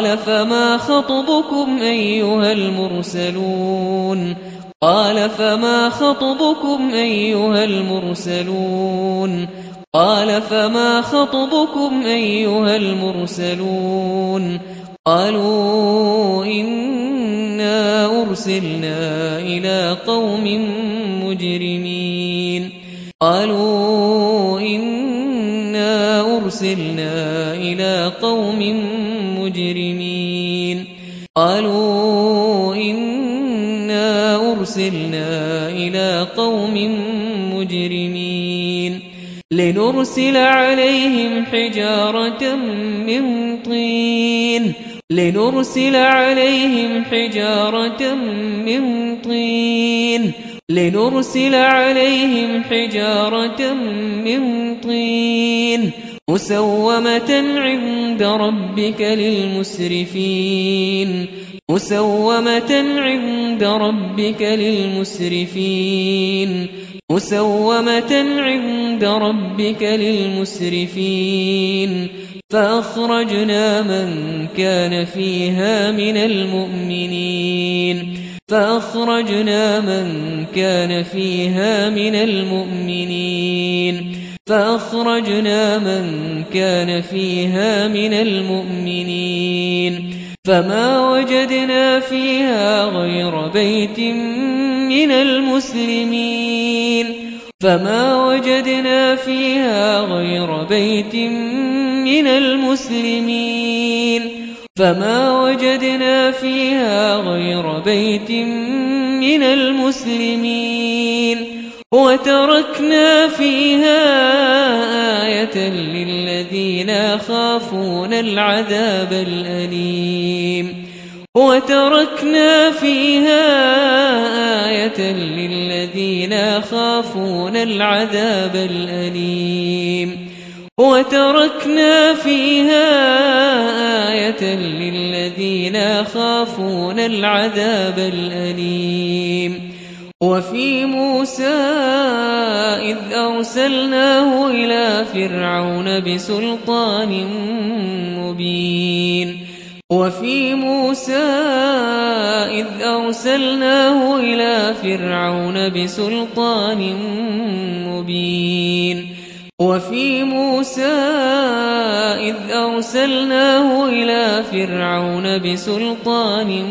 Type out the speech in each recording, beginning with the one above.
قال فما خطبكم أيها المرسلون قال فما خطبكم أيها المرسلون قال فما خطبكم أيها المرسلون قالوا إنا أرسلنا إلى قوم مجرمين قالوا إنا أرسلنا إلى قوم مجرمين قالوا إنا أرسلنا إلى قوم مجرمين لنرسل عليهم حجارة من طين لنرسل عليهم حجارة من طين لنرسل عليهم حجارة من طين مسومة عند ربك للمسرفين مسومة عند ربك للمسرفين مسومة عند ربك للمسرفين فأخرجنا من كان فيها من المؤمنين فأخرجنا من كان فيها من المؤمنين فأخرجنا من كان فيها من المؤمنين فما وجدنا فيها غير بيت من المسلمين فما وجدنا فيها غير بيت من المسلمين فما وجدنا فيها غير بيت من المسلمين وتركنا فيها آية للذين يخافون العذاب الأليم وتركنا فيها آية للذين يخافون العذاب الأليم وتركنا فيها آية للذين يخافون العذاب الأليم وفي موسى إذ أرسلناه إلى فرعون بسلطان مبين وفي موسى إذ أرسلناه إلى فرعون بسلطان مبين وفي موسى إذ أرسلناه إلى فرعون بسلطان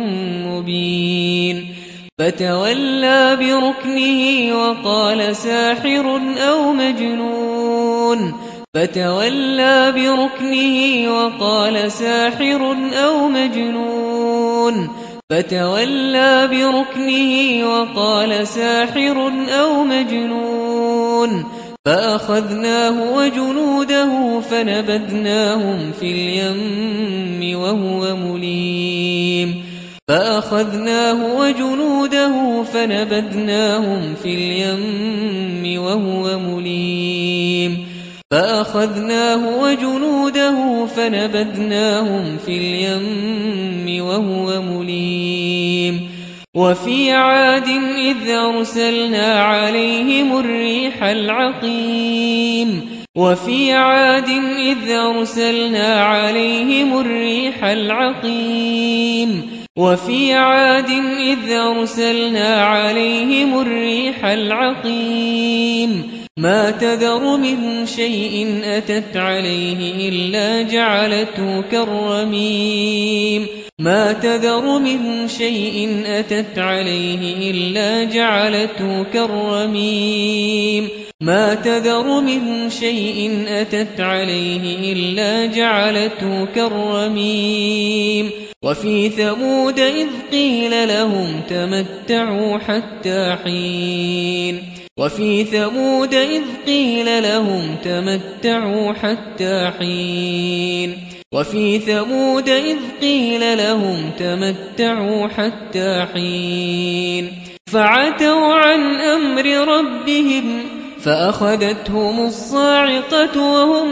مبين فتولى بركنه وقال ساحر أو مجنون فتولى بركنه وقال ساحر أو مجنون فتولى بركنه وقال ساحر أو مجنون فأخذناه وجنوده فنبذناهم في اليم وهو مليم فأخذناه وجنوده فنبذناهم في اليم وهو مليم فأخذناه وجنوده فنبذناهم في اليم وهو مليم وفي عاد إذ أرسلنا عليهم الريح العقيم وفي عاد إذ أرسلنا عليهم الريح العقيم وفي عاد إذ أرسلنا عليهم الريح العقيم ما تذر من شيء أتت عليه إلا جعلته كالرميم ما تذر من شيء أتت عليه إلا جعلته كالرميم ما تذر من شيء أتت عليه إلا جعلته كالرميم وفي ثمود إذ قيل لهم تمتعوا حتى حين وفي ثمود إذ قيل لهم تمتعوا حتى حين وفي ثمود إذ قيل لهم تمتعوا حتى حين فعتوا عن أمر ربهم فأخذتهم الصاعقة وهم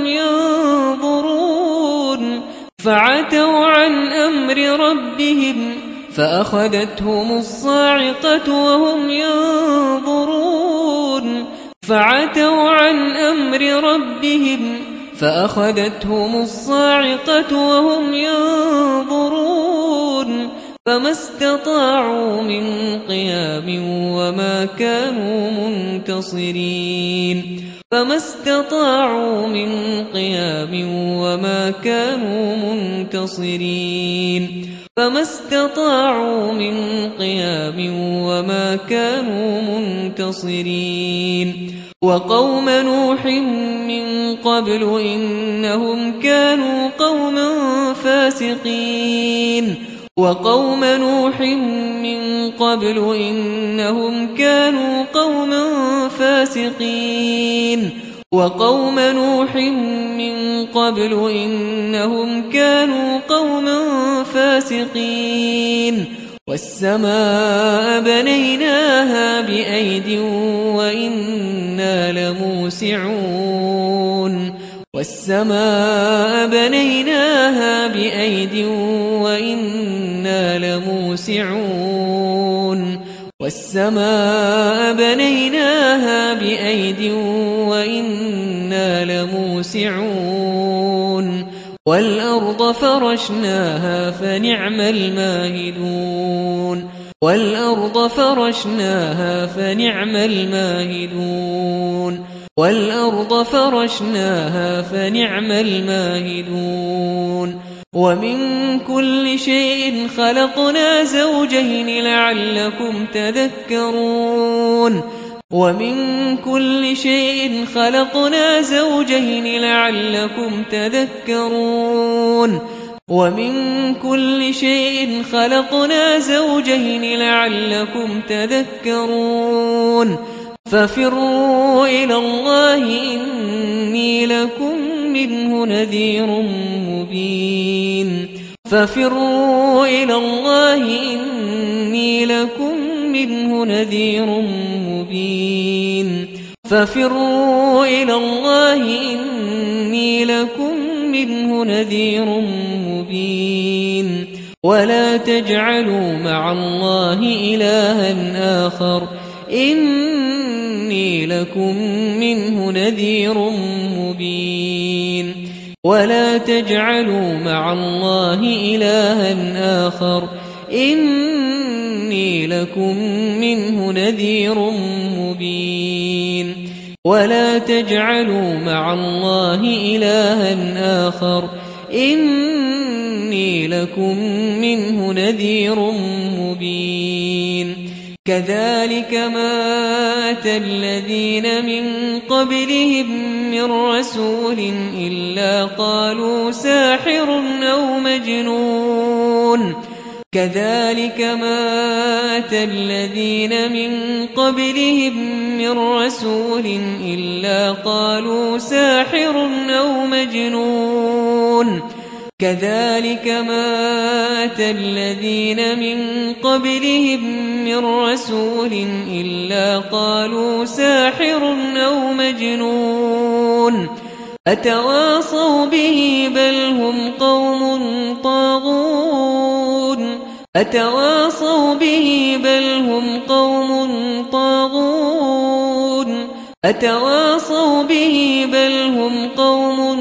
ينظرون فعتوا عن أمر ربهم فأخذتهم الصاعقة وهم ينظرون فعتوا عن أمر ربهم فأخذتهم الصاعقة وهم ينظرون فما استطاعوا من قيام وما كانوا منتصرين فما استطاعوا من قيام وما كانوا منتصرين فما استطاعوا من قيام وما كانوا منتصرين وقوم نوح من قبل إنهم كانوا قوما فاسقين وقوم نوح من قبل إنهم كانوا قوما فاسقين وقوم نوح من قبل إنهم كانوا قوما فاسقين والسماء بنيناها بأيد وإنا لموسعون والسماء بنيناها بأيد وإنا لموسعون والسماء بنيناها بأيد وإنا لموسعون والأرض فرشناها فنعم الماهدون والأرض فرشناها فنعم الماهدون والأرض فرشناها فنعم الماهدون ومن كل شيء خلقنا زوجين لعلكم تذكرون ومن كل شيء خلقنا زوجين لعلكم تذكرون ومن كل شيء خلقنا زوجين لعلكم تذكرون ففروا إلى الله إني لكم منه نذير مبين ففروا إلى الله إني لكم منه نذير مبين ففروا إلى الله إني لكم منه نذير مبين ولا تجعلوا مع الله إلها آخر إني لكم منه نذير مبين ولا تجعلوا مع الله إلها آخر إني لكم منه نذير مبين ولا تجعلوا مع الله إلها آخر إني لكم منه نذير مبين كذلك ما أتى الذين من قبلهم من رسول إلا قالوا ساحر أو مجنون كذلك ما أتى الذين من قبلهم من رسول إلا قالوا ساحر أو مجنون كذلك ما أتى الذين من قبلهم من رسول إلا قالوا ساحر أو مجنون أتواصوا به بل هم قوم طاغون أتواصوا به بل هم قوم طاغون أتواصوا به بل هم قوم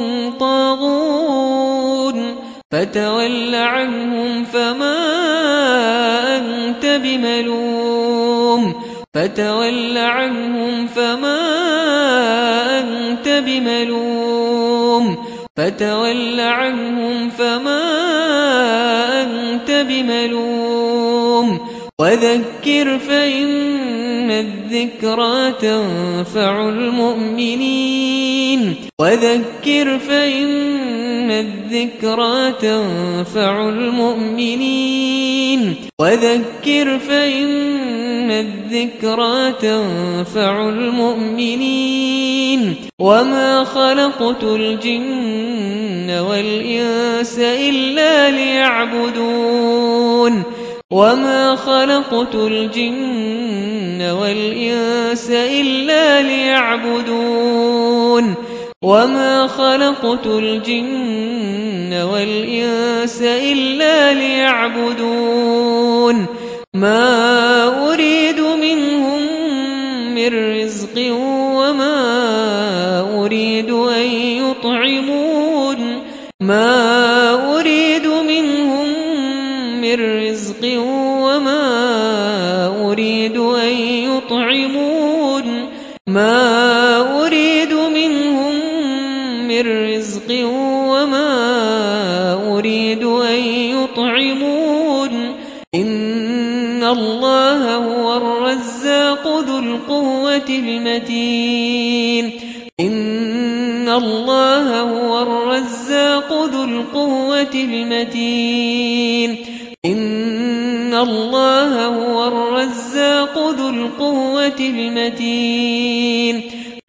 طاغون فتول عنهم فما أنت بملوم فتول عنهم فما أنت بملوم فتول عنهم فما أنت بملوم وذكر فإن الذكرى تنفع المؤمنين وذكر فإن الذكرى تنفع المؤمنين وذكر فإن الذكرى تنفع المؤمنين وما خلقت الجن والإنس إلا ليعبدون وما خلقت الجن والإنس إلا ليعبدون وما خلقت الجن والإنس إلا ليعبدون ما أريد منهم من رزق وما أريد أن يطعمون ما أريد منهم من رزق وما أريد أن يطعمون ما أريد منهم من رزق وما أريد أن يطعمون إن الله هو الرزاق ذو القوة المتين إن الله هو الرزاق ذو القوة المتين إن الله هو الرزاق ذو القوة المتين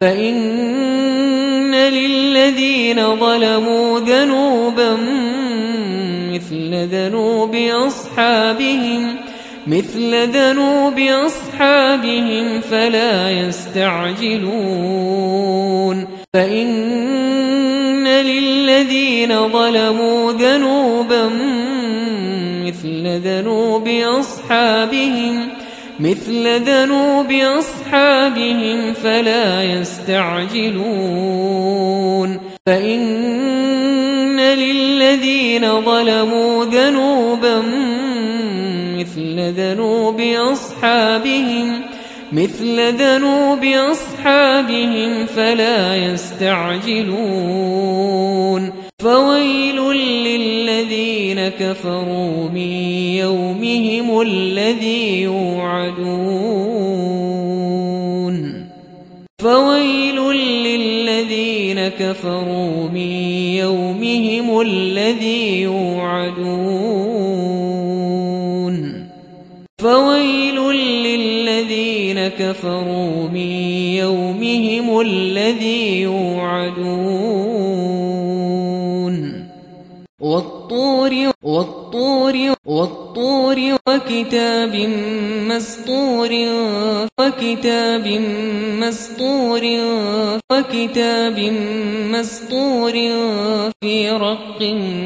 فإن للذين ظلموا ذنوبا مثل ذنوب أصحابهم فلا يستعجلون فإن للذين ظلموا ذنوبا مثل ذنوب أصحابهم فلا يستعجلون فإن للذين ظلموا ذنوبا مثل ذنوب أصحابهم فلا يستعجلون فويل للذين كفروا من يومهم الذي يوعدون فويل للذين كفروا من يومهم الذي يوعدون فويل للذين كفروا من يومهم الذي يوعدون والطور وكتاب مسطور في رق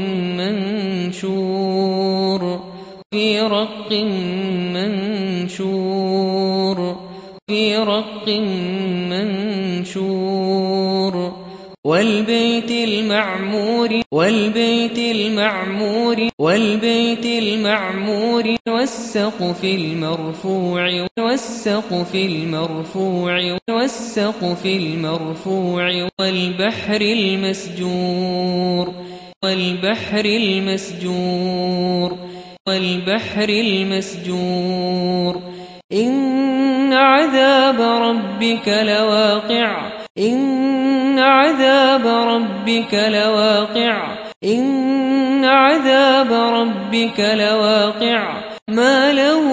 منشور والبيت المعمور والسقف المرفوع والبحر المسجور إن عذاب ربك لواقع ما له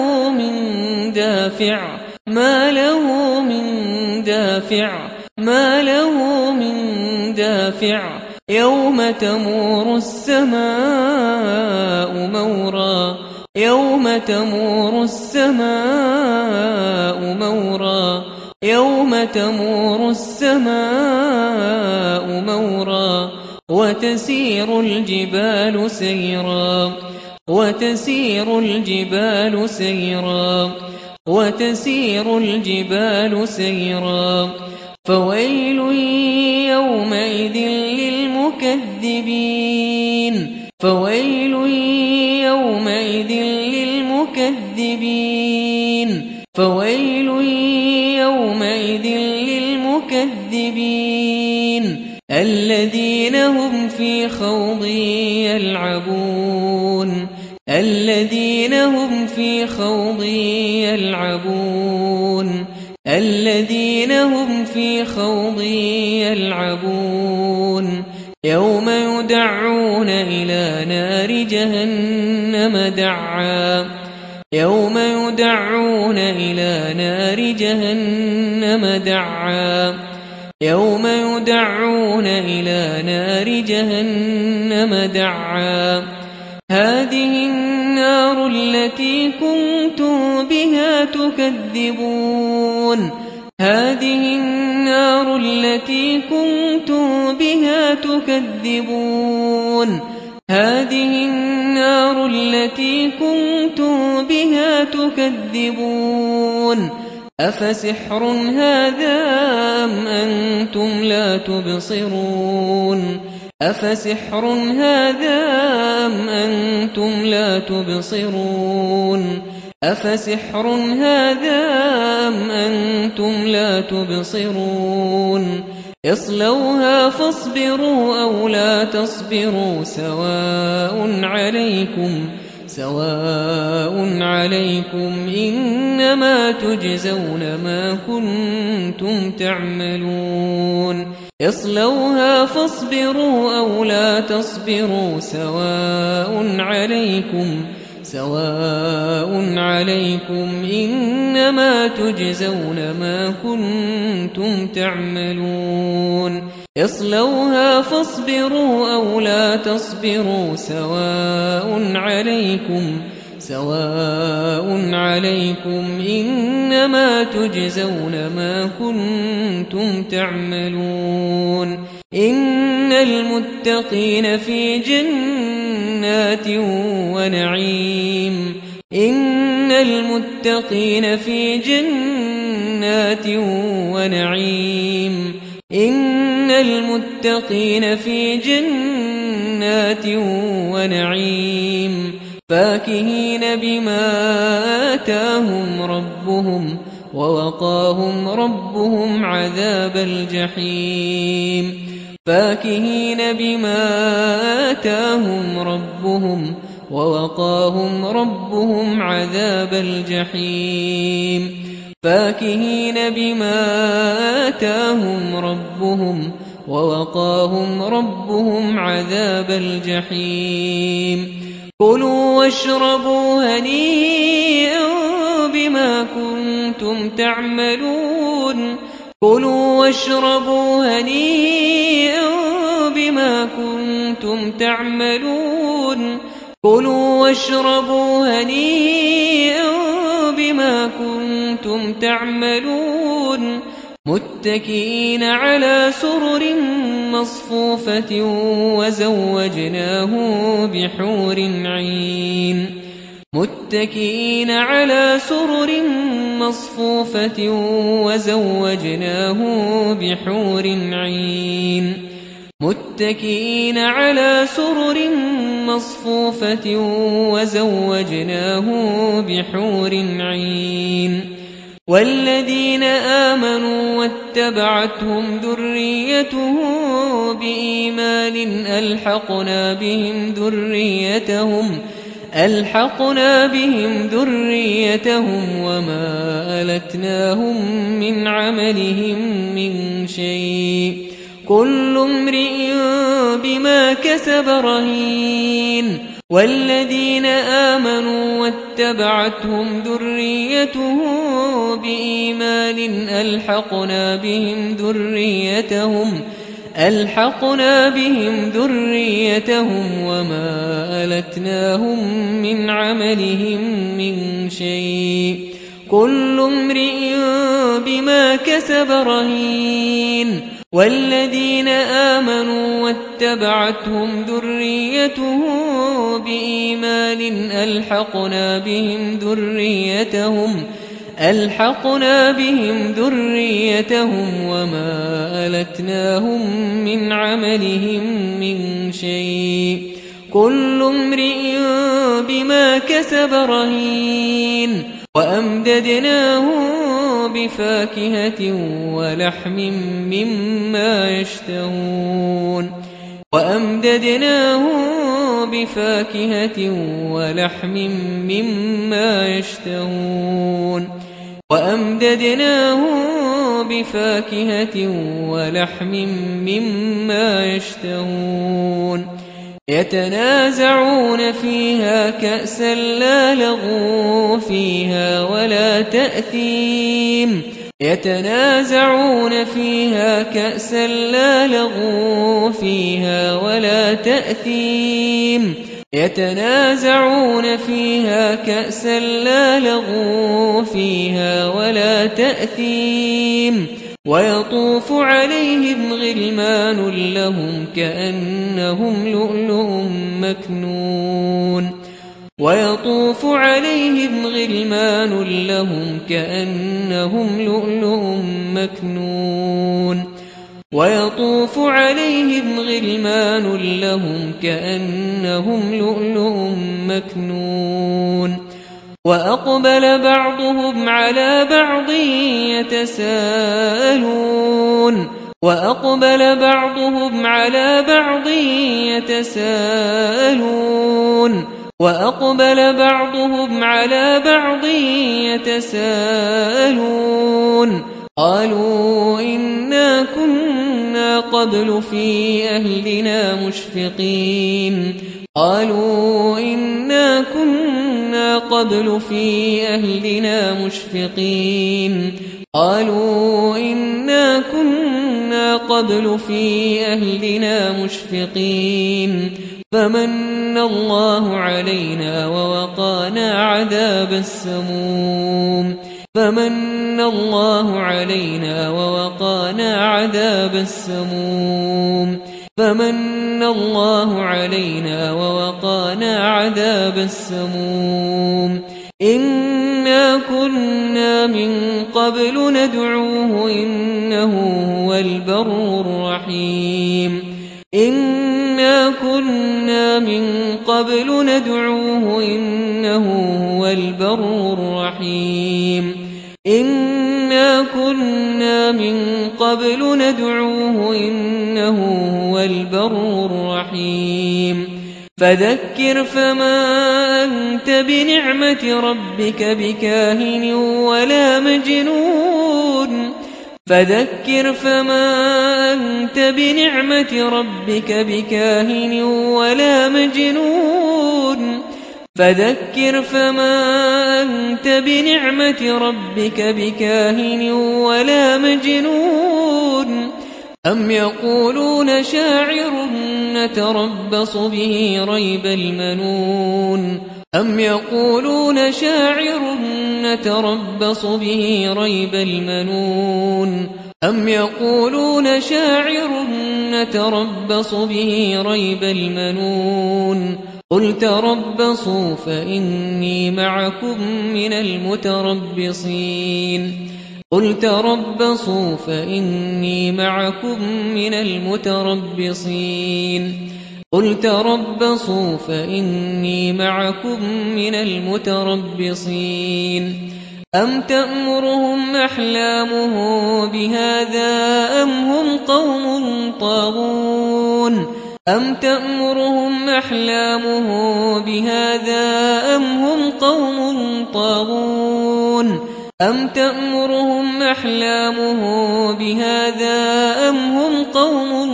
من دافع يوم تمور السماء مورا وتسير الجبال سيرا فويل يومئذ للمكذبين الذين هم في خوض يلعبون يوم يدعون إلى نار جهنم دعا هذه النار التي كنتم بها تكذبون أفسحر هذا أم أنتم لا تبصرون أفسحر هذا أم أنتم لا تبصرون أفسحر هذا أم أنتم لا تبصرون اصلوها فاصبروا أو لا تصبروا سواء عليكم إنما تجزون ما كنتم تعملون اصلوها فاصبروا أو لا تصبروا سواء عليكم إنما تجزون ما كنتم تعملون اصلوها فاصبروا أو لا تصبروا سواء عليكم إنما تجزون ما كنتم تعملون إن المتقين في جنات ونعيم إن المتقين في جنات ونعيم إن المتقين في جنات ونعيم فاكهين بما آتاهم ربهم ووقاهم ربهم عذاب الجحيم فاكهين بما آتاهم ربهم ووقاهم ربهم عذاب الجحيم فاكهين بما آتاهم ربهم ووقاهم ربهم عذاب الجحيم كلوا واشربوا هنيئا بما كنتم تعملون كلوا واشربوا هنيئا بما كنتم تعملون كلوا واشربوا هنيئا بما كنتم تعملون متكئين على سرر مصفوفة وزوجناهم بحور عين متكئين على سرر مصفوفة وزوجناهم بحور عين متكئين على سرر مصفوفة وزوجناهم بحور عين والذين آمنوا واتبعتهم ذريتهم بإيمان ألحقنا بهم ذريتهم وما ألتناهم من عملهم من شيء كل امرئ بما كسب رهين والذين آمنوا واتبعتهم ذريتهم بإيمان ألحقنا بهم ذريتهم وما ألتناهم من عملهم من شيء كل امرئ بما كسب رهين والذين آمنوا واتبعتهم ذريتهم بإيمان ألحقنا بهم ذريتهم وما ألتناهم من عملهم من شيء كل امرئ بما كسب رهين وأمددناهم بفاكهة ولحم مما يشتهون وأمددناهم بفاكهة ولحم مما يشتهون وأمددناهم بفاكهة ولحم مما يشتهون يتنازعون فيها كأسا لا لغو فيها ولا تأثيم يتنازعون فيها كأسا لا لغو فيها ولا تأثيم يتنازعون فيها كأسا لا لغو فيها ولا تأثيم ويطوف عليهم غلمان لهم كأنهم لؤلؤ مكنون ويطوف عليهم غلمان لهم كأنهم لؤلؤ مكنون ويطوف عليهم غلمان لهم كأنهم لؤلؤ مكنون وأقبل بعضهم على بعض يتساءلون وأقبل بعضهم على بعض يتساءلون وأقبل بعضهم على بعض يتساءلون قالوا إنا كنا قبل في أهلنا مشفقين قالوا إنا كنا قبل في أهلنا مشفقين قالوا إنا كنا قبل في أهلنا مشفقين فمن الله علينا ووقانا عذاب السموم فمن الله علينا ووقانا عذاب السموم فمن الله علينا ووقانا عذاب السموم إنا كنا من قبل ندعوه إنه هو البر الرحيم إنا كنا من قبل ندعوه إنه هو البر الرحيم إنا كنا من قبل ندعوه إنه هو البر الرحيم فذكر فما أنت بنعمة ربك بكاهن ولا مجنون فذكر فما أنت بنعمة ربك بكاهن ولا مجنون فذكر فما أنت بنعمة ربك بكاهن ولا مجنون أم يقولون شاعر نتربص به ريب المنون أم يقولون شاعر نتربص به ريب المنون أم يقولون شاعر نتربص به ريب المنون قل تربصوا فإني معكم من المتربصين قل تربصوا فإني معكم من المتربصين قل تربصوا فإني معكم من المتربصين أم تأمرهم أحلامهم بهذا أم هم قوم طاغون أم تأمرهم أحلامهم بهذا أم هم قوم طاغون أم تأمرهم أحلامهم بهذا أم هم قوم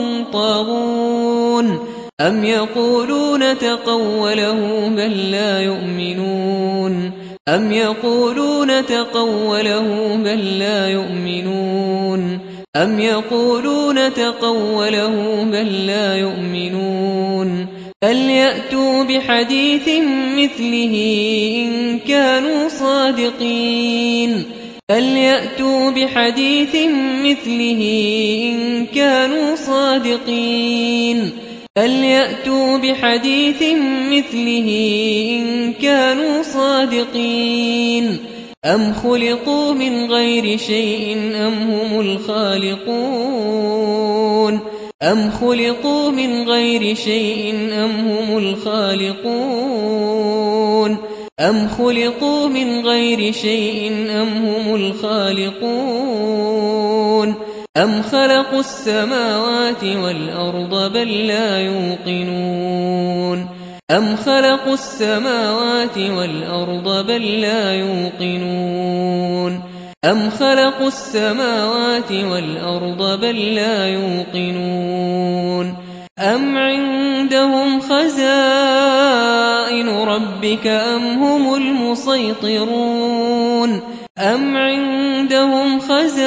طاغون أم يقولون تقوله بل لا يؤمنون أم يقولون تقوله بل لا يؤمنون أم يقولون تقوله بل لا يؤمنون فليأتوا بحديث مثله إن كانوا صادقين فليأتوا بحديث مثله إن كانوا صادقين فليأتوا بحديث مثله إن كانوا صادقين أم خلقوا من غير شيء أم هم الخالقون أم خلقوا من غير شيء أم هم الخالقون أم خلقوا من غير شيء أم هم الخالقون أم خلقوا السماوات والأرض بل لا يوقنون أم خلقوا السماوات والأرض بل لا يوقنون أم خلقوا السماوات والأرض بل لا يوقنون أم عندهم خزائن ربك أم هم المسيطرون أم عندهم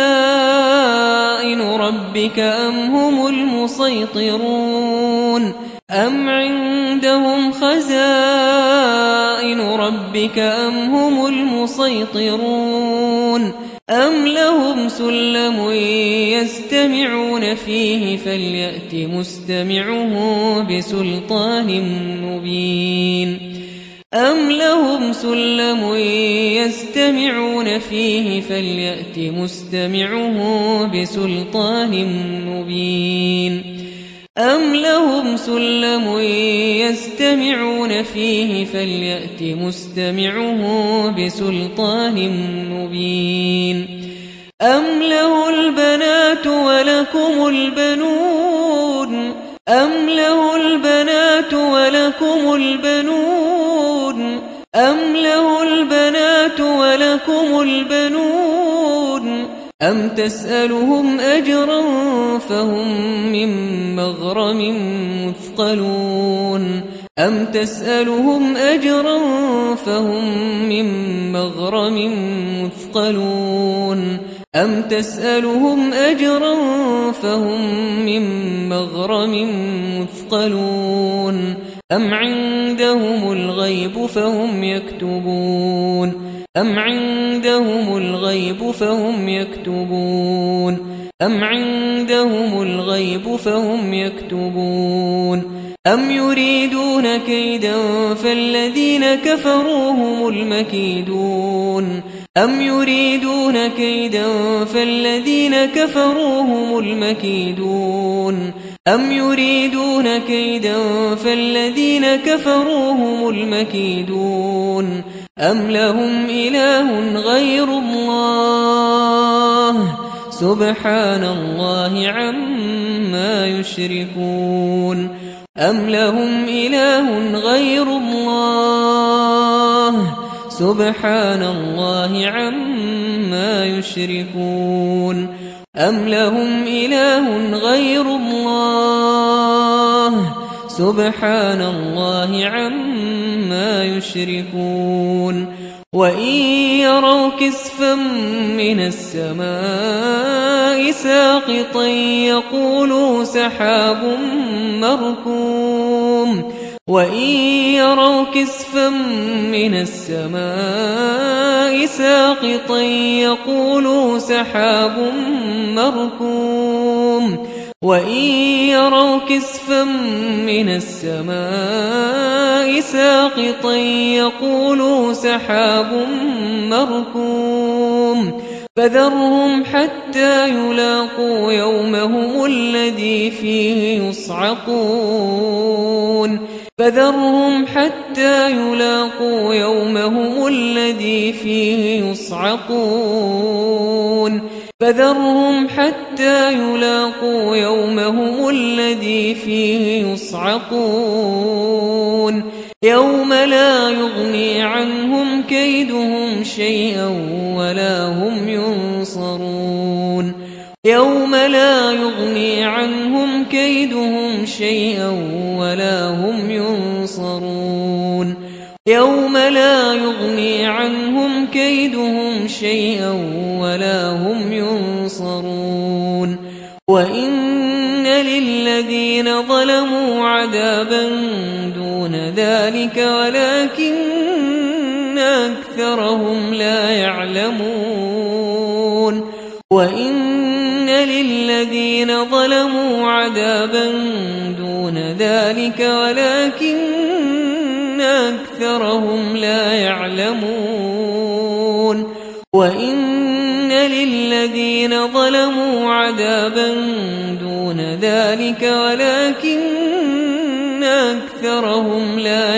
خزائن ربك أم هم المسيطرون أم عندهم خزائن ربك أم هم المسيطرون أم لهم سلم يستمعون فيه فليأت مستمعه بسلطان مبين أم لهم سلم يستمعون فيه فليأت مستمعه بسلطان مبين أم لهم سلم يستمعون فيه فليأت مستمعه بسلطان مبين أم له البنات ولكم البنون أم له البنات ولكم البنون أم له البنات ولكم البنون أم تسألهم أجرا فهم من مغرم مثقلون أم تسألهم أجرا فهم من مغرم مثقلون أم تسألهم أجرا فهم من مغرم مثقلون أم عندهم الغيب فهم يكتبون أم عندهم الغيب فهم يكتبون أم عندهم الغيب فهم يكتبون أم يريدون كيدا فالذين كفروا هم المكيدون أم يريدون كيدا فالذين كفروا هم المكيدون أم يريدون كيدا فالذين كفروا هم المكيدون أم لهم إله غير الله سبحان الله عما يشركون أم لهم إله غير الله سبحان الله عما يشركون أم لهم إله غير الله سبحان الله عما يشركون وإن يروا كسفا من السماء ساقطا يقولوا سحاب مركوم وإن يروا كسفا من السماء ساقطا يقولوا سحاب مركوم وإن يروا كسفا من السماء ساقطا يقولوا سحاب مركوم فذرهم حتى يلاقوا يومهم الذي فيه يصعقون فذرهم حتى يلاقوا يومهم الذي فيه يصعقون فذرهم حتى يلاقوا يومهم الذي فيه يصعقون يوم لا يغني عنهم كيدهم شيئا ولا هم ينصرون يوم لا يغني عنهم كيدهم شيئا ولا هم ينصرون يوم لا يغني عنهم كيدهم شيئا ولا هم ينصرون وإن للذين ظلموا عذابا دون ذلك ولكن أكثرهم لا يعلمون وإن للذين ظلموا عذابا دون ذلك ولكن أكثرهم لا يعلمون وإن للذين ظلموا عذابا دون ذلك ولكن أكثرهم لا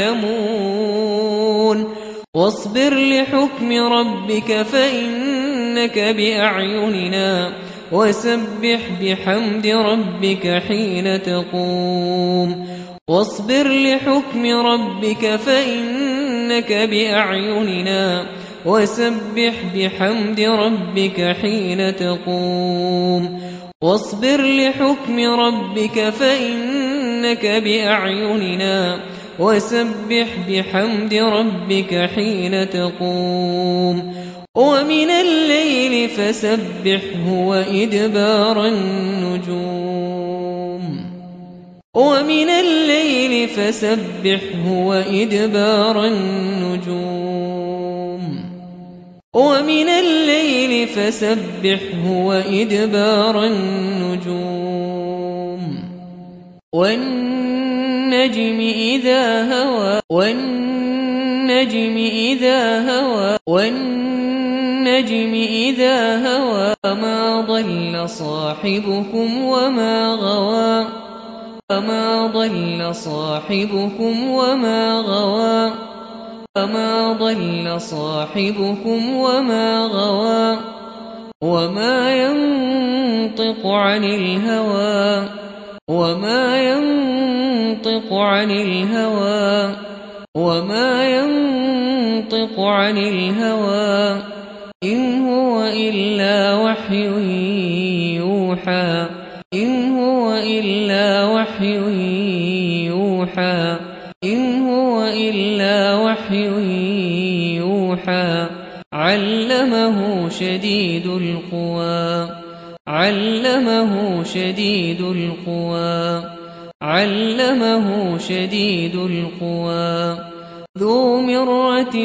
يعلمون واصبر لحكم ربك فإنك بأعيننا وسبح بحمد ربك حين تقوم واصبر لحكم ربك فإنك بأعيننا وسبح بحمد ربك حين تقوم واصبر لحكم ربك فإنك بأعيننا وسبح بحمد ربك حين تقوم ومن الليل فسبحه وإدبار النجوم ومن الليل فسبحه وإدبار النجوم ومن الليل فسبحه وإدبار النجوم والنجم إذا هوى والنجم إذا هوى ما ضل صاحبكم وما غوى وما ضل صاحبكم وما غوى وما ينطق عن الهوى إن هو إلا وحي يوحى علمه شديد القوى ذو مرة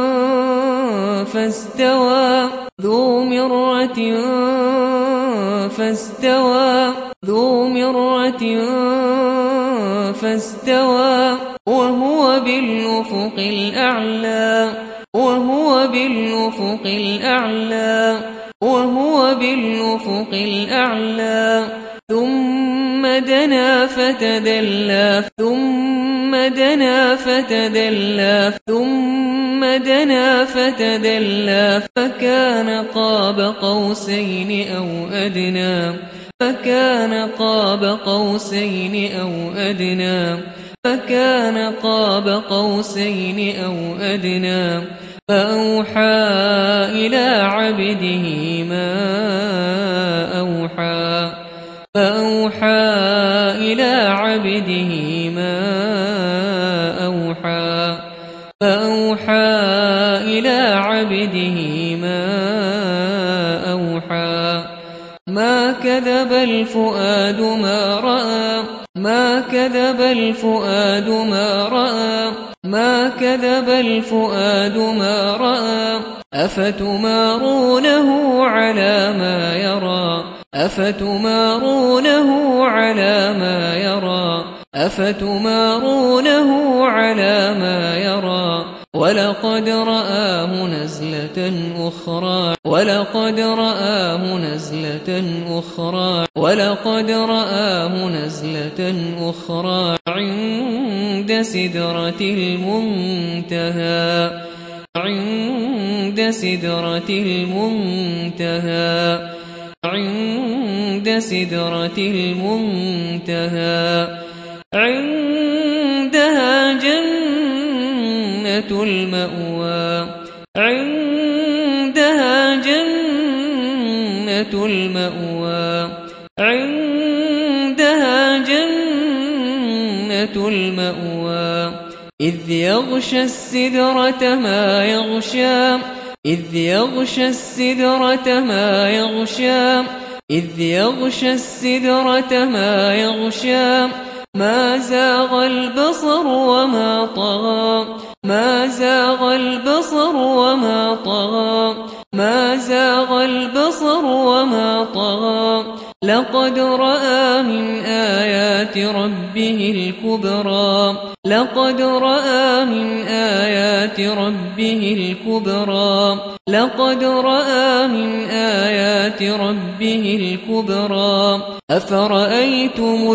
فاستوى وهو بالأفق الأعلى ثم دنا فتدلى فكان قاب قوسين أو أدنى فأوحى إلى عبده ما أوحى ما كذب الفؤاد ما رأى أفتمارونه على ما يرى ولقد رآه نزلة أخرى عند سدرة المنتهى عندها جنة المأوى إذ يغشى السدرة ما يغشى ما زاغ البصر وما طغى لقد رأى من آيات ربه الكبرى أفرأيتم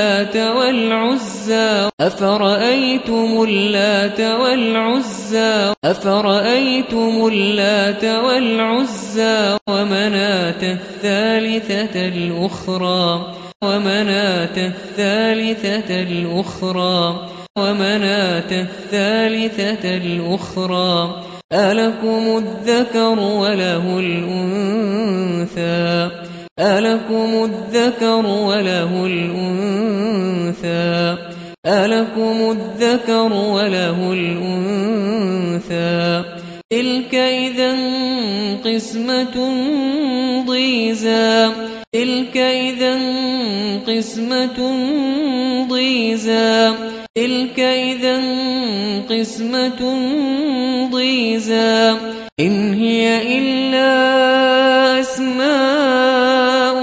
اللات والعزى ومناة الثالثة الأخرى ألكم الذكر وله الأنثى تلك إذا قسمة ضيزى إن هي إلا أسماء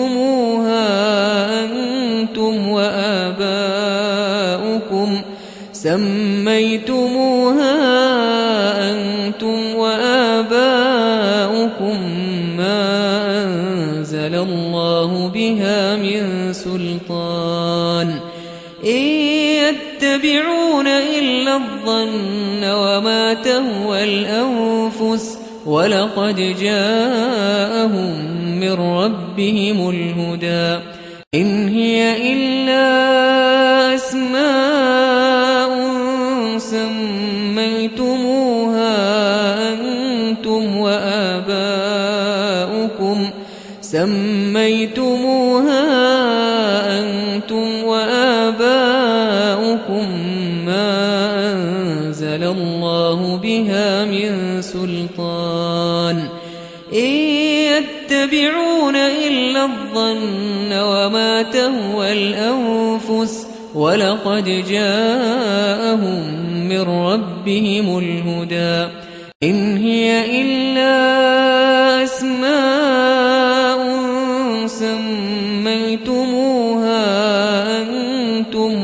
سميتموها سميتموها أنتم وآباؤكم ما أنزل الله بها من سلطان إن يتبعون إلا الظن وما تهوى الأنفس ولقد جاءهم من ربهم الهدى إن هي إلا أسماء سميتموها أنتم وآباؤكم ما أنزل الله بها من سلطان إن يتبعون إلا الظن وما تهوى الأنفس ولقد جاءهم من ربهم الهدى إن هي إلا أسماء سميتموها أنتم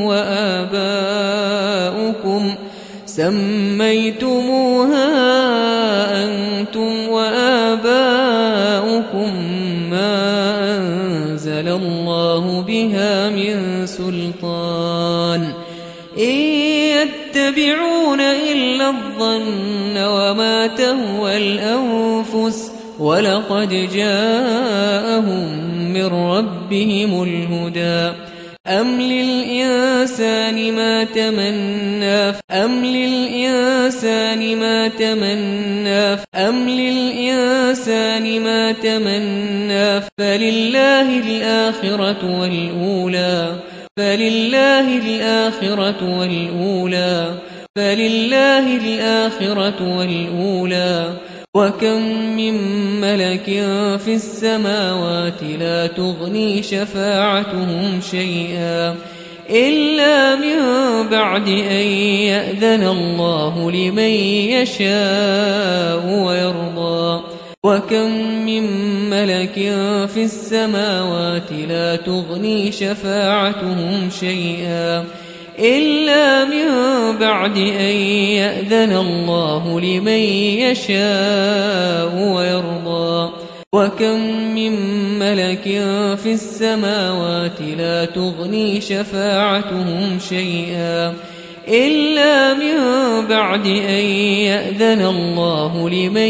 وآباؤكم ما أنزل الله بها من سلطان إن يتبعون إلا الظن وما تهوى الأنفس ولقد جاءهم من ربهم الهدى أم للإنسان ما تمنى فلله الآخرة والأولى وكم من ملك في السماوات لا تغني شفاعتهم شيئا إلا من بعد أن يأذن الله لمن يشاء ويرضى وكم من ملك في السماوات لا تغني شفاعتهم شيئا إلا من بعد أن يأذن الله لمن يشاء ويرضى وكم من ملك في السماوات لا تغني شفاعتهم شيئا إلا من بعد أن يأذن الله لمن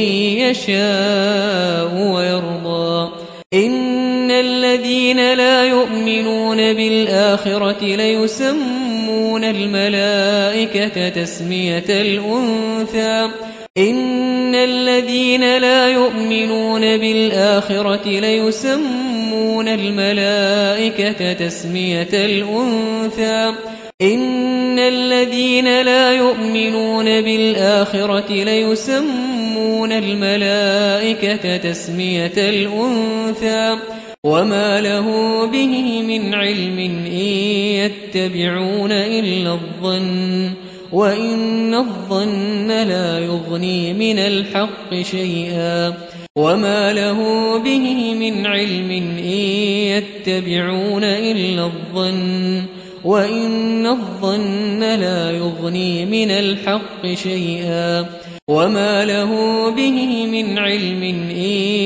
يشاء ويرضى إن الذين لا يؤمنون بالآخرة ليسمون الملائكة تسمية الأنثى إن الذين لا يؤمنون بالآخرة ليسمون الملائكة تسمية الأنثى إن الذين لا يؤمنون بالآخرة ليسمون الملائكة تسمية الأنثى وما له به من علم إن يتبعون إلا الظن وإن الظن لا يغني من الحق شيئا وما له به من علم إن يتبعون إلا الظن وإن الظن لا يغني من الحق شيئا وما له به من علم إن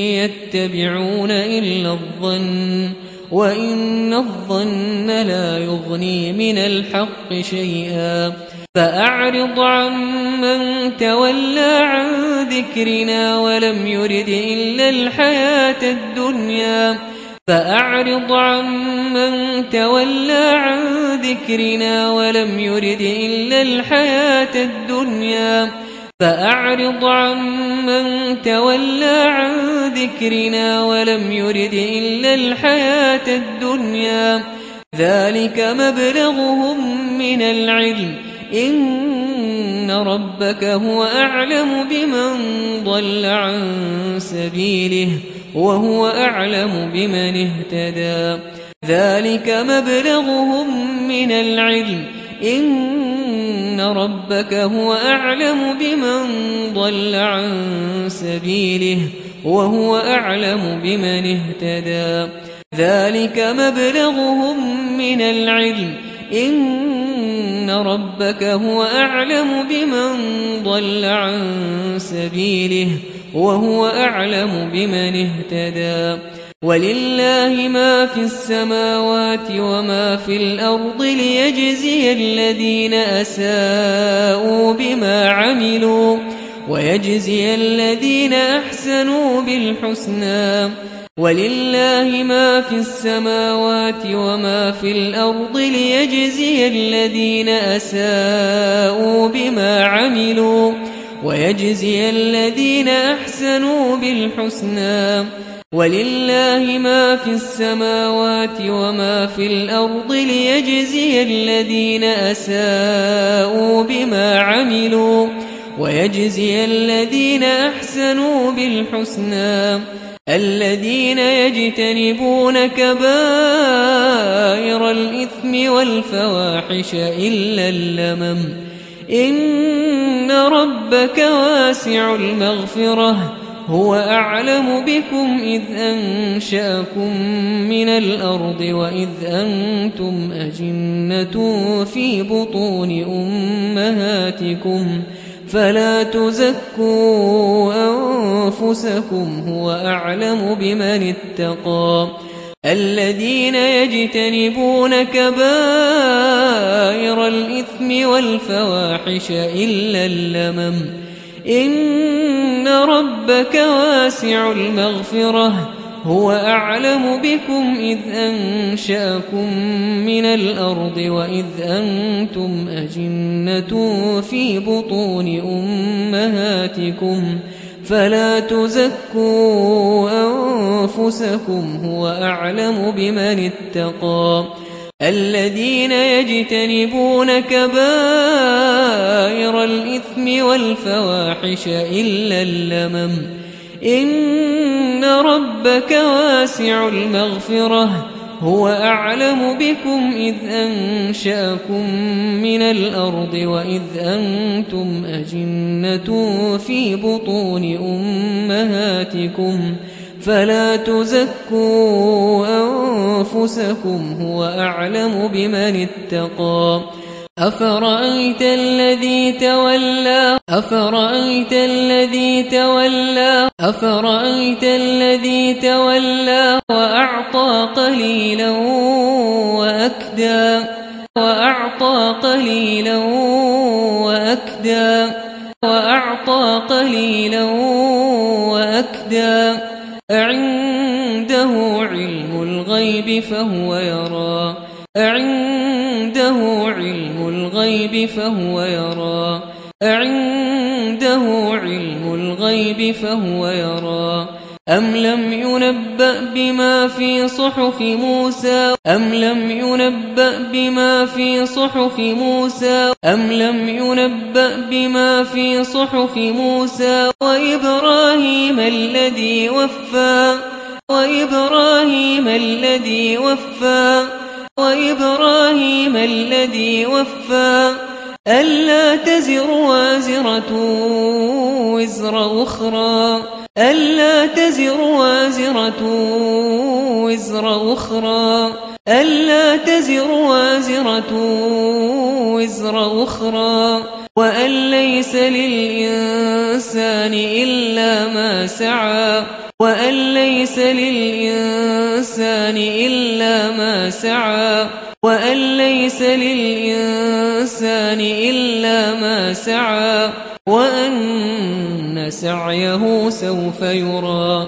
يتبعون إلا الظن وإن الظن لا يغني من الحق شيئا فأعرض عن من تولى عن ذكرنا ولم يرد إلا الحياة الدنيا فأعرض عن من تولى عن ذكرنا ولم يرد إلا الحياة الدنيا فأعرض عن من تولى عن ذكرنا ولم يرد إلا الحياة الدنيا ذلك مبلغهم من العلم إن ربك هو أعلم بمن ضل عن سبيله وهو أعلم بمن اهتدى ذلك مبلغهم من العلم إن ربك هو أعلم بمن ضل عن سبيله وهو أعلم بمن اهتدى ذلك مبلغهم من العلم إن إن ربك هو أعلم بمن ضل عن سبيله وهو أعلم بمن اهتدى ولله ما في السماوات وما في الأرض ليجزي الذين أساءوا بما عملوا ويجزي الذين أحسنوا بالحسنى ولله ما في السماوات وما في الأرض ليجزي الذين أساءوا بما عملوا ويجزي الذين أحسنوا بالحسنى ولله ما في السماوات وما في الأرض ليجزي الذين أساءوا بما عملوا ويجزي الذين أحسنوا بالحسنى الذين يجتنبون كبائر الإثم والفواحش إلا اللمم إن ربك واسع المغفرة هو أعلم بكم إذ أنشأكم من الأرض وإذ أنتم أجنة في بطون أمهاتكم فلا تزكوا أنفسكم هو أعلم بمن اتقى الذين يجتنبون كبائر الإثم والفواحش إلا اللمم إن ربك واسع المغفرة هو أعلم بكم إذ أنشأكم من الأرض وإذ أنتم أجنة في بطون أمهاتكم فلا تزكوا أنفسكم هو أعلم بمن اتقى الذين يجتنبون كبائر الإثم والفواحش إلا اللمم إن ربك واسع المغفرة هو أعلم بكم إذ أنشأكم من الأرض وإذ أنتم أجنة في بطون أمهاتكم فلا تزكوا أنفسكم هو أعلم بمن اتقى أفرأيت الذي تولى أفرأيت الذي تولى أفرأيت الذي تولى وأعطى قليلا وأكدى وأعطى قليلا وأكدى وأعطى قليلا وأكدى أعنده علم الغيب فهو يرى أعنده علم الغيب فهو يرى أعنده علم الغيب فهو يرى أم لم ينبأ بما في صحف موسى أم لم ينبأ بما في صحف موسى أم لم ينبأ بما في صحف موسى وإبراهيم الذي وفى وإبراهيم الذي وفى وإبراهيم الذي وفى ألا تزر وازرة وزر أخرى ألا تزر وازرة وزر أخرى ألا تزر وازرة وزر أخرى وأن ليس للإنسان إلا ما سعى وأن ليس للإنسان إلا ما سعى وأن ليس للإنسان إلا ما سعى وأن سعيه سوف يرى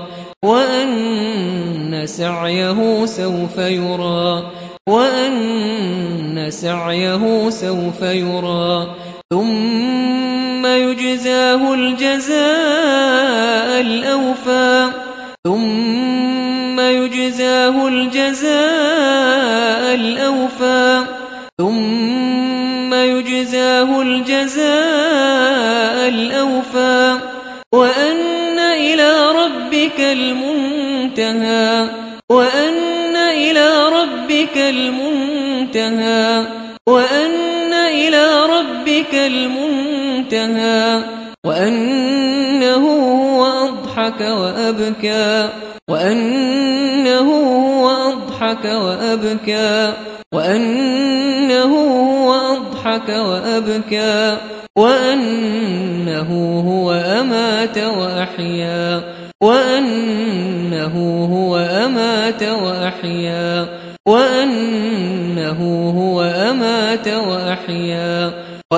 وأن سعيه سوف يرى وأن سعيه سوف يرى ثم يجزاه الجزاء الأوفى ثم يجزاه الجزاء الأوفى ثم يجزاه الجزاء الأوفى وأن إلى ربك المنتهى وأن إلى ربك المنتهى وأن إلى ربك المنتهى وأنه هو أضحك وأبكى وأنه هو أضحك وأبكى وأنه هو أضحك وأضحك وأبكى وأنه هو أمات وأحيا وأنه هو أمات وأحيا وأنه هو أمات وأحيا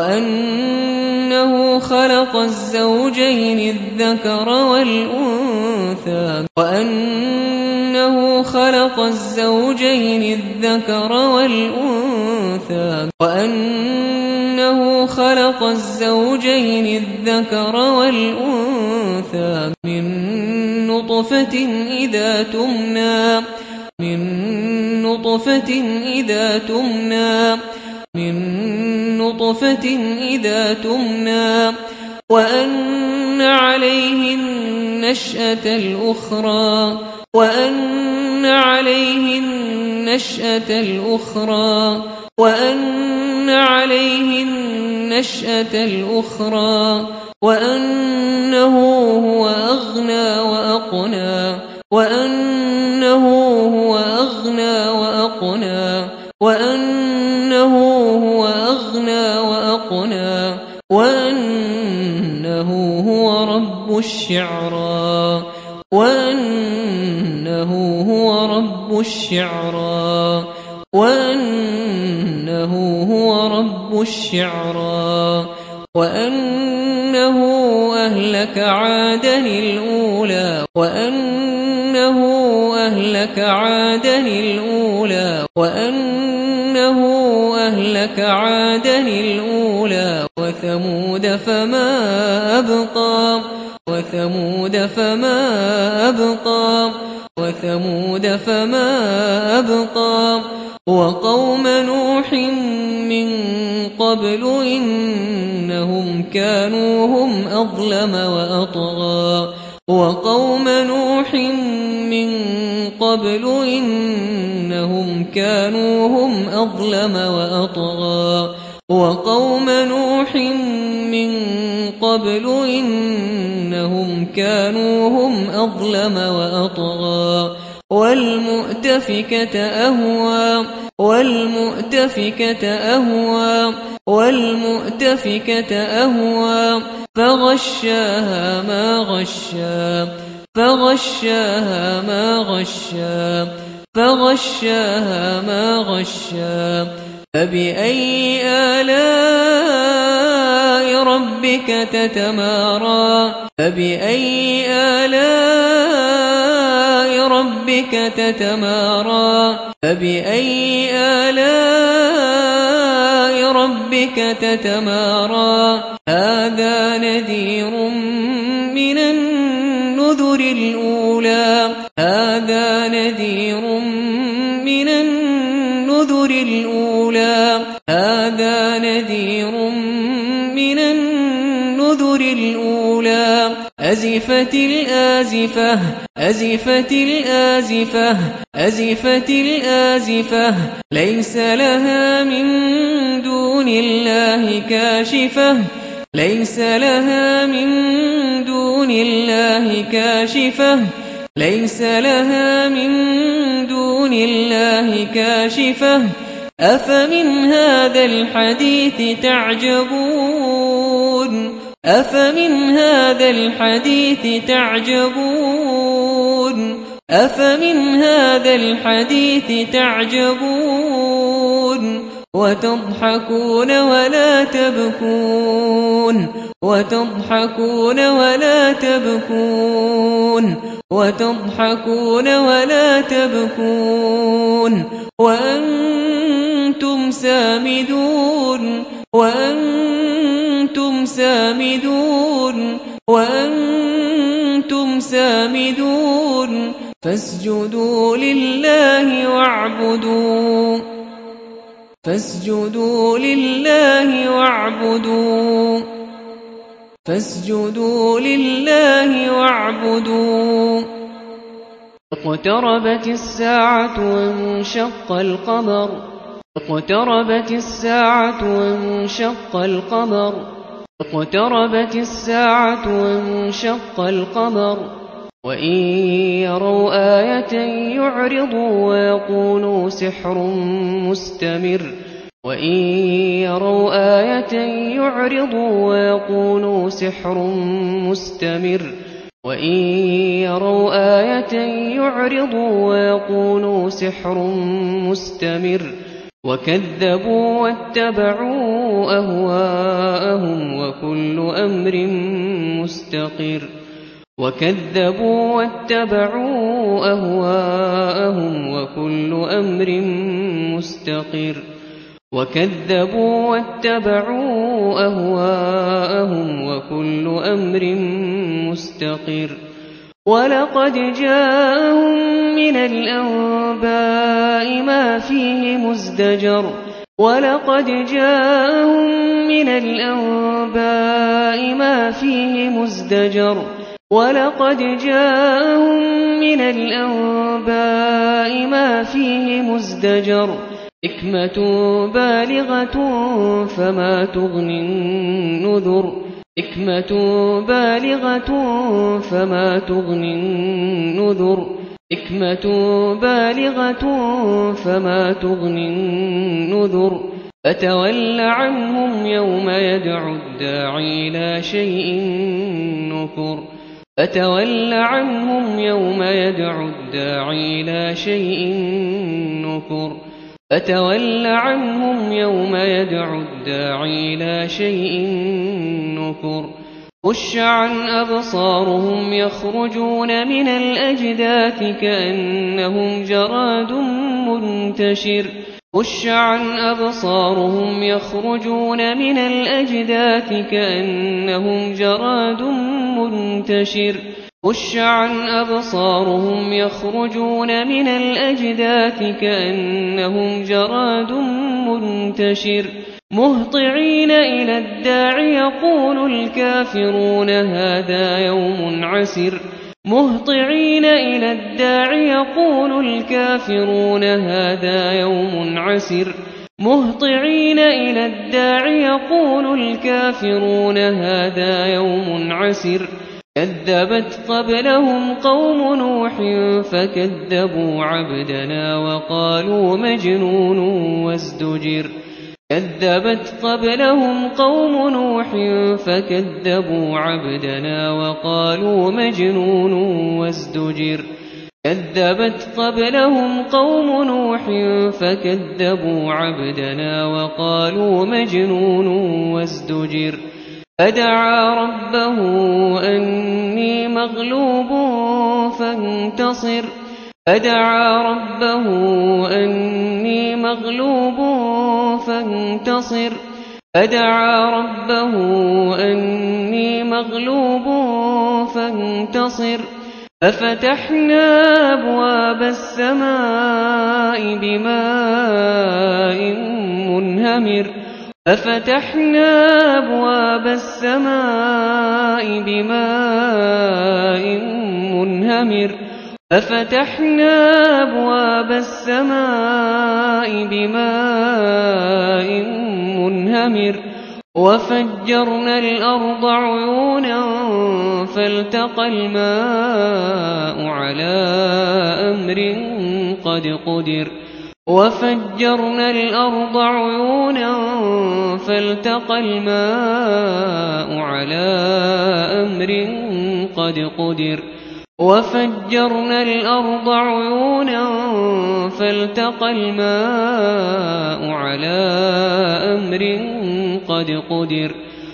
وأنه خلق الزوجين الذكر والأنثى وأنه خلق الزوجين الذكر والأنثى وأنه خلق الزوجين الذكر والأنثى من نطفة إذا تمنى من نطفة إذا تمنى من نطفة إذا تمنى وأن عليه النشأة الأخرى وأن عليه النشأة الأخرى وأن عليه النشأة الأخرى وأنه هو أغنى وأقنى وأنه هو أغنى وأقنى وأنه هو أغنى وأقنى وأنه هو رب الشعرى وأنه هو رب الشعرى وأنه هو رب الشعرى وأنه أهلك عادا الأولى وأنه أهلك عادا الأولى وأنه أهلك عادا الأولى وثمود فما أبقى وثمود فما أبقى وثمود فما أبقى وقوم نوح من قبل إنهم كانوا هم أظلم وأطغى وقوم نوح من قبل إنهم كانوا هم أظلم وأطغى وقوم نوح من قبل إنهم كانوا هم أظلم وأطغى والمؤتفكة أهوى والمؤتفكة أهوى والمؤتفكة أهوى فغشاها ما غشا فغشاها ما غشا فغشاها ما غشا فبأي آلاء ربك تتمارى فبأي آلاء ربك تتمارى فبأي آلاء ربك تتمارى هذا نذير من النذر الأولى هذا نذير من النذر الأولى هذا نذير من النذر الأولى أزفت الآزفة أزفت الآزفة أزفت الآزفة ليس لها من دون الله كاشفة ليس لها من دون الله كاشفة ليس لها من دون الله كاشفة أفمن هذا الحديث تعجبون أفمن هذا الحديث تعجبون أفمن هذا الحديث تعجبون وتضحكون ولا تبكون وتضحكون ولا تبكون وتضحكون ولا تبكون وأنتم سامدون وأنتم سامدون وأنتم سامدون فاسجدوا لله واعبدوا فاسجدوا لله واعبدوا فاسجدوا لله واعبدوا اقتربت الساعة وانشق القمر اقتربت الساعة وانشق القمر اقتربت الساعة وانشق القمر وإن يروا آية يعرضوا ويقولوا سحر مستمر وإن يروا آية يعرضوا ويقولوا سحر مستمر وإن يروا آية يعرضوا ويقولوا سحر مستمر وكذبوا واتبعوا أهواءهم وكل أمر مستقر وكذبوا واتبعوا أهواءهم وكل أمر مستقر وكذبوا واتبعوا أهواءهم وكل أمر مستقر ولقد جاءهم من الأنباء ما فيه مزدجر ولقد جاءهم من الأنباء ما فيه مزدجر ولقد جاءهم من الأنباء ما فيه مزدجر حكمة بالغة فما تغني النذر حكمة بالغة فما تغني النذر حكمة بالغة فما تغني النذر فتول عنهم يوم يدعو الداعي إلى شيء نكر فتول عنهم يوم يدعو الداعي إلى شيء نكر فتول عنهم يوم يدعو الداعي إلى شيء نكر خش عن أبصارهم يخرجون من الأجداث كأنهم جراد منتشر خش عن أبصارهم يخرجون من الأجداث كأنهم جراد منتشر خش عن أبصارهم يخرجون من الأجداث كأنهم جراد منتشر مهطعين إلى الداع يقول الكافرون هذا يوم عسر مهطعين إلى الداع يقول الكافرون هذا يوم عسر مهطعين إلى الداع يقول الكافرون هذا يوم عسر كذبت قبلهم قوم نوح فكذبوا عبدنا وقالوا مجنون وازدجر كذبت قبلهم قوم نوح فكذبوا عبدنا وقالوا مجنون وازدجر كذبت قبلهم قوم نوح فكذبوا عبدنا وقالوا مجنون وازدجر فدعا ربه أني مغلوب فانتصر فدعا ربه أني مغلوب فانتصر فدعا ربه أني مغلوب فانتصر ففتحنا أبواب السماء بماء منهمر ففتحنا أبواب السماء بماء منهمر ففتحنا أبواب السماء بماء منهمر وفجرنا الأرض عيونا فالتقى الماء على أمر قد قدر وفجرنا الأرض عيونا فالتقى الماء على أمر قد قدر وفجرنا الأرض عيونا فالتقى الماء على أمر قد قدر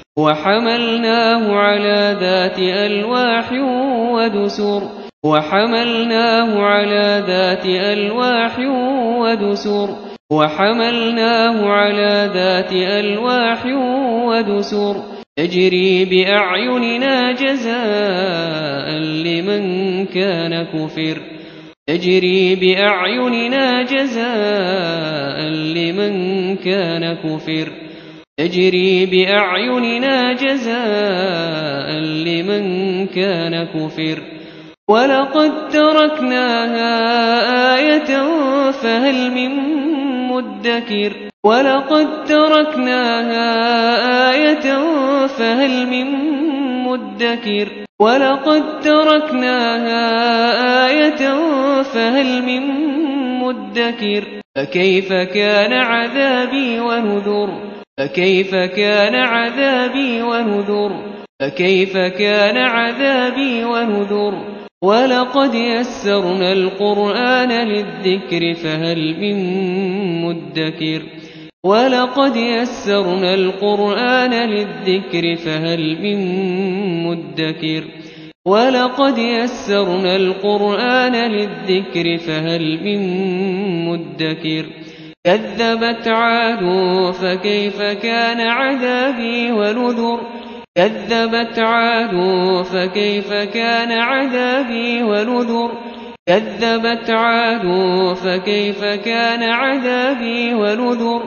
وحملناه على ذات ألواح ودسر وحملناه على ذات ألواح ودسر وحملناه على ذات ألواح ودسر تجري بأعيننا جزاء لمن كان كفر تجري بأعيننا جزاء لمن كان كفر تجري بأعيننا جزاء لمن كان كفر ولقد تركناها آية فهل من مدكر ولقد تركناها آية فهل من مدكر ولقد تركناها آية فهل من مدكر فكيف كان عذابي ونذر فكيف كان عذابي ونذر فكيف كان عذابي ونذر ولقد يسرنا القرآن للذكر فهل من مدكر ولقد يسرنا القرآن للذكر فهل من مدكر ولقد يسرنا القرآن للذكر فهل من مدكر كذبت عاد فكيف كان عذابي ونذر كذبت عاد فكيف كان عذابي ونذر كذبت عاد فكيف كان عذابي ونذر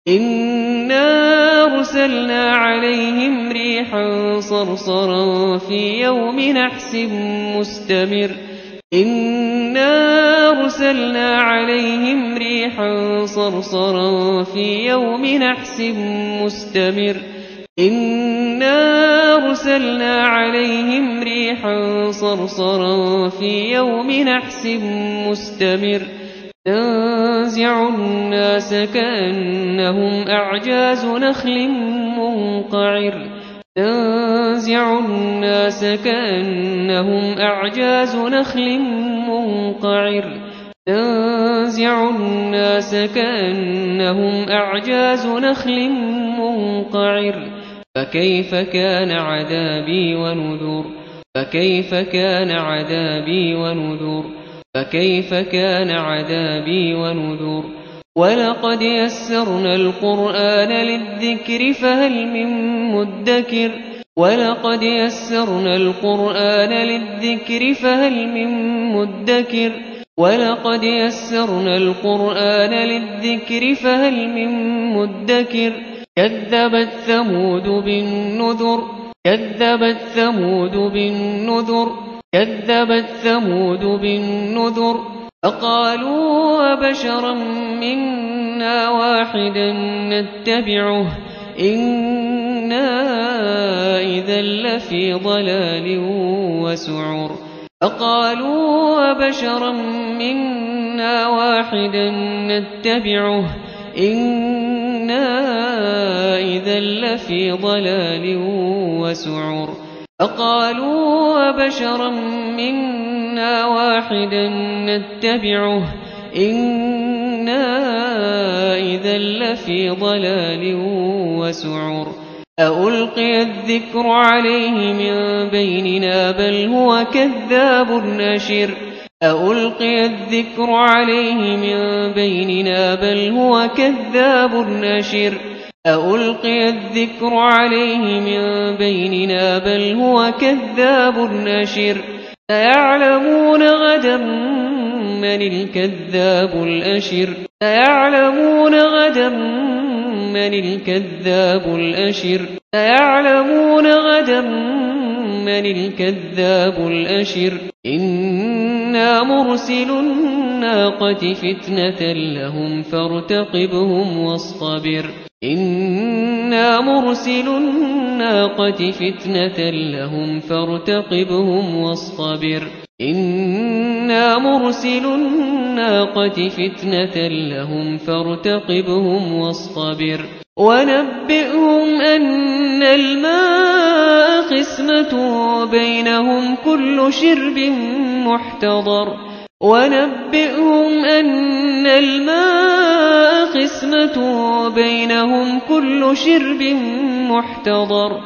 إنا أرسلنا عليهم ريحا صرصرا في يوم نحس مستمر إنا أرسلنا عليهم ريحا صرصرا في يوم نحس مستمر إنا أرسلنا عليهم ريحا صرصرا في يوم نحس مستمر تنزع الناس كأنهم أعجاز نخل منقعر تنزع الناس كأنهم أعجاز نخل منقعر تنزع الناس كأنهم أعجاز نخل منقعر فكيف كان عذابي ونذر فكيف كان عذابي ونذر فكيف كان عذابي ونذر ولقد يسرنا القرآن للذكر فهل من مدكر ولقد يسرنا القرآن للذكر فهل من مدكر ولقد يسرنا القرآن للذكر فهل من مدكر كذبت ثمود بالنذر كذبت ثمود بالنذر كذبت ثمود بالنذر فقالوا أبشرا منا واحدا نتبعه إنا إذا لفي ضلال وسعر فقالوا أبشرا منا واحدا نتبعه إنا إذا لفي ضلال وسعر فقالوا أبشرا منا واحدا نتبعه إنا إذا لفي ضلال وسعر أألقي الذكر عليه من بيننا بل هو كذاب أشر أألقي الذكر عليه من بيننا بل هو كذاب أشر أألقي الذكر عليه من بيننا بل هو كذاب أشر سيعلمون غدا من الكذاب الأشر سيعلمون غدا من الكذاب الأشر سيعلمون غدا من الكذاب الأشر إنا مرسل الناقة فتنة لهم فارتقبهم واصطبر إنا مرسل الناقة فتنة لهم فارتقبهم واصطبر إنا مرسل الناقة فتنة لهم فارتقبهم واصطبر ونبئهم أن الماء قسمة بينهم كل شرب محتضر ونبئهم أن الماء قسمة بينهم كل شرب محتضر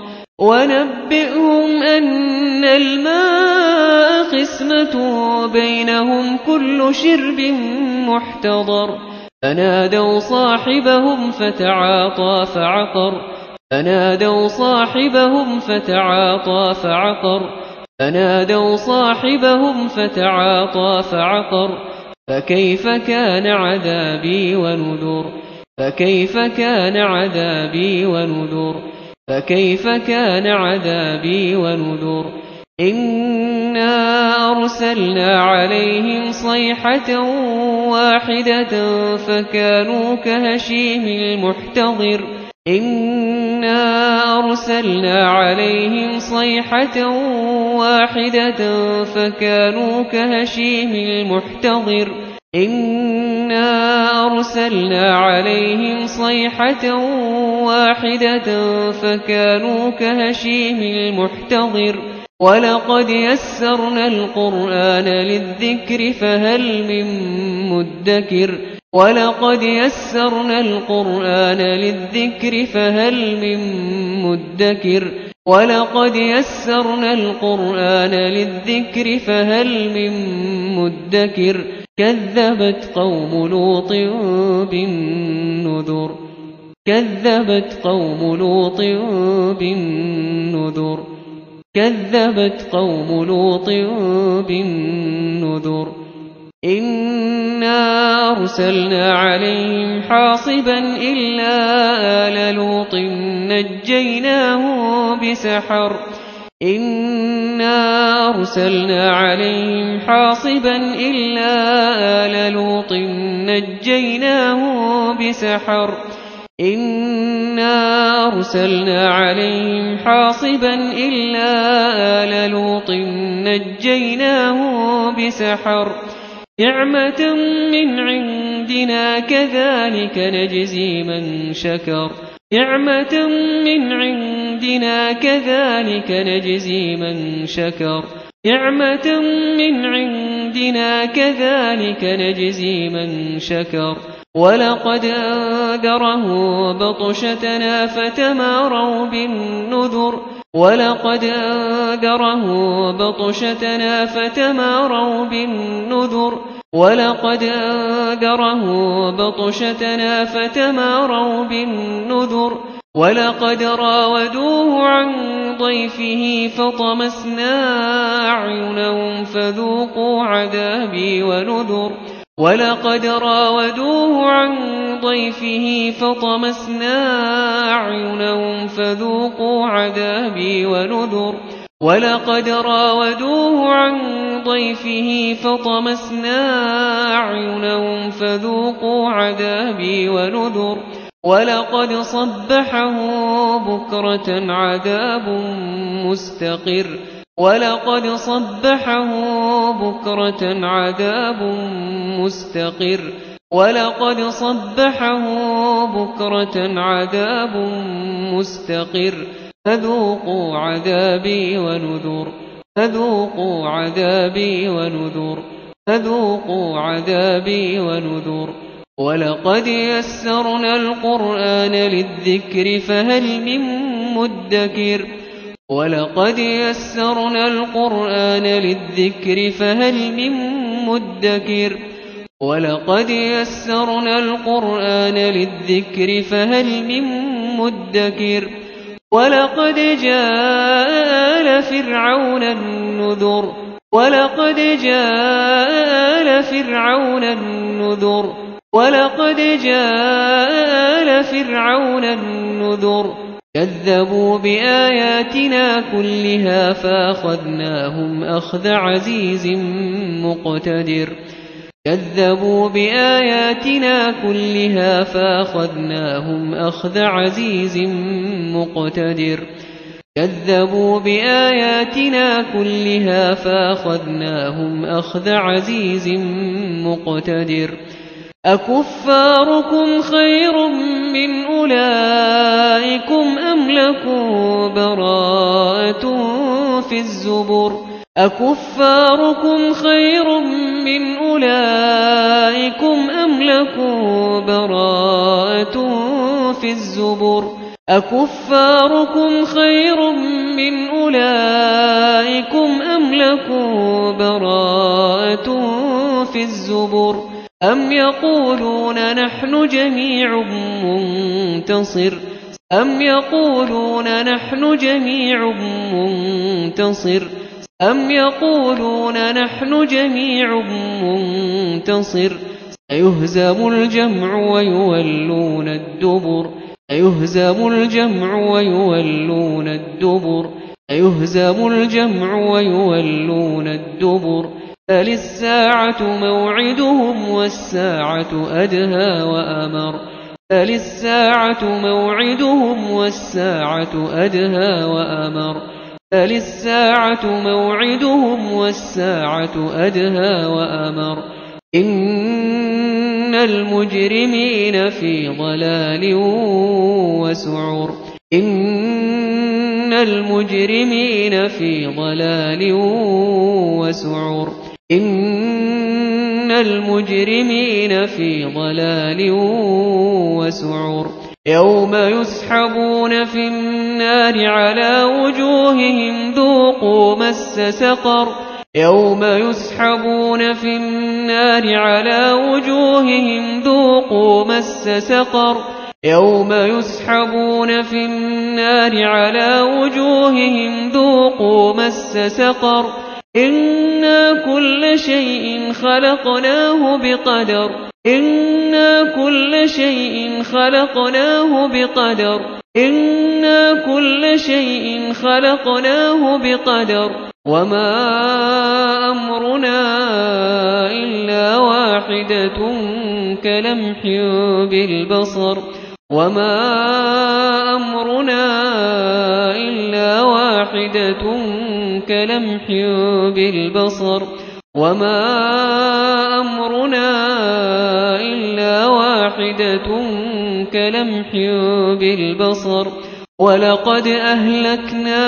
ونبئهم أن الماء قسمة بينهم كل شرب محتضر فنادوا صاحبهم فتعاطى فعقر فنادوا صاحبهم فتعاطى فعقر فنادوا صاحبهم فتعاطى فعقر فكيف كان عذابي ونذر فكيف كان عذابي ونذر فكيف كان عذابي ونذر إنا أرسلنا عليهم صيحة واحدة فكانوا كهشيم المحتضر إنا أرسلنا عليهم صيحة واحدة فكانوا كهشيم المحتضر إنا أرسلنا عليهم صيحة واحدة فكانوا كهشيم المحتضر ولقد يسرنا القرآن للذكر فهل من مدكر ولقد يسرنا القرآن للذكر فهل من مدكر ولقد يسرنا القرآن للذكر فهل من مدكر كذبت قوم لوط بالنذر كذبت قوم لوط بالنذر كذبت قوم لوط بالنذر إنا أرسلنا عليهم حاصبا إلا آل لوط نجيناه بسحر إنا أرسلنا عليهم حاصبا إلا آل لوط نجيناه بسحر إنا أرسلنا عليهم حاصبا إلا آل لوط نجيناه بسحر نعمة من عندنا كذلك نجزي من شكر نعمة من عندنا كذلك نجزي من شكر نعمة من عندنا كذلك نجزي من شكر ولقد أنذره بطشتنا فتماروا بالنذر ولقد أنذره بطشتنا فتماروا بالنذر ولقد أنذره بطشتنا فتماروا بالنذر ولقد راودوه عن ضيفه فطمسنا أعينهم فذوقوا عذابي ونذر ولقد راودوه عن ضيفه فطمسنا أعينهم فذوقوا عذابي ونذر ولقد راودوه عن ضيفه فطمسنا أعينهم فذوقوا عذابي ونذر ولقد صبحه بكرة عذاب مستقر ولقد صبحه بكرة عذاب مستقر ولقد صبحه بكرة عذاب مستقر فذوقوا عذابي ونذر فذوقوا عذابي ونذر فذوقوا عذابي ونذر ولقد يسرنا القرآن للذكر فهل من مدكر ولقد يسرنا القرآن للذكر فهل من مدكر ولقد يسرنا القرآن للذكر فهل من مدكر ولقد جاء آل فرعون النذر ولقد جاء آل فرعون النذر ولقد جاء آل فرعون النذر كذبوا بآياتنا كلها فأخذناهم أخذ عزيز مقتدر كذبوا بآياتنا كلها فأخذناهم أخذ عزيز مقتدر كذبوا بآياتنا كلها فأخذناهم أخذ عزيز مقتدر أكفاركم خير من أولئكم أم لكم براءة في الزبر أكفاركم خير من أولئكم أم لكم براءة في الزبر أكفاركم خير من أولئكم أم لكم براءة في الزبر أم يقولون نحن جميع منتصر أم يقولون نحن جميع منتصر أم يقولون نحن جميع منتصر سيهزم الجمع ويولون الدبر سيهزم الجمع ويولون الدبر سيهزم الجمع ويولون الدبر بل الساعة موعدهم والساعة أدهى وأمر بل الساعة موعدهم والساعة أدهى وأمر بل الساعة موعدهم والساعة أدهى وأمر إن المجرمين في ضلال وسعر إن المجرمين في ضلال وسعر إن المجرمين في ضلال وسعر يوم يسحبون في النار على وجوههم ذوقوا مس سقر يوم يسحبون في النار على وجوههم ذوقوا مس سقر يوم يسحبون في النار على وجوههم ذوقوا مس سقر إنا كل شيء خلقناه بقدر إنا كل شيء خلقناه بقدر إنا كل شيء خلقناه بقدر وما أمرنا إلا واحدة كلمح بالبصر وما أمرنا إلا واحدة كلمح بالبصر وما أمرنا إلا واحدة كلمح بالبصر ولقد أهلكنا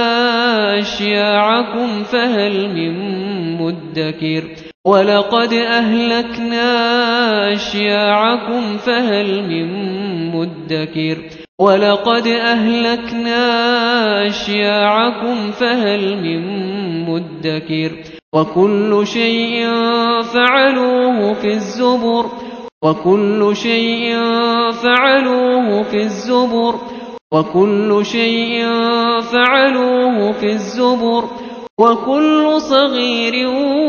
أشياعكم فهل من مدكر ولقد أهلكنا أشياعكم فهل من مدكر ولقد أهلكنا أشياعكم فهل من مدكر وكل شيء فعلوه في الزبر وكل شيء فعلوه في الزبر وكل شيء فعلوه في الزبر وكل صغير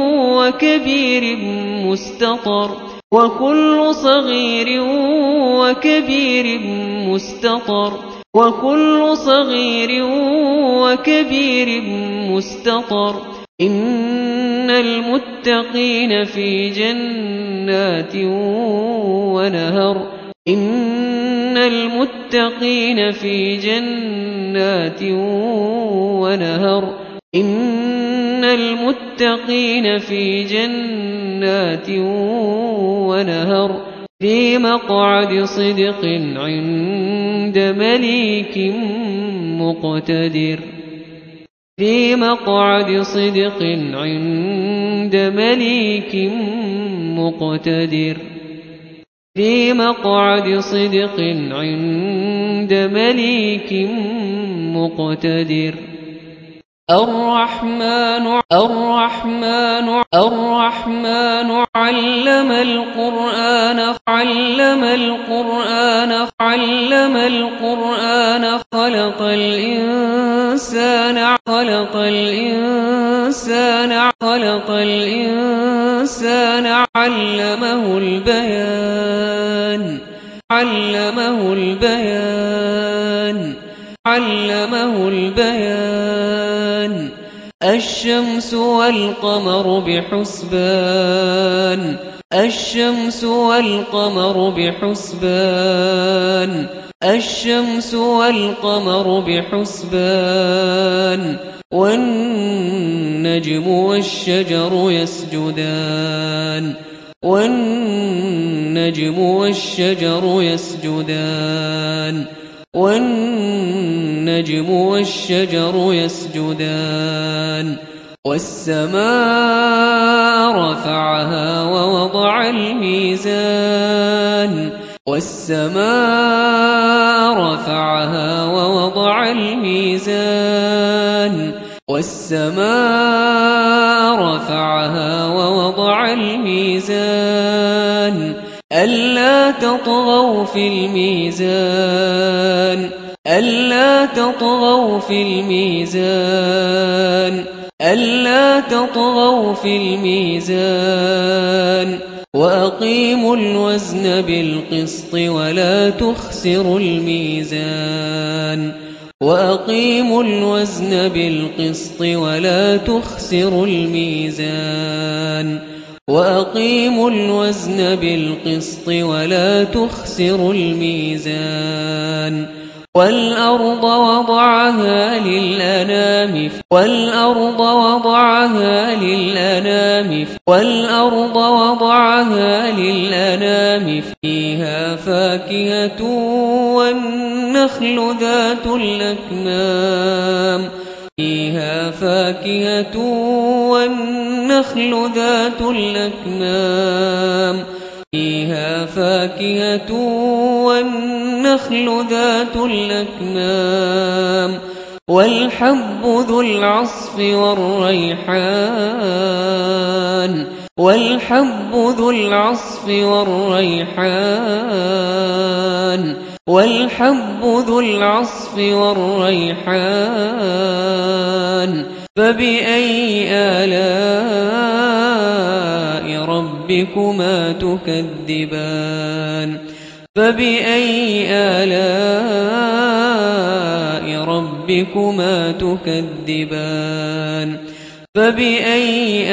وكبير مستطر وكل صغير وكبير مستطر وكل صغير وكبير مستطر إن المتقين في جنات ونهر إن المتقين في جنات ونهر إن المتقين في جنات ونهر في مقعد صدق عند مليك مقتدر في مقعد صدق عند مليك مقتدر في مقعد صدق عند مليك مقتدر الرحمن علم القرآن خلق الإنسان علمه البيان الشمس والقمر بحسبان الشمس والقمر بحسبان الشمس والقمر بحسبان والنجم والشجر يسجدان والنجم والشجر يسجدان والنجم والشجر يسجدان والسماء رفعها ووضع الميزان والسماء رفعها ووضع الميزان والسماء رفعها ووضع الميزان ألا تطغوا في الميزان ألا تطغوا في الميزان ألا تطغوا في الميزان وأقيموا الوزن بالقسط ولا تخسروا الميزان وأقيموا الوزن بالقسط ولا تخسروا الميزان وأقيموا الوزن بالقسط ولا تخسروا الميزان والأرض وضعها للأنام والأرض وضعها للأنام والأرض وضعها للأنام فيها فاكهة والنخل ذات الأكمام فيها فاكهة والنخل ذات الأكمام فيها فاكهة والنخل ذات الأكمام والحب ذو العصف والريحان والحب ذو العصف والريحان والحب ذو العصف والريحان فبأي آلاء ربكما تكذبان فبأي آلاء ربكما تكذبان فبأي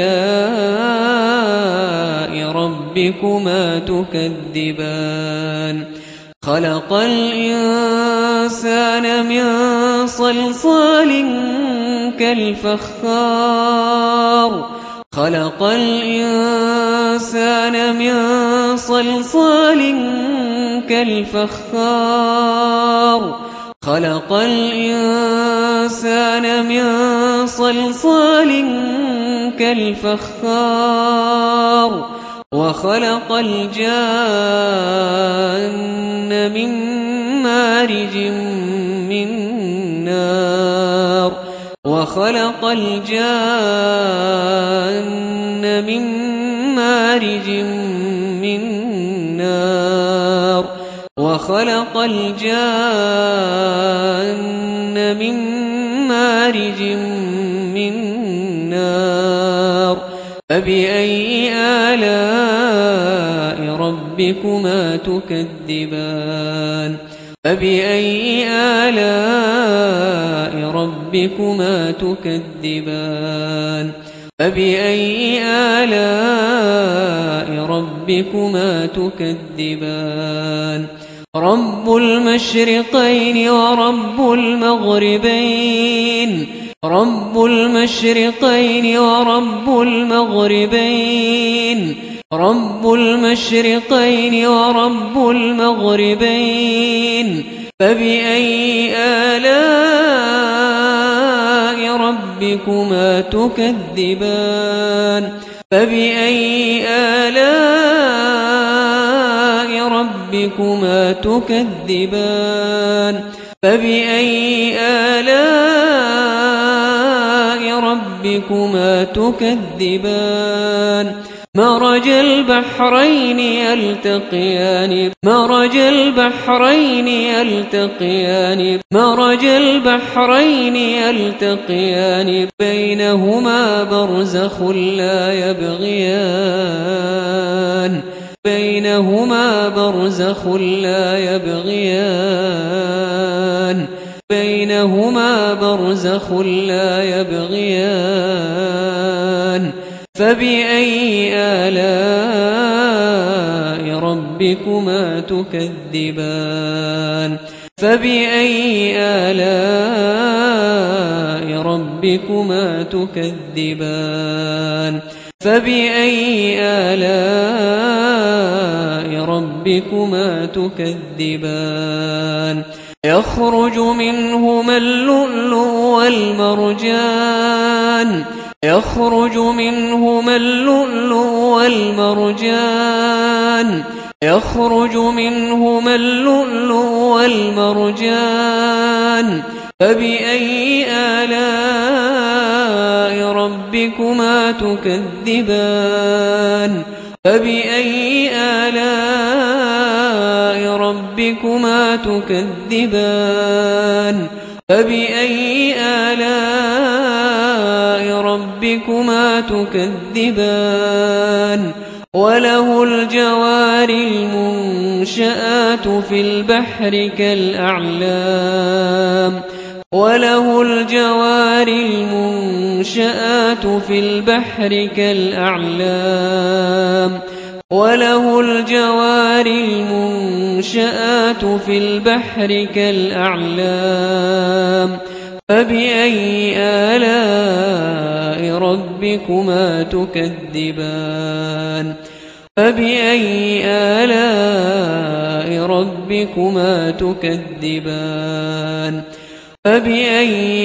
آلاء ربكما تكذبان خلق الإنسان من صلصال كالفخار خلق الإنسان من صلصال كالفخار خلق الإنسان من صلصال كالفخار وخلق الجان من مارج من نار وخلق الجان من مارج من نار وخلق الجان من مارج من نار فبأي آلاء ربكما تكذبان فبأي آلاء ربكما تكذبان فبأي آلاء ربكما تكذبان رب المشرقين ورب المغربين رب المشرقين ورب المغربين رب المشرقين ورب المغربين فبأي آلاء ربكما تكذبان فبأي آلاء ربكما تكذبان فبأي آلاء ربكما تكذبان مرج البحرين يلتقيان مرج البحرين يلتقيان مرج البحرين يلتقيان بينهما برزخ لا يبغيان بينهما برزخ لا يبغيان بينهما برزخ لا يبغيان فبأي آلاء ربكما تكذبان فبأي آلاء ربكما تكذبان فبأي آلاء ربكما تكذبان يخرج منهما اللؤلؤ والمرجان يخرج منهما اللؤلؤ والمرجان يخرج منهما اللؤلؤ والمرجان فبأي آلاء ربكما تكذبان فبأي آلاء ربكما تكذبان فبأي آلاء ربكما تكذبان وله الجوار المنشآت في البحر كالأعلام وله الجوار المنشآت في البحر كالأعلام وله الجوار المنشآت في البحر كالأعلام فبأي آلاء ربكما تكذبان فبأي آلاء ربكما تكذبان فبأي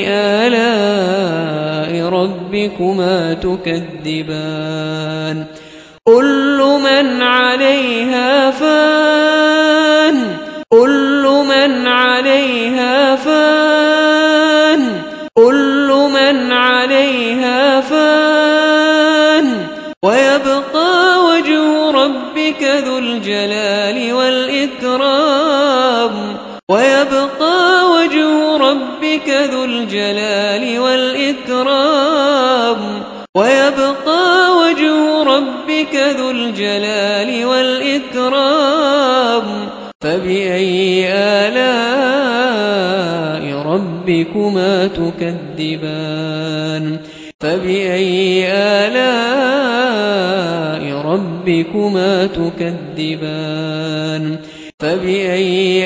آلاء ربكما تكذبان كل من عليها فان كل من عليها فان كل من عليها فان ويبقى وجه ربك ذو الجلال والإكرام ويبقى وجه ربك ذو الجلال والإكرام ويبقى وجه ربك ذو الجلال والإكرام فبأي آلاء ربكما تكذبان فبأي آلاء ربكما تكذبان فبأي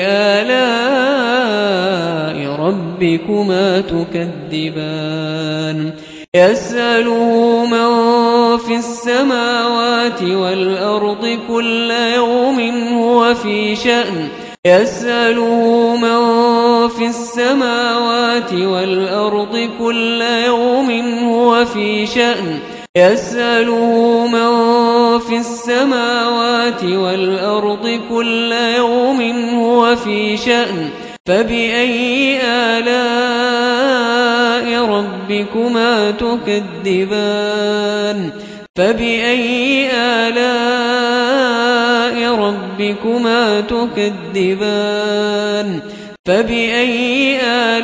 آلاء ربكما تكذبان يسأله من في السماوات والأرض كل يوم هو في شأن يسأله من في السماوات والأرض كل يوم هو في شأن يسأله من في السماوات والأرض كل يوم هو في شأن فبأي آلاء ربكما تكذبان فبأي آلاء ربكما تكذبان فبأي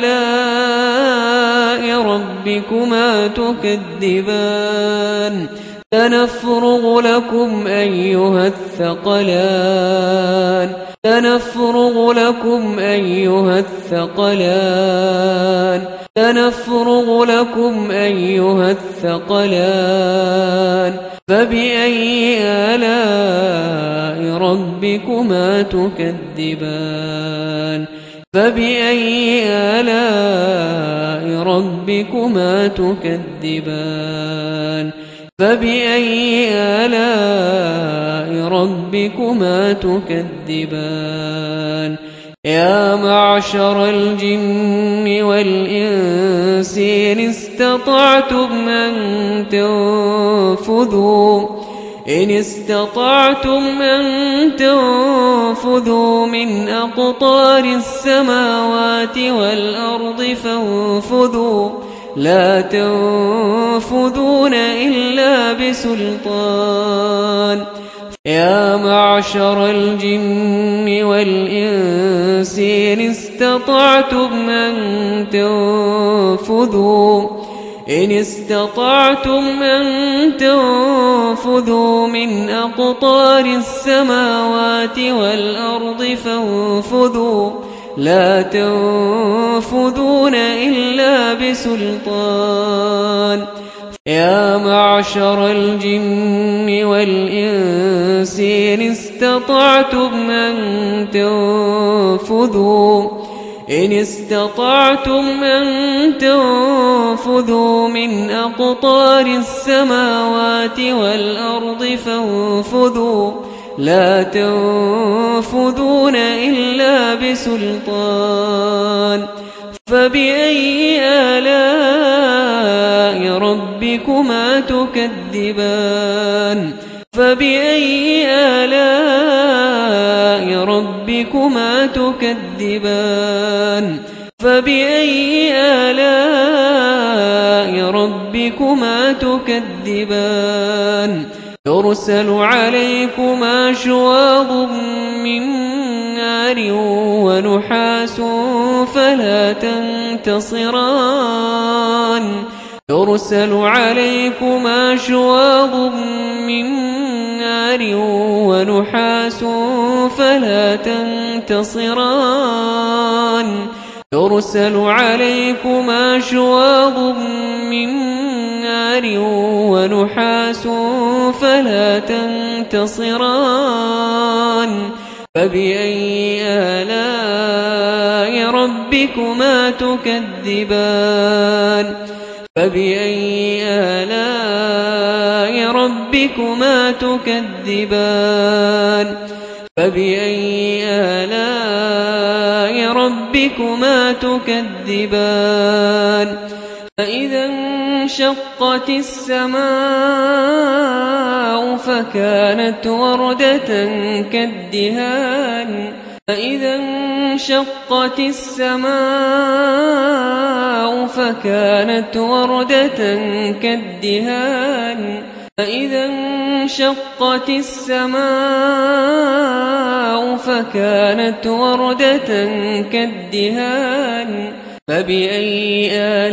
آلاء ربكما تكذبان سنفرغ لكم أيها الثقلان سنفرغ لكم أيها الثقلان سنفرغ لكم أيها الثقلان فبأي آلاء ربكما تكذبان فبأي آلاء ربكما تكذبان فبأي آلاء ربكما تكذبان يا معشر الجن والإنس إن استطعتم أن تنفذوا من أقطار السماوات والأرض فانفذوا لا تنفذون إلا بسلطان يا معشر الجن والإنس إن استطعتم أن تنفذوا من أقطار السماوات والأرض فانفذوا لا تنفذون إلا بسلطان يا معشر الجن والإنس إن استطعتم أن تنفذوا من أقطار السماوات والأرض فانفذوا لا تنفذون إلا بسلطان فبأي آلاء ربكما تكذبان فبأي آلاء ربكما تكذبان فبأي آلاء ربكما تكذبان يرسل عليكما شواظ من نار ونحاس فلا تنتصران يرسل عليكما شواظ من نار ونحاس فلا تنتصران يرسل عليكما شواظ من نار ونحاس فلا تنتصران ينتصران فبأي آلاء ربكما تكذبان فبأي آلاء ربكما تكذبان فبأي آلاء ربكما تكذبان فإذا انشقت السماء فكانت وردة كالدهان فإذا انشقت السماء فكانت وردة كالدهان فإذا انشقت السماء فكانت وردة كالدهان فبأي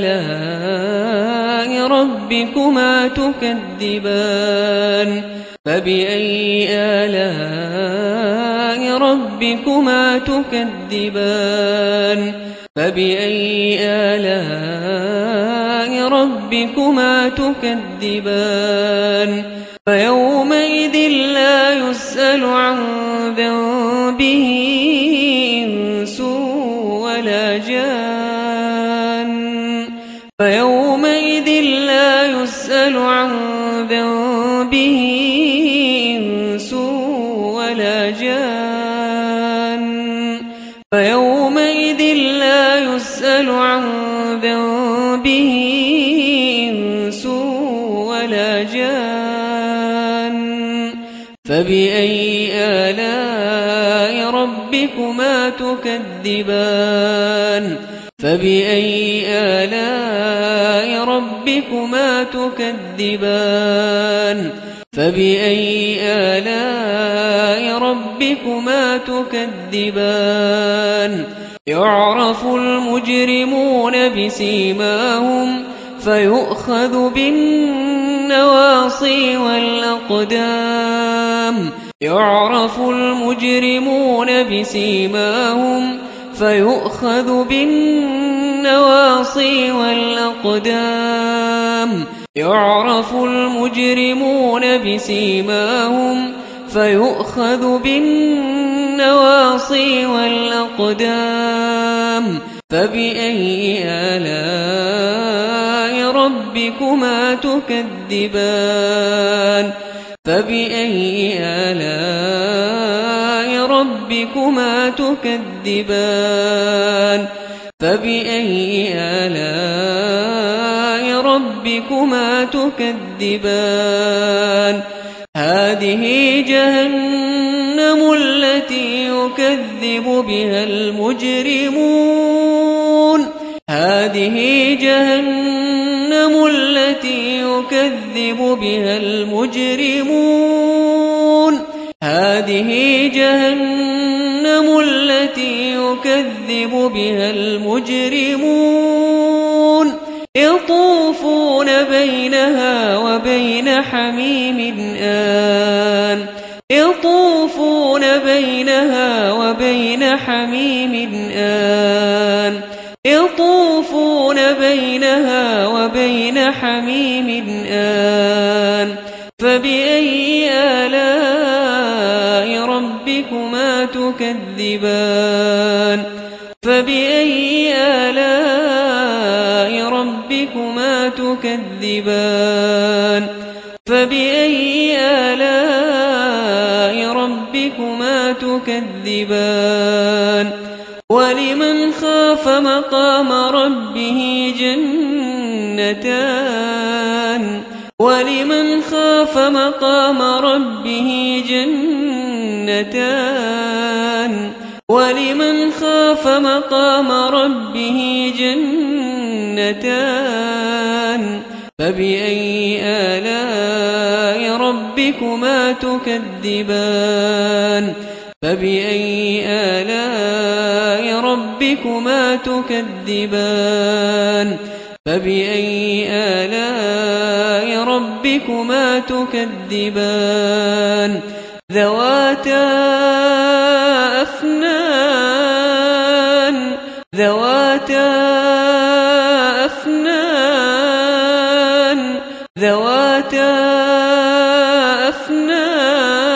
آلاء ربكما تكذبان فبأي آلاء ربكما تكذبان فبأي آلاء ربكما تكذبان فيومئذ لا يسأل عن ذنبه إنس ولا جان فيومئذ لا يسأل عن ذنبه إنس ولا جان فيومئذ لا يسأل عن ذنبه إنس ولا جان فبأي آلاء ربكما تكذبان فبأي آلاء ربكما تكذبان فبأي آلاء ربكما تكذبان يعرف المجرمون بسيماهم فيؤخذ بالنواصي والأقدام يعرف المجرمون بسيماهم فيؤخذ بالنواصي والأقدام يعرف المجرمون بسيماهم فيؤخذ بالنواصي والأقدام فبأي آلاء ربكما تكذبان فبأي آلاء ربكما تكذبان فبأي آلاء ربكما تكذبان هذه جهنم التي يكذب بها المجرمون هذه جهنم التي يكذب بها المجرمون هذه جهنم التي يكذب بها المجرمون يطوفون بينها وبين حميم آن يطوفون بينها وبين حميم آن يطوفون بينها وبين حميم آن فبأي آلاء ربكما تكذبان فبأي آلاء ربكما تكذبان فبأي آلاء ربكما تكذبان ولمن خاف مقام ربه جنتان ولمن خاف مقام ربه جنتان ولمن خاف مقام ربه جنتان فبأي آلاء ربكما تكذبان فبأي آلاء ربكما تكذبان فبأي آلاء ربكما تكذبان ذواتا أفنان ذواتا أفنان ذواتا أفنان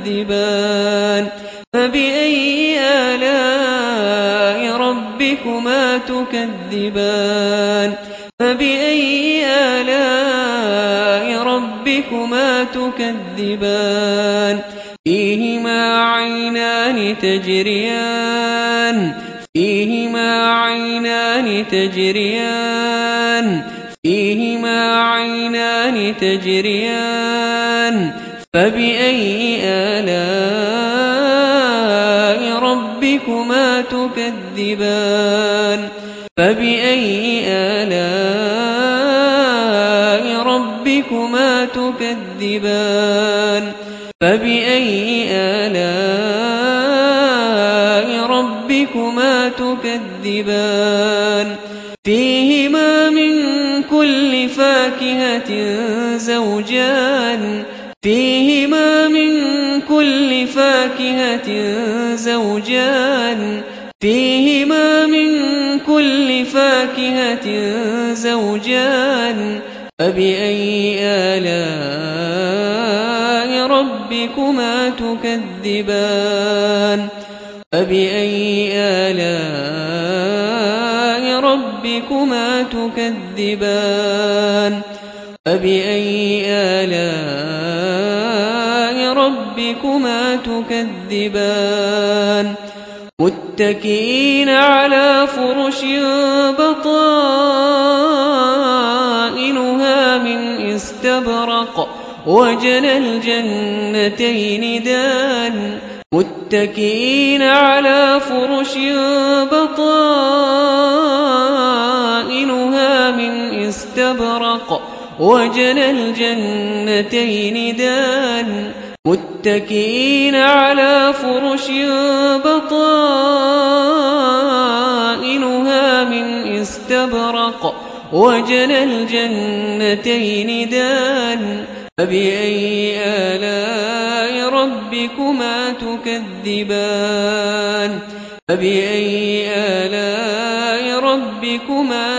تكذبان فبأي آلاء ربكما تكذبان فبأي آلاء ربكما تكذبان فيهما عينان تجريان فيهما عينان تجريان فيهما عينان تجريان فبأي آلاء ربكما تكذبان فبأي آلاء ربكما تكذبان فبأي آلاء ربكما تكذبان فيهما من كل فاكهة زوجان فيهما من كل فاكهة زوجان فيهما من كل فاكهة زوجان فبأي آلاء ربكما تكذبان فبأي آلاء ربكما تكذبان فبأي آلاء ربكما تكذبان متكئين على فرش بطائنها من استبرق وجنى الجنتين دان متكئين على فرش بطائنها من استبرق وجنى الجنتين دان متكئين على فرش بطائنها من استبرق وجنى الجنتين دان فبأي آلاء ربكما تكذبان فبأي آلاء ربكما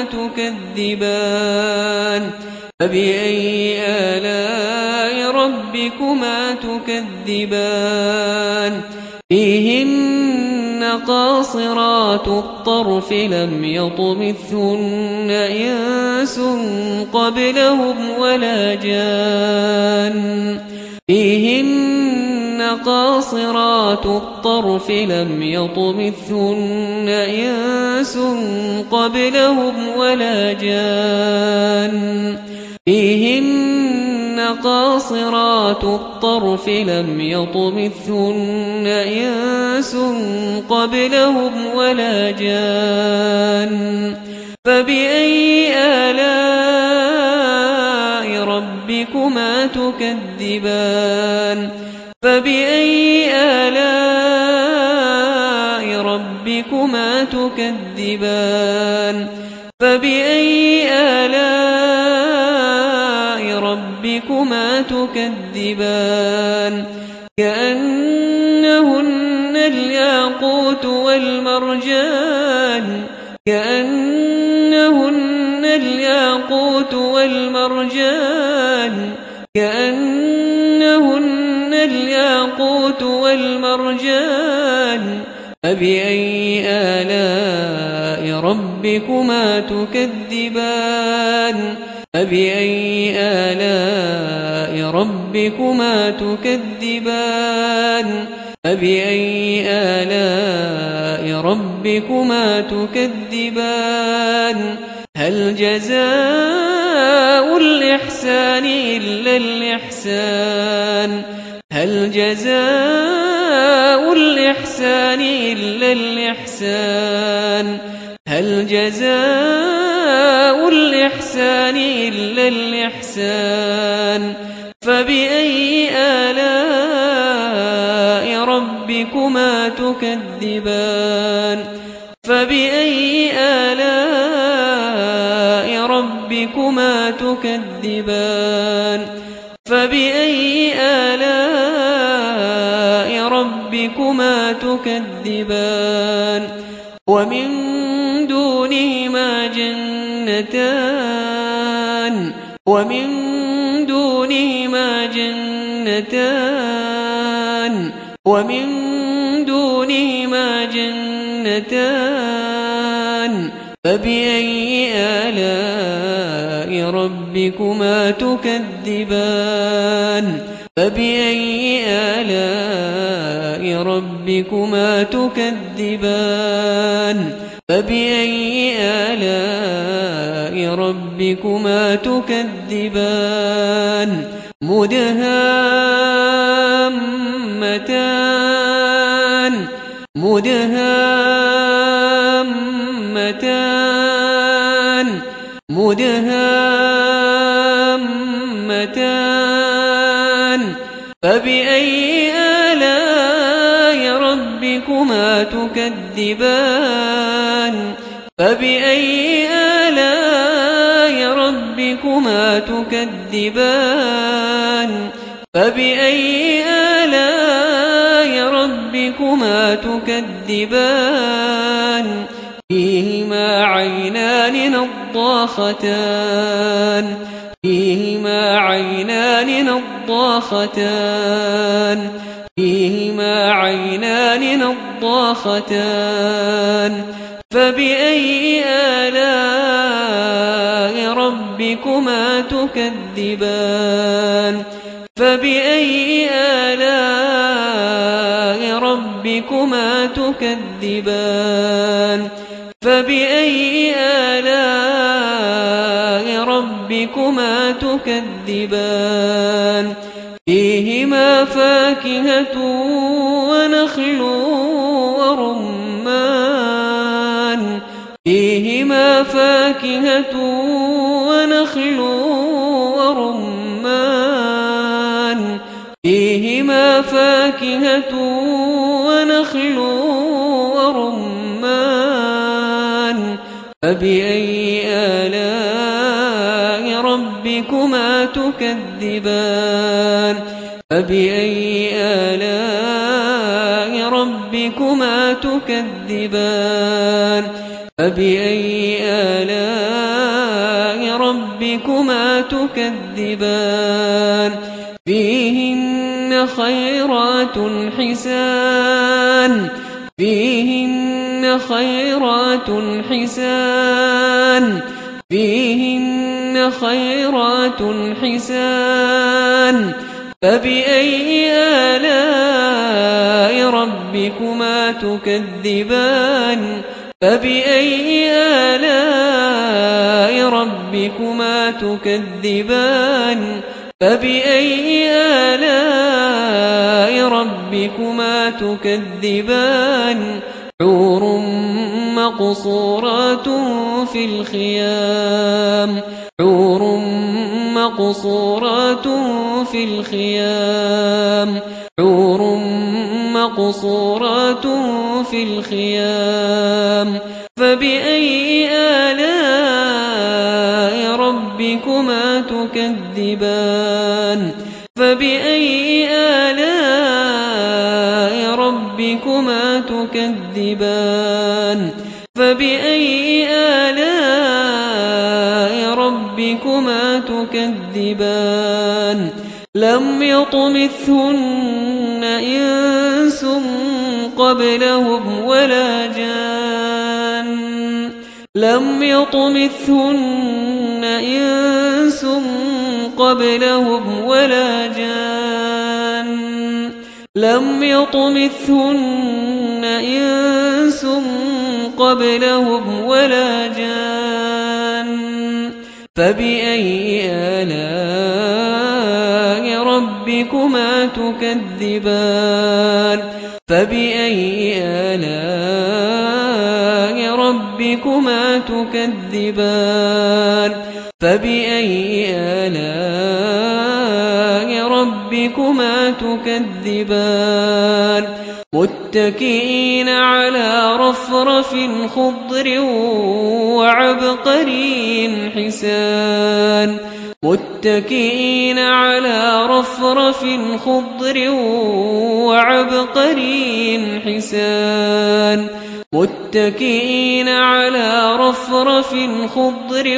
تكذبان فبأي آلاء ربكما تكذبان فيهن قاصرات الطرف لم يطمثهن إنس قبلهم ولا جان فيهن قاصرات الطرف لم يطمثهن إنس قبلهم ولا جان فيهن قاصرات الطرف لم يطمثهن إنس قبلهم ولا جان فبأي آلاء ربكما تكذبان فبأي آلاء ربكما تكذبان فبأي آلاء ربكما تكذبان كأنهن الياقوت والمرجان كأنهن الياقوت والمرجان كأنهن الياقوت والمرجان فبأي آلاء ربكما تكذبان فبأي آلاء ربكما تكذبان فبأي آلاء ربكما تكذبان هل جزاء الإحسان إلا الإحسان هل جزاء الإحسان إلا الإحسان هل جزاء الإحسان إلا الإحسان فبأي آلاء ربكما تكذبان فبأي آلاء ربكما تكذبان فبأي آلاء ربكما تكذبان ومن دونهما جنتان ومن دونهما جنتان ومن دونهما جنتان فبأي آلاء ربكما تكذبان فبأي آلاء ربكما تكذبان فبأي آلاء ربكما تكذبان مدهامتان مدهامتان مدهامتان فبأي آلاء ربكما تكذبان فبأي آلاء ربكما تكذبان فبأي آلاء ربكما تكذبان فيهما عينان نضاختان فيهما عينان نضاختان فيهما عينان نضاختان فبأي آلاء ربكما تكذبان فبأي آلاء ربكما تكذبان فبأي آلاء ربكما تكذبان فيهما فاكهة ونخل ورمان فيهما فاكهة ونخل ورمان فيهما فاكهة ونخل ورمان فبأي آلاء ربكما تكذبان فبأي آلاء ربكما تكذبان فبأي آلاء ربكما تكذبان فيهن خيرات حسان فيهن خيرات حسان فيهن خيرات حسان فبأي آلاء ربكما تكذبان فبأي آلاء ربكما تكذبان فبأي آلاء ربكما تكذبان حور مقصورات في الخيام حور مقصورات في الخيام حور مقصورات في الخيام فبأي آلاء ربكما تكذبان فبأي آلاء ربكما تكذبان فبأي آلاء ربكما تكذبان لم يطمثهن إنس قبلهم ولا جان لم يطمثهن إنس قبلهم ولا جان لم يطمثهن إنس قبلهم ولا جان فبأي آلاء ربكما تكذبان فبأي آلاء ربكما تكذبان فبأي آلاء ربكما تكذبان متكئين على رفرف خضر وعبقري حسان متكئين على رفرف خضر وعبقري حسان متكئين على رفرف خضر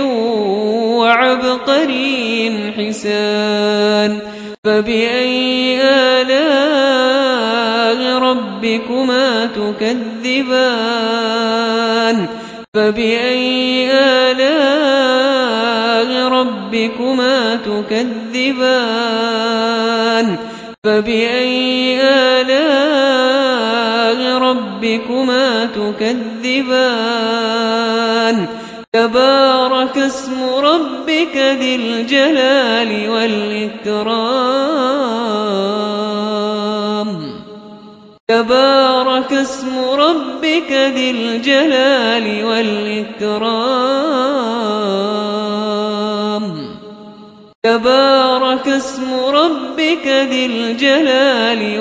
وعبقري حسان فبأي آلاء ربكما تكذبان فبأي آلاء ربكما تكذبان فبأي آلاء ربكما تكذبان تبارك اسم ربك ذي الجلال والإكرام تبارك اسم ربك ذي الجلال والإكرام تبارك اسم ربك ذي الجلال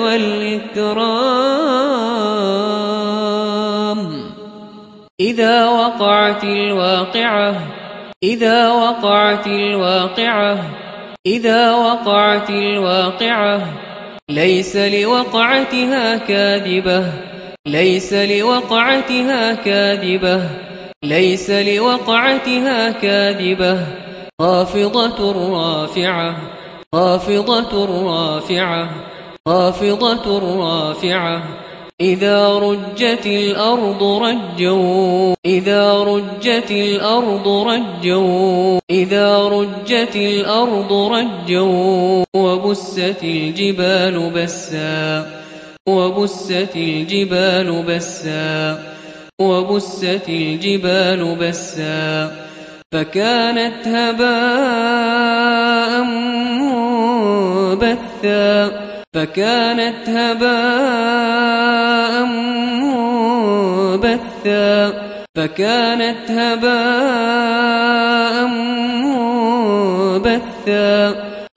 والإكرام إذا وقعت الواقعة إذا وقعت الواقعة إذا وقعت الواقعة ليس لوقعتها كاذبة ليس لوقعتها كاذبة ليس لوقعتها كاذبة خافضة رافعة خافضة رافعة خافضة رافعة إذا رجت الأرض رجا إذا رجت الأرض رجا إذا رجت الأرض رجا وبست الجبال بسا وبست الجبال بسا وبست الجبال بسا فكانت هباء منبثا فكانت هباء منبثا فكانت هباء منبثا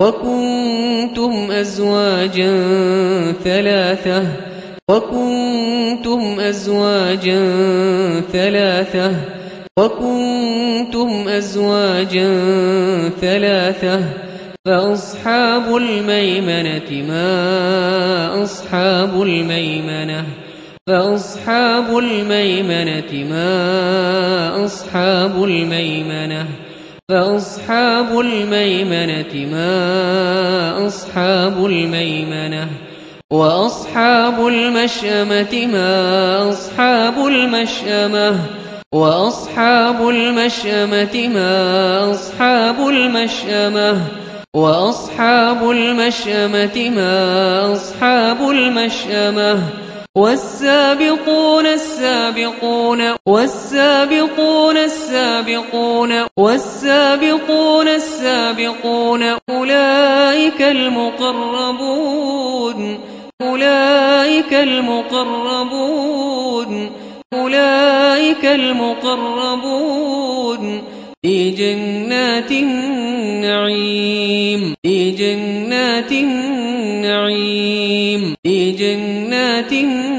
وكنتم أزواجا ثلاثة وكنتم أزواجا ثلاثة وكنتم أزواجا ثلاثة فأصحاب الميمنة ما أصحاب الميمنة فأصحاب الميمنة ما أصحاب الميمنة فأصحاب الميمنة ما أصحاب الميمنة وأصحاب المشأمة ما أصحاب المشأمة وأصحاب المشأمة ما أصحاب المشأمة وأصحاب المشأمة ما أصحاب المشأمة والسابقون السابقون والسابقون السابقون والسابقون السابقون أولئك المقربون أولئك المقربون أولئك المقربون في جنات النعيم في جنات النعيم في جنات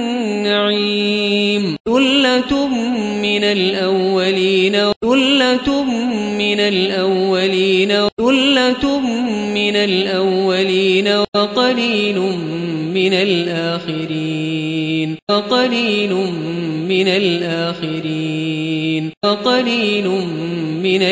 النعيم ثلة من الأولين ثلة من الأولين ثلة من الأولين وقليل من الآخرين وقليل من الآخرين وقليل من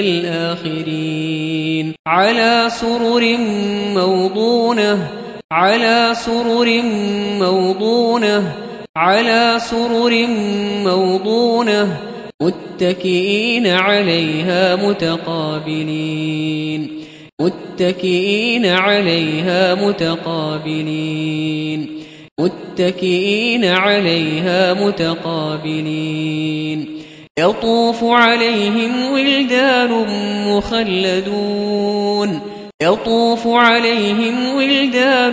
الآخرين على سرر موضونة على سرر موضونة على سرر موضونة متكئين عليها متقابلين متكئين عليها متقابلين متكئين عليها متقابلين يطوف عليهم ولدان مخلدون يطوف عليهم ولدان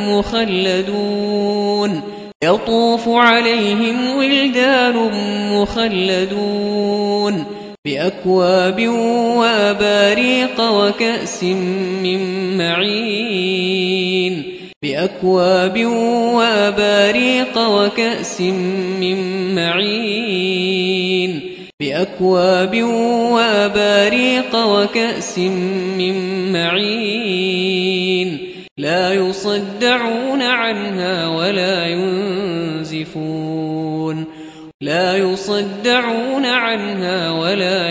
مخلدون يطوف عليهم ولدان مخلدون بأكواب وأباريق وكأس من معين بأكواب وأباريق وكأس من معين بأكواب وأباريق وكأس من معين لا يصدعون عنها ولا ينزفون لا يصدعون عنها ولا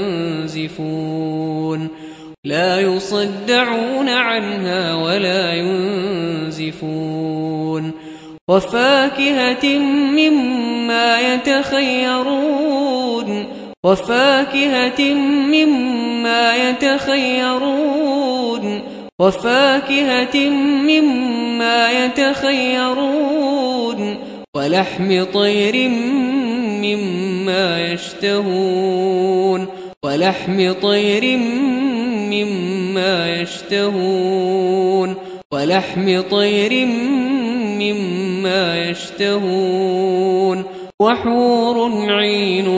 ينزفون لا يصدعون عنها ولا ينزفون وفاكهة مما يتخيرون وفاكهة مما يتخيرون وفاكهة مما يتخيرون ولحم طير مما يشتهون ولحم طير مما يشتهون ولحم طير مما يشتهون وحور عين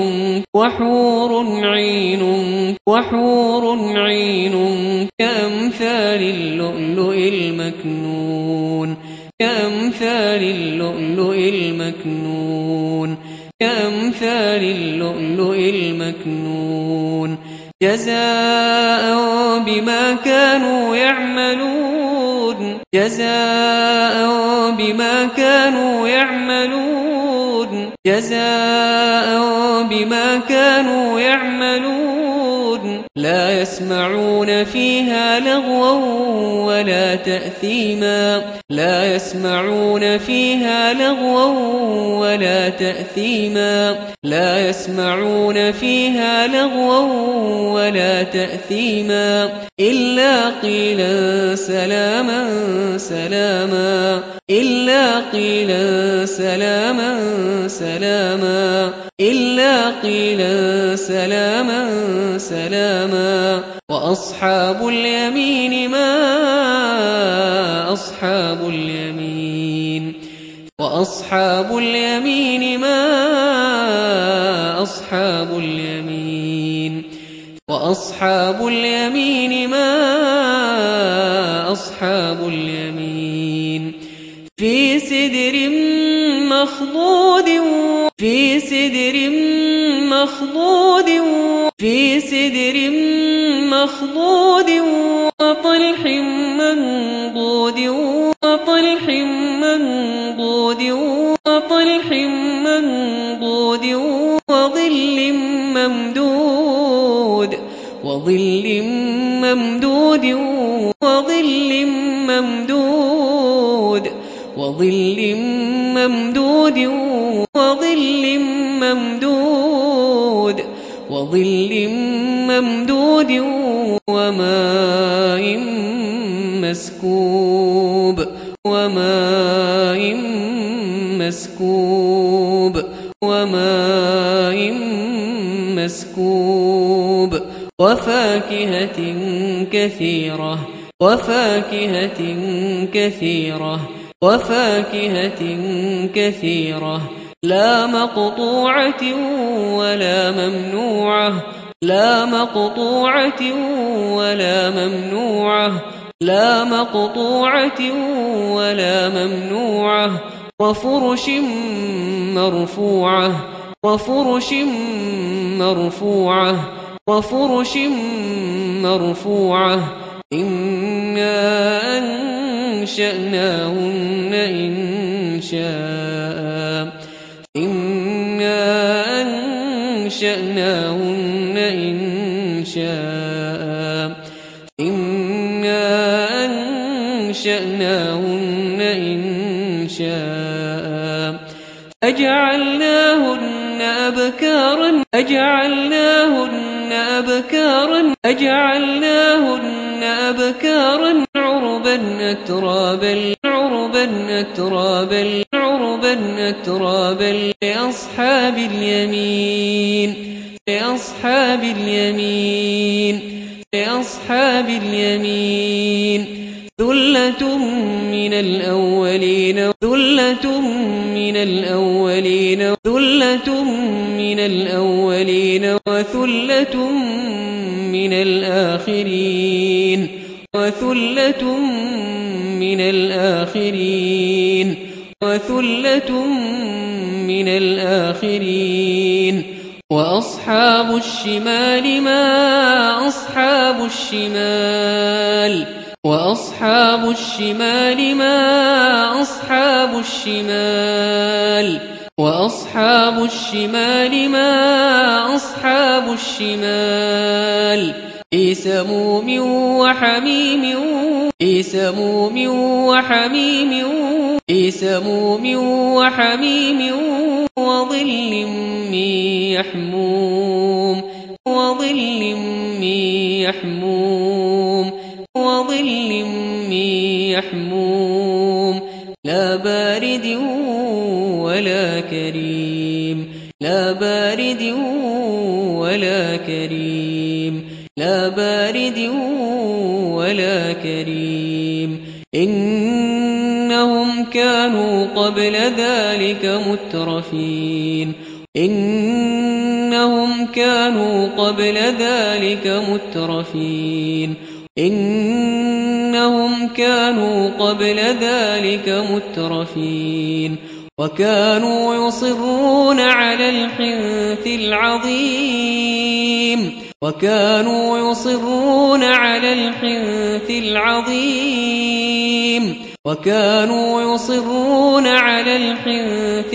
كأمثال اللؤلؤ المكنون كأمثال اللؤلؤ المكنون كأمثال اللؤلؤ المكنون جزاء بما كانوا يعملون جزاء بما كانوا يعملون جزاء بما كانوا يعملون لا يسمعون فيها لغوا ولا تأثيما لا يسمعون فيها لغوا ولا تأثيما لا يسمعون فيها لغوا ولا تأثيما إلا قيلا سلاما سلاما إلا قيلا سلاما سلاما إلا قيلا سلاما سلاما وأصحاب اليمين ما أصحاب اليمين وأصحاب اليمين ما أصحاب اليمين وأصحاب اليمين ما أصحاب اليمين في سدر مخضود في سدر مخضود في سدر مخضود وطلح منضود وطلح منضود وطلح منضود وظل ممدود وظل ممدود وظل ممدود وظل ممدود وظل ممدود وظل ممدود وماء مسكوب وماء مسكوب وماء مسكوب وفاكهة كثيرة وفاكهة كثيرة وفاكهة كثيرة لا مقطوعة ولا ممنوعة لا مقطوعة ولا ممنوعة لا مقطوعة ولا ممنوعة وفرش مرفوعة وفرش مرفوعة وفرش مرفوعة إنا أنشأناهن إنشاء إنا أنشأناهن إنشاء إنا أنشأناهن إنشاء أجعلناهن أبكارا أجعلناهن أبكارا أجعلناهن أبكارا عربا أترابا عربا أترابا عربا أترابا لأصحاب اليمين لأصحاب اليمين لأصحاب اليمين ثلة من الأولين ثلة من الأولين ثلة من الأولين وثلة من الآخرين وثلة من الآخرين وثلة من الآخرين وأصحاب الشمال ما أصحاب الشمال وأصحاب الشمال ما أصحاب الشمال وأصحاب الشمال ما أصحاب الشمال في سموم وحميم في سموم وحميم في بسموم وحميم وظل من يحموم وظل من يحموم وظل من يحموم لا بارد ولا كريم لا بارد ولا كريم لا بارد ولا كريم إنهم كانوا قبل ذلك مترفين إنهم كانوا قبل ذلك مترفين إنهم كانوا قبل ذلك مترفين وكانوا يصرون على الحنث العظيم وكانوا يصرون على الحنث العظيم وكانوا يصرون على الحنث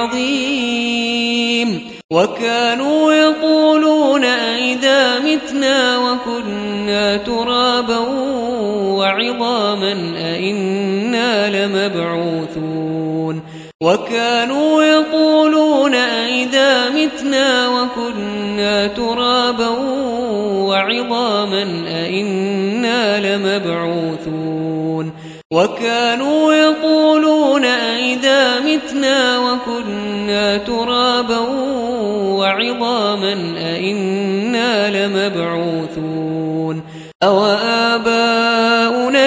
العظيم وكانوا يقولون أئذا متنا وكنا ترابا وعظاما أئنا لمبعوثون وكانوا يقولون أئذا متنا وكنا ترابا وعظاما أئنا لمبعوثون وكانوا يقولون أئذا متنا وكنا ترابا وعظاما أئنا لمبعوثون أوآباؤنا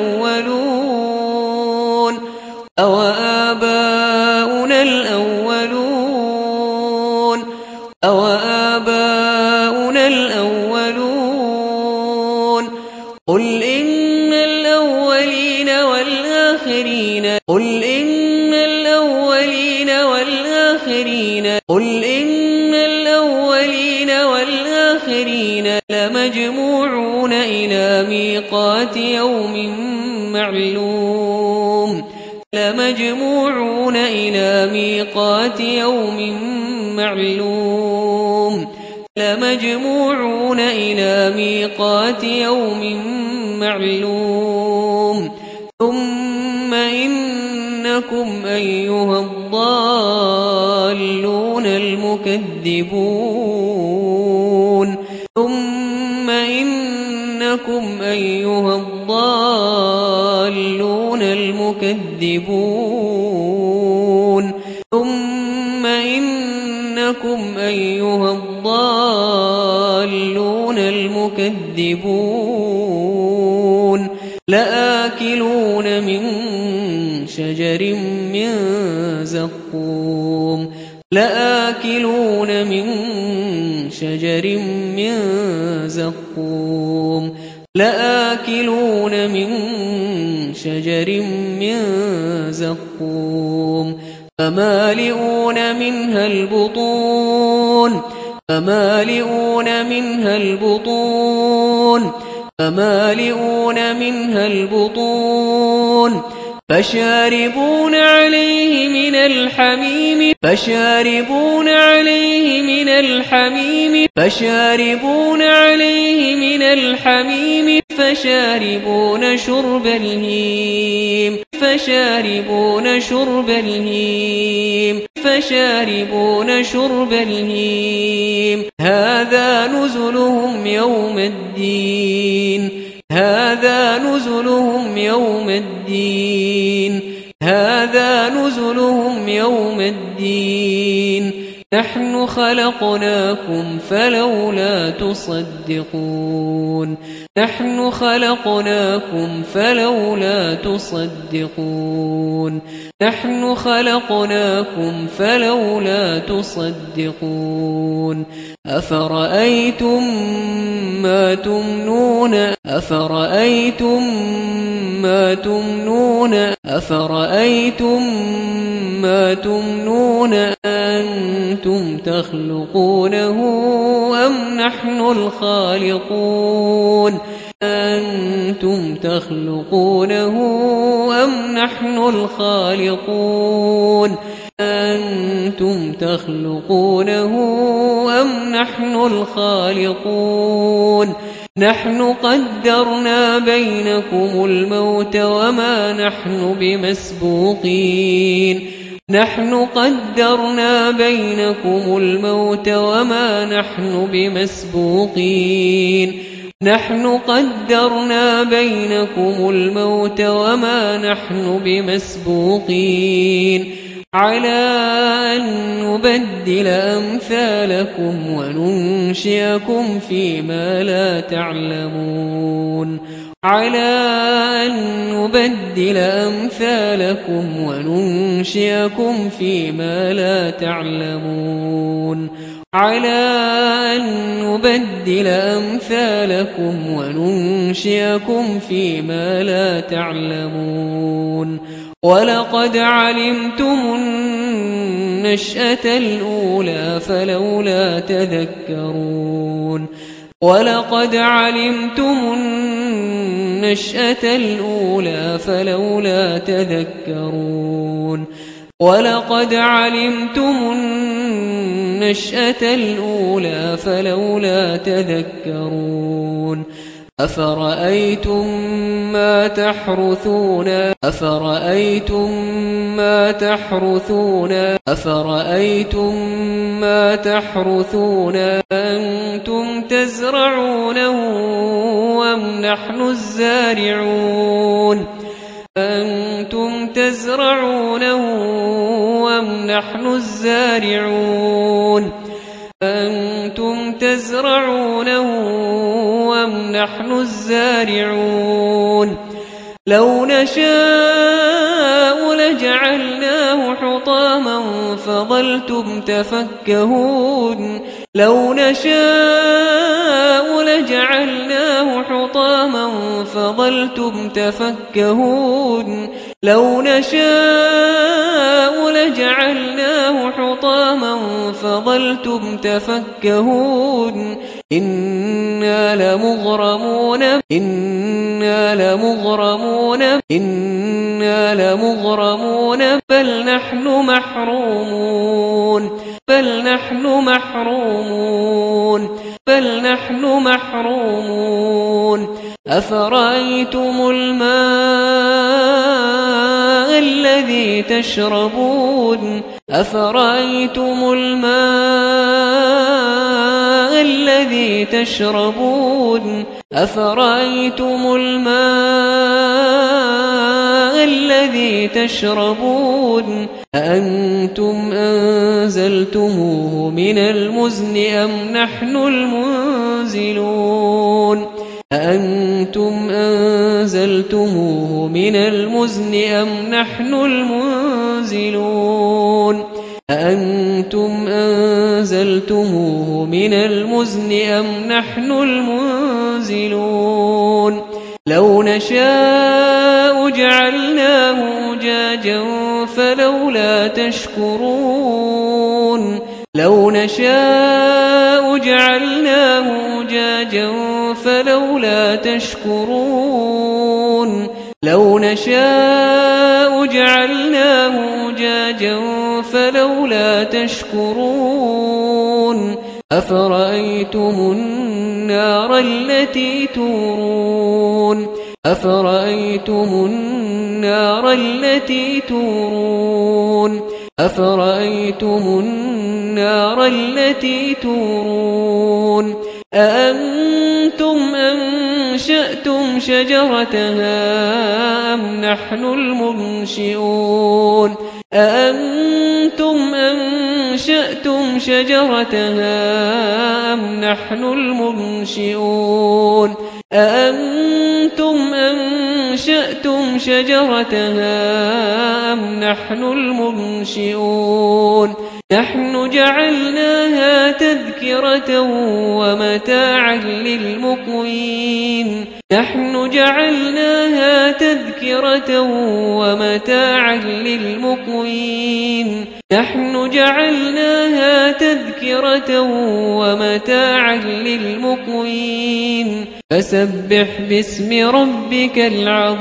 الأولون أوآباؤنا الأولون أوآباؤنا الأولون قل إن الأولين والآخرين قل إن الأولين والآخرين قل إن الأولين والآخرين لمجموعون إلى ميقات يوم معلوم لمجموعون إلى ميقات يوم معلوم لمجموعون إلى ميقات يوم معلوم ثم إنكم أيها الضالون المكذبون ثم إنكم أيها الضالون المكذبون ثم إنكم أيها الضالون المكذبون لآكلون من شجر من زقوم لآكلون من شجر من زقوم لآكلون من شجر من زقوم فمالئون منها البطون فمالئون منها البطون فمالئون منها البطون فشاربون عليه من الحميم فشاربون عليه من الحميم فشاربون عليه من الحميم فشاربون شرب الهيم فشاربون شرب الهيم فشاربون شرب الهيم هذا نزلهم يوم الدين هذا نزلهم يوم الدين هذا نزلهم يوم الدين نحن خلقناكم فلولا تصدقون نحن خلقناكم فلولا تصدقون نحن خلقناكم فلولا تصدقون أفرأيتم ما تمنون أفرأيتم ما تمنون أفرأيتم ما تمنون أنتم تخلقونه أم نحن الخالقون أنتم تخلقونه أم نحن الخالقون أنتم تخلقونه أم نحن الخالقون نحن قدرنا بينكم الموت وما نحن بمسبوقين نحن قدرنا بينكم الموت وما نحن بمسبوقين نحن قدرنا بينكم الموت وما نحن بمسبوقين على أن نبدل أمثالكم وننشئكم فيما لا تعلمون على أن نبدل أمثالكم وننشئكم فيما لا تعلمون على أن نبدل أمثالكم وننشئكم فيما لا تعلمون ولقد علمتم النشأة الأولى فلولا تذكرون ولقد علمتم النشأة الأولى فلولا تذكرون ولقد علمتم النشأة الأولى فلولا تذكرون أفرأيتم ما تحرثون أفرأيتم ما تحرثون أفرأيتم ما تحرثون أنتم تزرعونه أم نحن الزارعون أنتم تزرعونه أم نحن الزارعون أنتم تزرعونه أم نحن الزارعون لو نشاء لجعلناه حطاما فظلتم تفكهون لو نشاء لجعلناه حطاما فظلتم تفكهون لو نشاء لجعلناه حطاما فظلتم تفكهون إنا لمغرمون إنا لمغرمون إنا لمغرمون بل نحن محرومون بل نحن محرومون بل نحن محرومون أفرأيتم الماء الذي تشربون أفرأيتم الماء الذي تشربون أفرأيتم الماء الذي تشربون أأنتم أنزلتموه من المزن أم نحن المنزلون أأنتم أنزلتموه من المزن أم نحن المنزلون أأنتم أنزلتموه من المزن أم نحن المنزلون لو نشاء جعلناه أجاجا فلولا تشكرون لو نشاء جعلناه أجاجا فلولا تشكرون لو نشاء جعلناه أجاجا فلولا تشكرون أفرأيتم النار التي تورون أفرأيتم النار التي تورون أفرأيتم النار التي تورون أأنتم أنشأتم شجرتها أم نحن المنشئون أأنتم أنشأتم شجرتها أم نحن المنشئون أأنتم أنشأتم شجرتها أم نحن المنشئون نحن جعلناها تذكرة ومتاعا للمقوين نحن جعلناها تذكرة ومتاعا للمقوين نحن جعلناها تذكرة ومتاعا للمقوين فسبح باسم ربك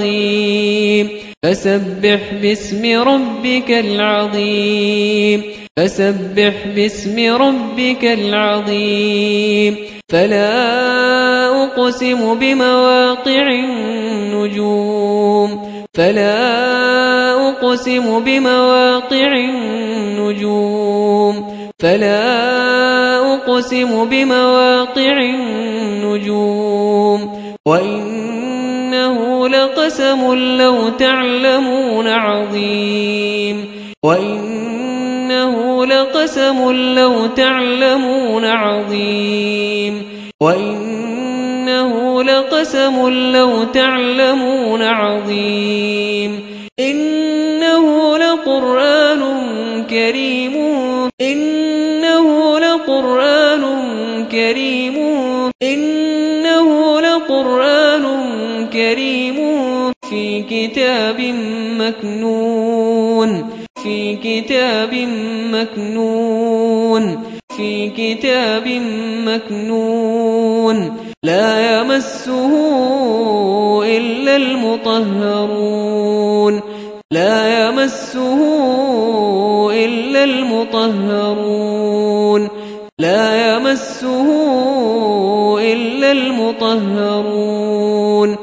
العظيم فسبح باسم ربك العظيم فسبح باسم ربك العظيم فلا أقسم بمواقع النجوم فلا أقسم بمواقع النجوم فلا أقسم بمواقع النجوم وإنه لقسم لو تعلمون عظيم وإنه لقسم لو تعلمون عظيم وإنه لقسم لو تعلمون عظيم إنه لقرآن كريم إنه لقرآن كريم إنه لقرآن كريم في كتاب مكنون في كتاب مكنون في كتاب مكنون لا يمسه إلا المطهرون لا يمسه إلا المطهرون لا يمسه إلا المطهرون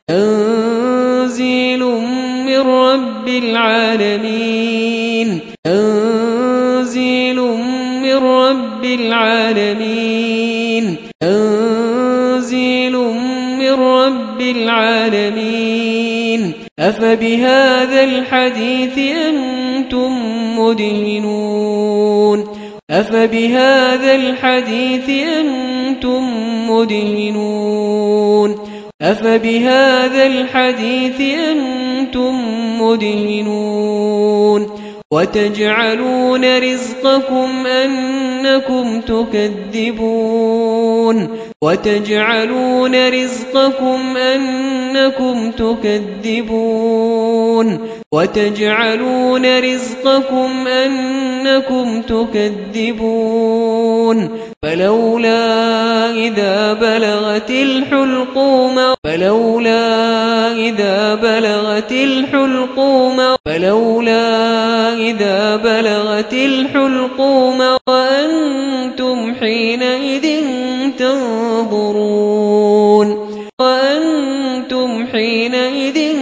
تنزيل من رب العالمين تنزيل من رب العالمين تنزيل من رب العالمين أفبهذا الحديث أنتم مدهنون أفبهذا الحديث أنتم مدهنون أفبهذا الحديث أنتم مدهنون وتجعلون رزقكم أنكم تكذبون وتجعلون رزقكم أنكم تكذبون وتجعلون رزقكم أنكم تكذبون فلولا إذا بلغت الحلقوم فلولا إذا بلغت الحلقوم فلولا إذا بلغت الحلقوم وأنتم حينئذ تنظرون وأنتم حينئذ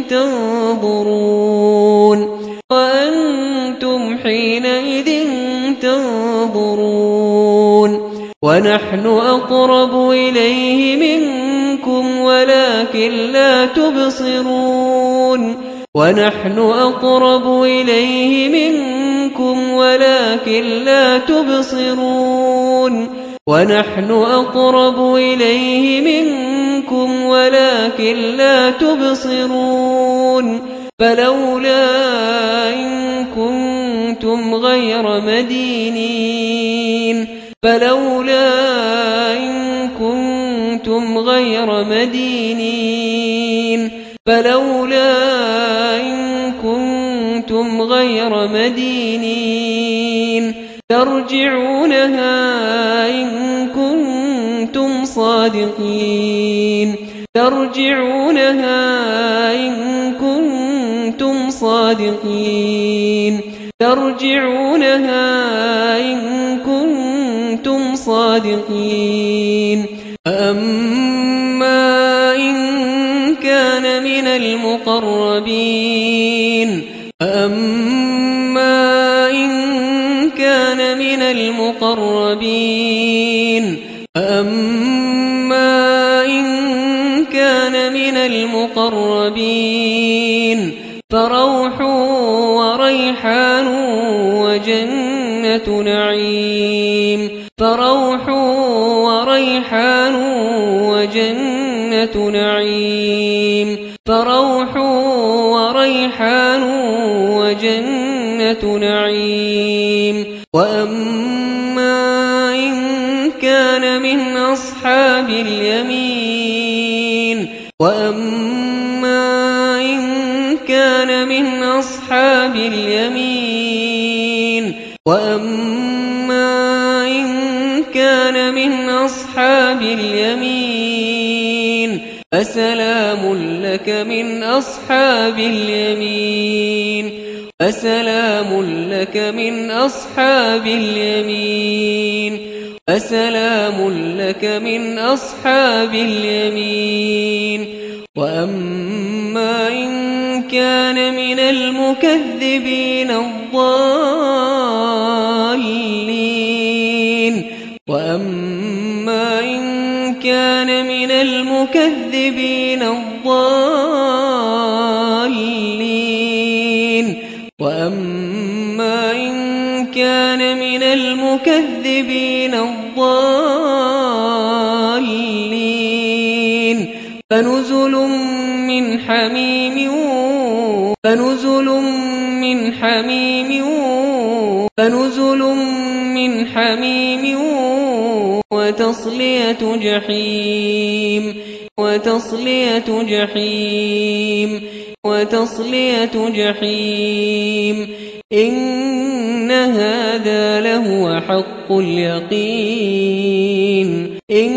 تنظرون وأنتم حينئذ تنظرون ونحن أقرب إليه منكم ولكن لا تبصرون ونحن أقرب إليه منكم ولكن لا تبصرون ونحن أقرب إليه منكم ولكن لا تبصرون فلولا إن كنتم غير مدينين فلولا إن كنتم غير مدينين فلولا إن كنتم غير مدينين ترجعونها إن كنتم صادقين ترجعونها إن كنتم صادقين ترجعونها إن كنتم صادقين أما إن كان من المقربين أما إن كان من المقربين أما إن كان من المقربين فروح وريحان وجنة نعيم فروح وريحان وجنة نعيم فروح وريحان وجنة نعيم وأما إن كان من أصحاب اليمين وأما إن كان من أصحاب اليمين وأما إن كان من أصحاب اليمين فسلام لك من أصحاب اليمين فسلام لك من أصحاب اليمين فسلام لك من أصحاب اليمين وأما إن كان من المكذبين الضالين وأما إن كان من المكذبين الضالين وأما إن كان من المكذبين الضالين فنزل من حميم وتصلية جحيم إن هذا لهو حق اليقين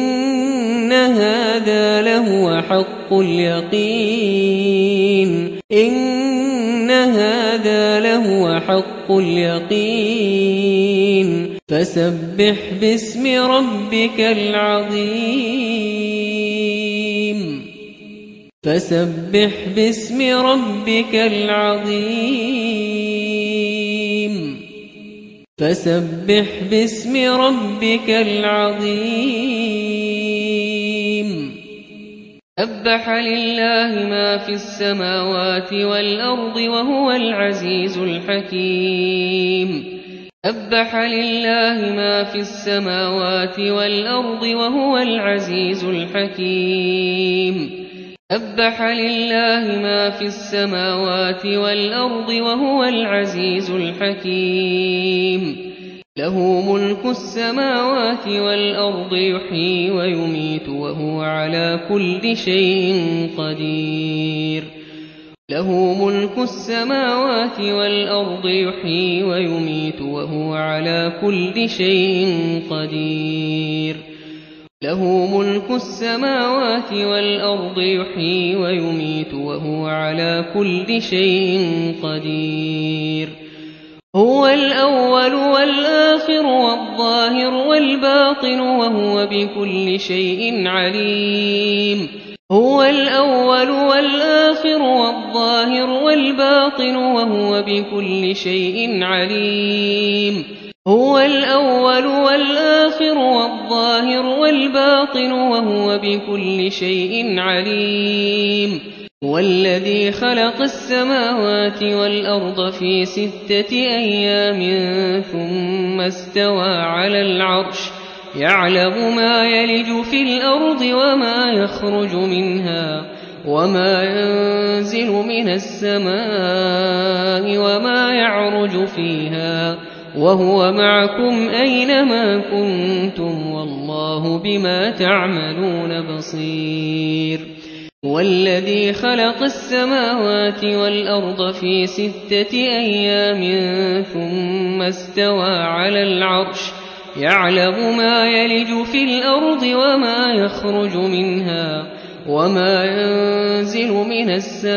فسبح باسم ربك العظيم سبح لله ما في السماوات والأرض وهو العزيز الحكيم سبح لله ما في السماوات والأرض وهو العزيز الحكيم سبح لله ما في السماوات والأرض وهو العزيز الحكيم له ملك السماوات والأرض يحيي ويميت وهو على كل شيء قدير له ملك السماوات والأرض يحيي ويميت وهو على كل شيء قدير له ملك السماوات والأرض يحيي ويميت وهو على كل شيء قدير هو الأول والآخر والظاهر والباطن وهو بكل شيء عليم هو الأول والآخر والظاهر والباطن وهو بكل شيء عليم هو الأول والآخر والظاهر والباطن وهو بكل شيء عليم والذي خلق السماوات والأرض في 6 أيام ثم استوى على العرش يعلم ما يلج في الأرض وما يخرج منها وما ينزل من السماء وما يعرج فيها وهو معكم أينما كنتم والله بما تعملون بصير والذي خلق السماوات والأرض في 6 أيام ثم استوى على العرش يعلم ما يلج في الأرض وما يخرج منها وما ينزل من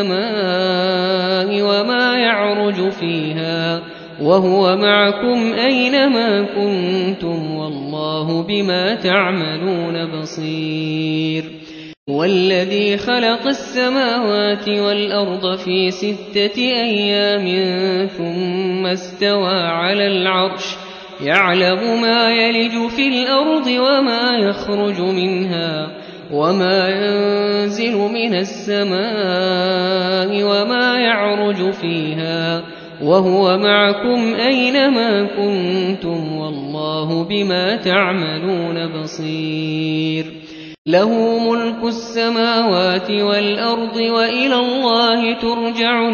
السماء وما يعرج فيها وهو معكم أينما كنتم والله بما تعملون بصير والذي خلق السماوات والأرض في 6 أيام ثم استوى على العرش يعلم ما يلج في الأرض وما يخرج منها وما ينزل من السماء وما يعرج فيها وهو معكم أينما كنتم والله بما تعملون بصير له ملك السماوات والأرض وإلى الله ترجع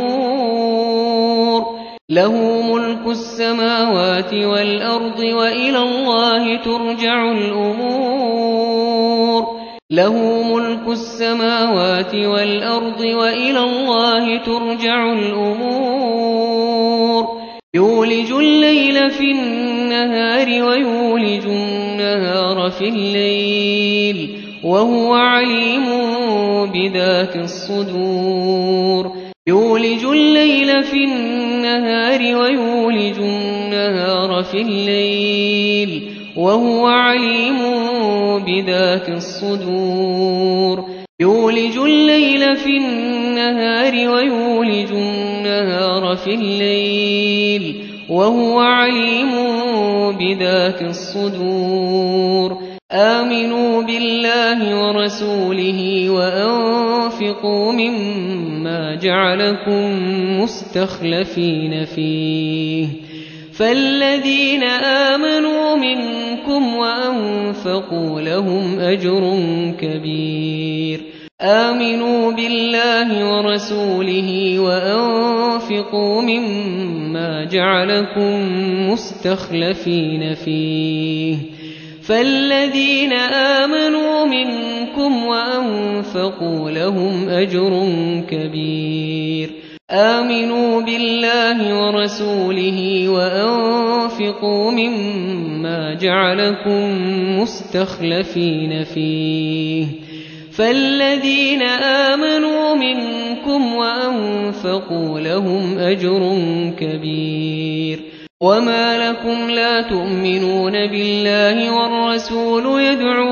الأمور له ملك السماوات والأرض وإلى الله ترجع الأمور له ملك السماوات والأرض وإلى الله ترجع الأمور يولج الليل في النهار ويولج النهار في الليل وهو عليم بذات الصدور يولج الليل في النهار ويولج النهار في الليل وهو عليم بذات الصدور يولج الليل في النهار ويولج النهار في الليل وهو عليم بذات الصدور آمنوا بالله ورسوله وأنفقوا مما جعلكم مستخلفين فيه فالذين آمنوا منكم وأنفقوا لهم أجر كبير آمنوا بالله ورسوله وأنفقوا مما جعلكم مستخلفين فيه فالذين آمنوا منكم وأنفقوا لهم أجر كبير آمنوا بالله ورسوله وأنفقوا مما جعلكم مستخلفين فيه فالذين آمنوا منكم وأنفقوا لهم أجر كبير وما لكم لا تؤمنون بالله والرسول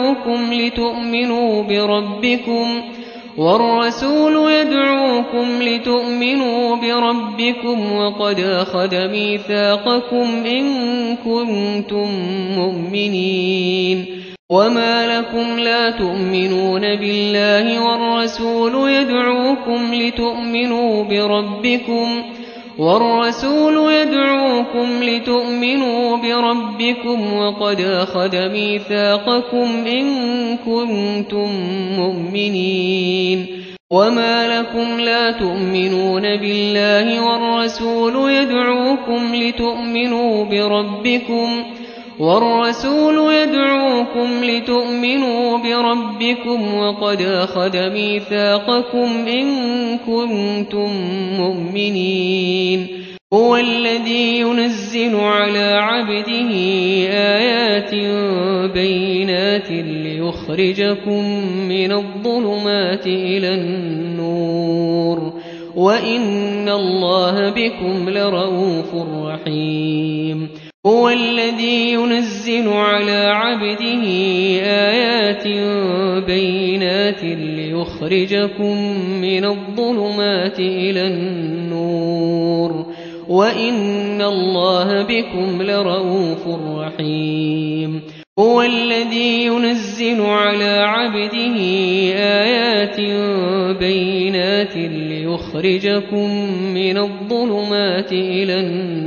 يدعوكم لتؤمنوا بربكم وقد أخذ ميثاقكم إن كنتم مؤمنين وما لكم لا تؤمنون بالله والرسول يدعوكم لتؤمنوا بربكم وقد أخذ ميثاقكم إن كنتم مؤمنين وما لكم لا تؤمنون بالله والرسول يدعوكم لتؤمنوا بربكم وقد أخذ ميثاقكم إن كنتم مؤمنين هو الذي ينزل على عبده آيات بينات ليخرجكم من الظلمات إلى النور وإن الله بكم لرءوف رحيم هو الذي ينزل على عبده آيات بينات ليخرجكم من الظلمات إلى النور وإن الله بكم لرءوف رحيم هو الذي ينزل على عبده آيات بينات ليخرجكم من الظلمات إلى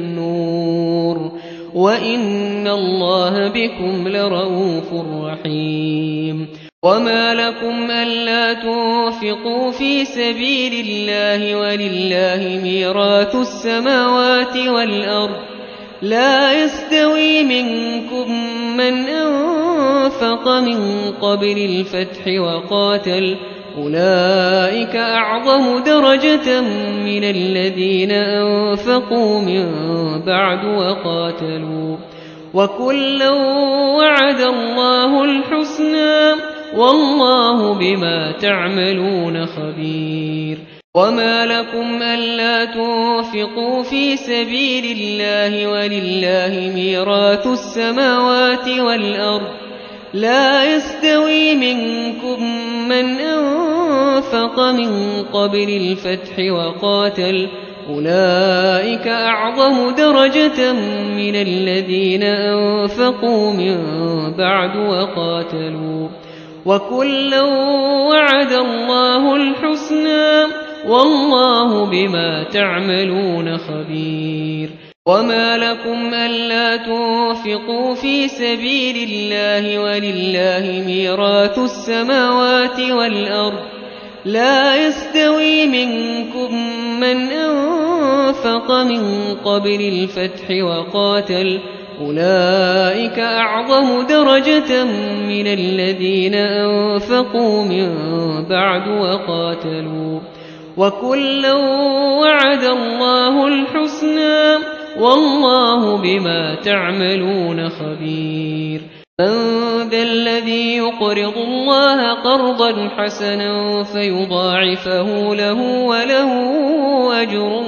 النور وإن الله بكم لرءوف رحيم وما لكم ألا تنفقوا في سبيل الله ولله ميراث السماوات والأرض لا يستوي منكم من أنفق من قبل الفتح وقاتل أولئك أعظم درجة من الذين أنفقوا من بعد وقاتلوا وكلا وعد الله الحسنى والله بما تعملون خبير وما لكم ألا تنفقوا في سبيل الله ولله ميراث السماوات والأرض لا يستوي منكم من أنفق من قبل الفتح وقاتل أولئك أعظم درجة من الذين أنفقوا من بعد وقاتلوا وكلا وعد الله الحسنى والله بما تعملون خبير وما لكم ألا تنفقوا في سبيل الله ولله ميراث السماوات والأرض لا يستوي منكم من أنفق من قبل الفتح وقاتل أولئك أعظم درجة من الذين أنفقوا من بعد وقاتلوا وكلا وعد الله الحسنى والله بما تعملون خبير من ذا الذي يقرض الله قرضا حسنا فيضاعفه له وله أجر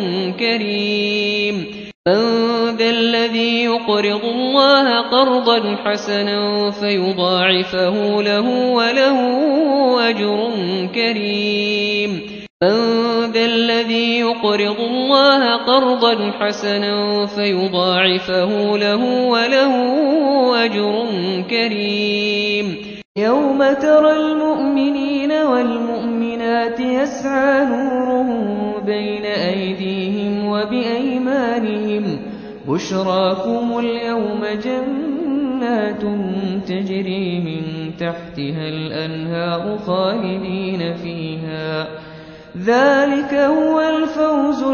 كريم من ذا الذي يقرض الله قرضا حسنا فيضاعفه له وله أجر كريم من ذا الذي يقرض الله قرضا حسنا فيضاعفه له وله أجر كريم يوم ترى المؤمنين والمؤمنات يسعى نورهم بين أيديهم وبأيمانهم بشراكم اليوم جنات تجري من تحتها الأنهار خالدين فيها ذلك هو الفوز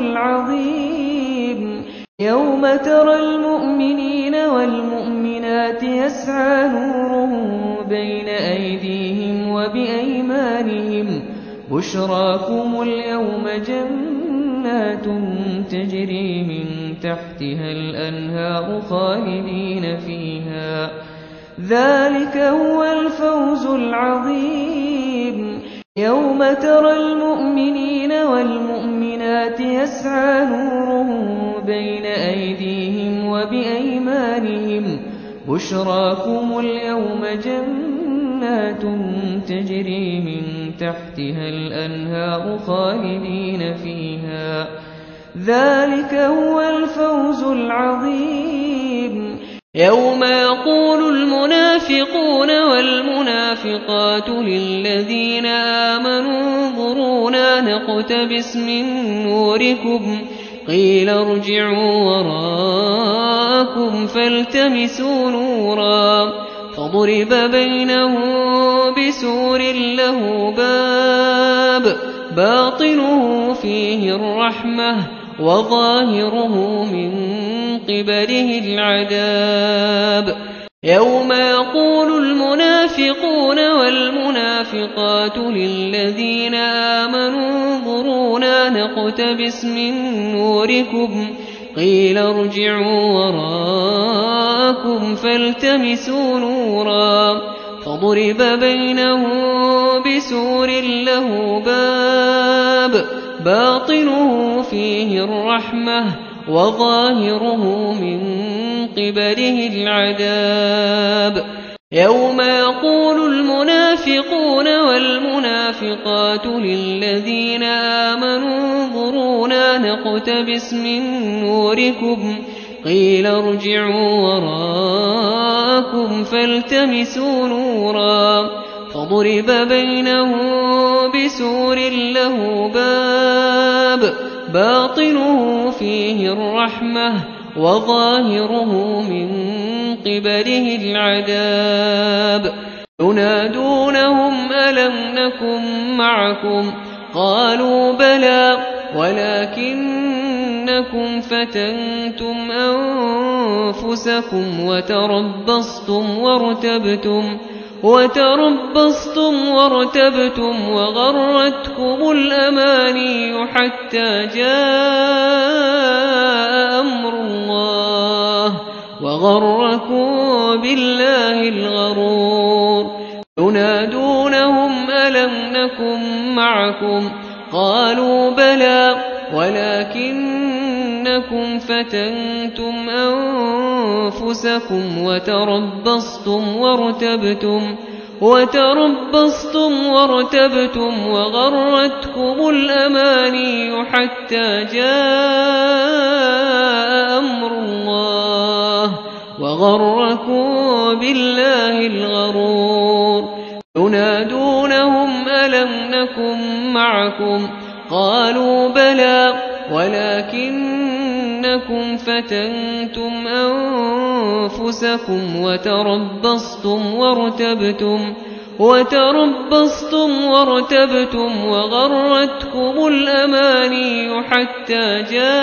العظيم يوم ترى المؤمنين والمؤمنات يسعى نورهم بين أيديهم وبأيمانهم بشراكم اليوم جنات تجري من تحتها الأنهار خالدين فيها ذلك هو الفوز العظيم يوم ترى المؤمنين والمؤمنات يسعى نورهم بين أيديهم وبأيمانهم بشراكم اليوم جنات تجري من تحتها الأنهار خالدين فيها ذلك هو الفوز العظيم يوم يقول المنافقون والمنافقات للذين آمنوا انظرونا نقتبس من نوركم قيل ارجعوا وراءكم فالتمسوا نورا فضرب بينهم بسور له باب باطنه فيه الرحمة وظاهره من قبله العذاب يوم يقول المنافقون والمنافقات للذين آمنوا انظرونا نقتبس من نوركم قيل ارجعوا وراءكم فالتمسوا نورا فضرب بينهم بسور له باب باطنه فيه الرحمة وظاهره من قبله العذاب يوم يقول المنافقون والمنافقات للذين آمنوا انظرونا نقتبس من نوركم قيل ارجعوا وراءكم فالتمسوا نورا فضرب بينهم بسور له باب باطنه فيه الرحمة وظاهره من قبله العذاب ينادونهم ألم نكن معكم قالوا بلى ولكنكم فتنتم أنفسكم وتربصتم وارتبتم وغرتكم الأماني حتى جاء أمر الله وغركم بالله الغرور ينادونهم ألم نكن معكم قالوا بلى ولكنكم فتنتم أنفسكم وتربصتم وارتبتم وغرتكم الأماني حتى جاء أمر الله وغركم بالله الغرور ينادونهم ألم نكن معكم قالوا بلى ولكنكم فتنتم أنفسكم وتربصتم وارتبتم وغرتكم الأماني حتى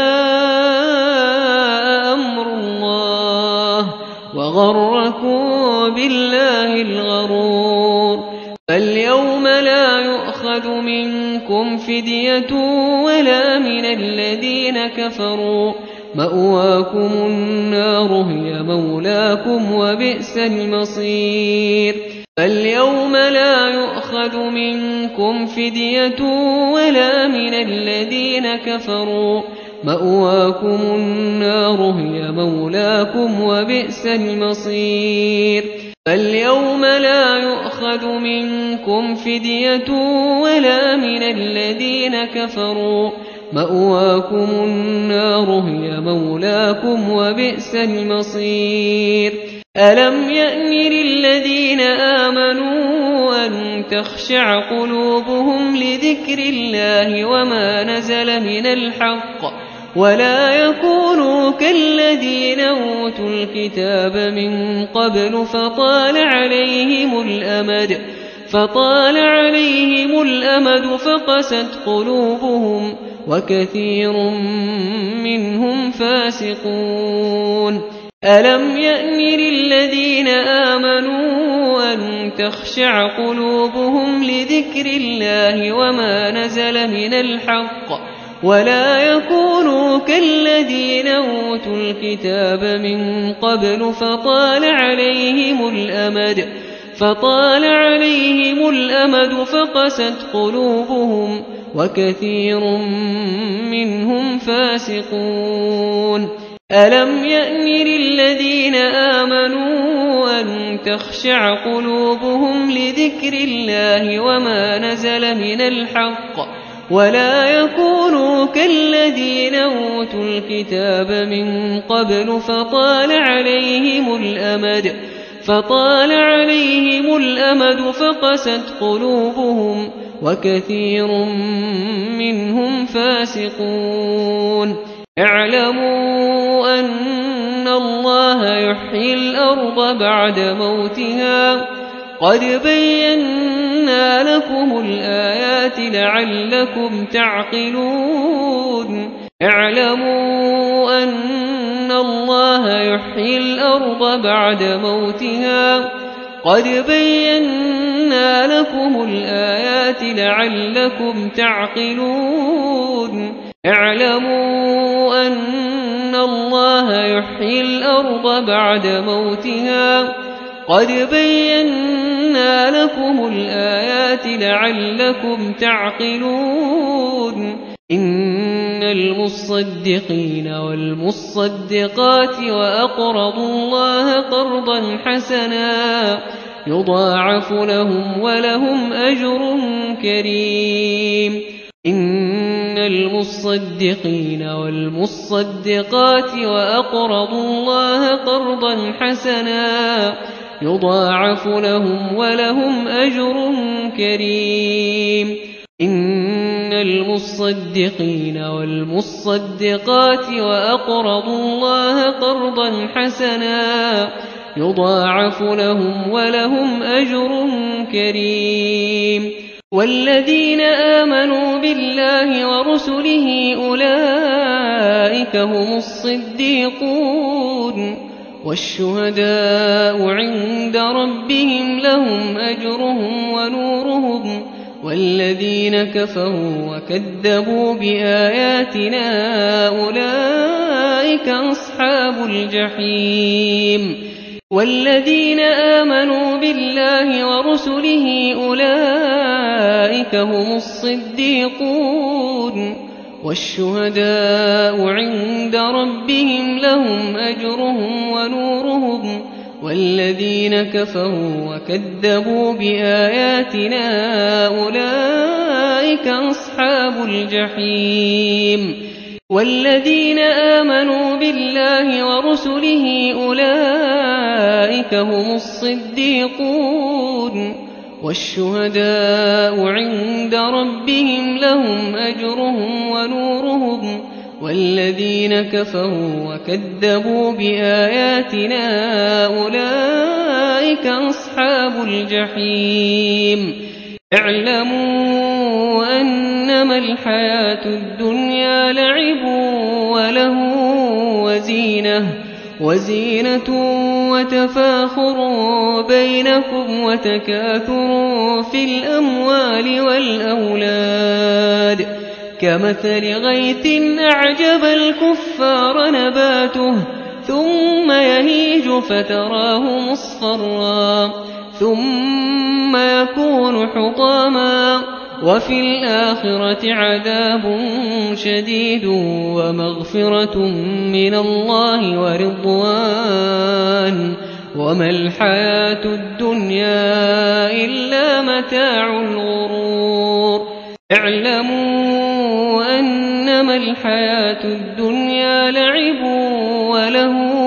جاء أمر الله وغركم بالله الغرور فاليوم لا يؤخذ منكم فدية ولا من الذين كفروا مأواكم النار هي مولاكم وبئس المصير فاليوم لا يؤخذ منكم فدية ولا من الذين كفروا مأواكم النار هي مولاكم وبئس المصير فاليوم لا يؤخذ منكم فدية ولا من الذين كفروا مأواكم النار هي مولاكم وبئس المصير ألم يأن للذين آمنوا أن تخشع قلوبهم لذكر الله وما نزل من الحق ولا يكونوا كالذين أوتوا الكتاب من قبل فطال عليهم الأمد فقست قلوبهم وكثير منهم فاسقون ألم يأن للذين آمنوا أن تخشع قلوبهم لذكر الله وما نزل من الحق ولا يكونوا كالذين أوتوا الكتاب من قبل فطال عليهم الأمد فقست قلوبهم وكثير منهم فاسقون ألم يأن للذين آمنوا أن تخشع قلوبهم لذكر الله وما نزل من الحق ولا يكونوا كالذين أوتوا الكتاب من قبل فطال عليهم الأمد فقست قلوبهم وكثير منهم فاسقون اعلموا أن الله يحيي الأرض بعد موتها قد بينا لكم الآيات لعلكم تعقلون اعلموا أن الله يحيي الأرض بعد موتها قد بينا لكم الآيات لعلكم تعقلون اعلموا أن الله يحيي الأرض بعد موتها قد بينا لكم الآيات لعلكم تعقلون إن المصدقين والمصدقات وأقرضوا الله قرضا حسنا يضاعف لهم ولهم أجر كريم إن المصدقين والمصدقات وأقرضوا الله قرضا حسنا يضاعف لهم ولهم أجر كريم إن المصدقين والمصدقات وأقرضوا الله قرضا حسنا يضاعف لهم ولهم أجر كريم والذين آمنوا بالله ورسله أولئك هم الصديقون والشهداء عند ربهم لهم أجرهم ونورهم والذين كفروا وكذبوا بآياتنا أولئك أصحاب الجحيم والذين آمنوا بالله ورسله أولئك هم الصديقون والشهداء عند ربهم لهم أجرهم ونورهم والذين كفروا وكذبوا بآياتنا أولئك أصحاب الجحيم والذين آمنوا بالله ورسله أولئك هم الصديقون والشهداء عند ربهم لهم أجرهم ونورهم والذين كفروا وكذبوا بآياتنا أولئك أصحاب الجحيم اعلموا أنما الحياة الدنيا لعب وله وزينة وتفاخر بينكم وتكاثر في الأموال والأولاد كمثل غيث أعجب الكفار نباته ثم يهيج فتراه مصفرا ثم يكون حطاما وفي الآخرة عذاب شديد ومغفرة من الله ورضوان وما الحياة الدنيا إلا متاع الغرور اعلموا أنما الحياة الدنيا لعب وله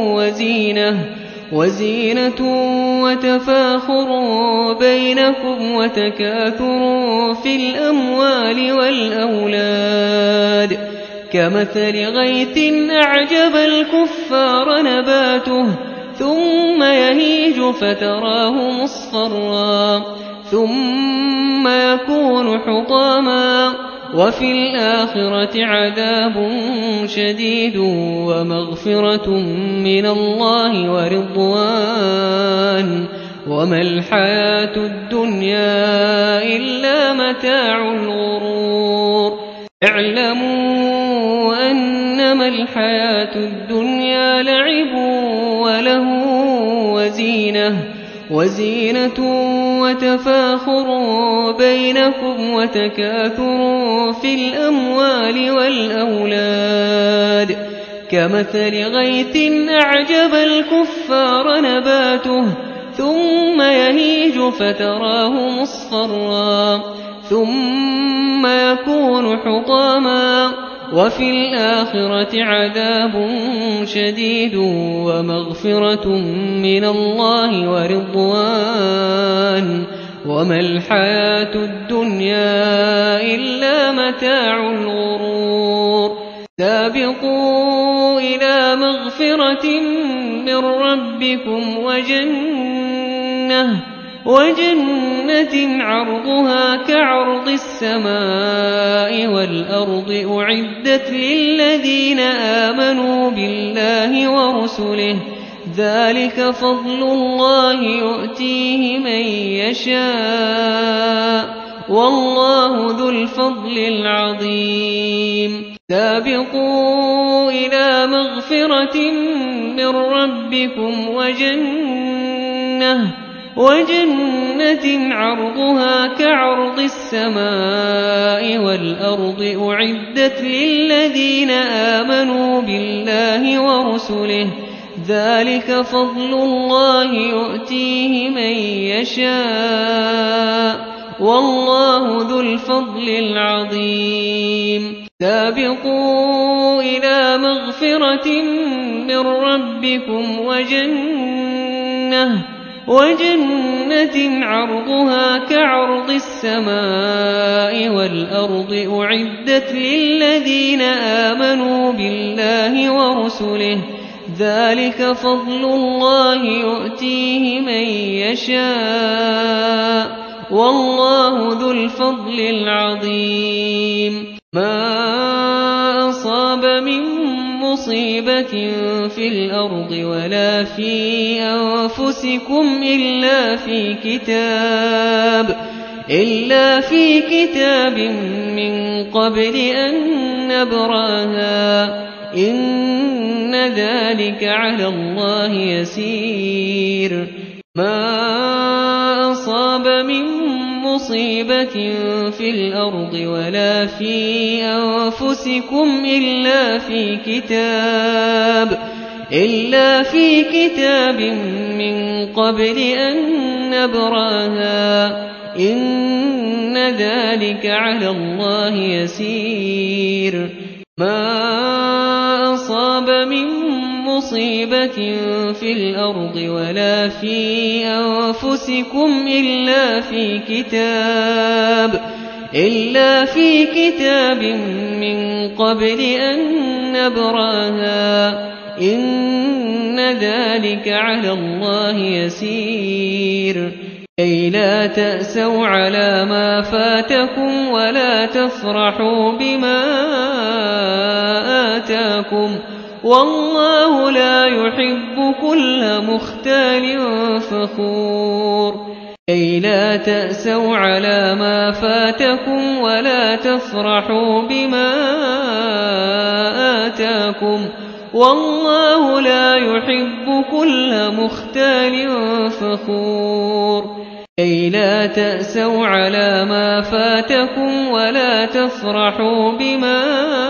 وزينة وتفاخر بينكم وتكاثر في الأموال والأولاد كمثل غيث أعجب الكفار نباته ثم يهيج فتراه مصفرا ثم يكون حطاما وفي الآخرة عذاب شديد ومغفرة من الله ورضوان وما الحياة الدنيا إلا متاع الغرور اعلموا أنما الحياة الدنيا لعب وله وزينة وتفاخر بينكم وتكاثر في الأموال والأولاد كمثل غيث أعجب الكفار نباته ثم يهيج فتراه مصفرا ثم يكون حطاما وفي الآخرة عذاب شديد ومغفرة من الله ورضوان وما الحياة الدنيا إلا متاع الغرور سابقوا إلى مغفرة من ربكم وجنة عرضها كعرض السماء والأرض أعدت للذين آمنوا بالله ورسله ذلك فضل الله يؤتيه من يشاء والله ذو الفضل العظيم سابقوا إلى مغفرة من ربكم وجنة عرضها كعرض السماء والأرض أعدت للذين آمنوا بالله ورسله ذلك فضل الله يؤتيه من يشاء والله ذو الفضل العظيم سابقوا إلى مغفرة من ربكم وجنة عرضها كعرض السماء والأرض أعدت للذين آمنوا بالله ورسله ذلك فضل الله يؤتيه من يشاء والله ذو الفضل العظيم ما أصاب من مصيبة في الأرض ولا في أنفسكم إلا في كتاب من قبل أن نبراها إن ذلك على الله يسير ما أصاب من مصيبة في الأرض ولا في أنفسكم إلا في كتاب من قبل أن نبراها إن ذلك على الله يسير ما أصاب من مصيبة في الأرض ولا في أنفسكم إلا في كتاب من قبل أن نبراها إن ذلك على الله يسير كي لا تأسوا على ما فاتكم ولا تفرحوا بما آتاكم والله لا يحب كل مختال فخور كي لا تأسوا على ما فاتكم ولا تفرحوا بما آتاكم والله لا يحب كل مختال فخور كي لا تأسوا على ما فاتكم ولا تفرحوا بما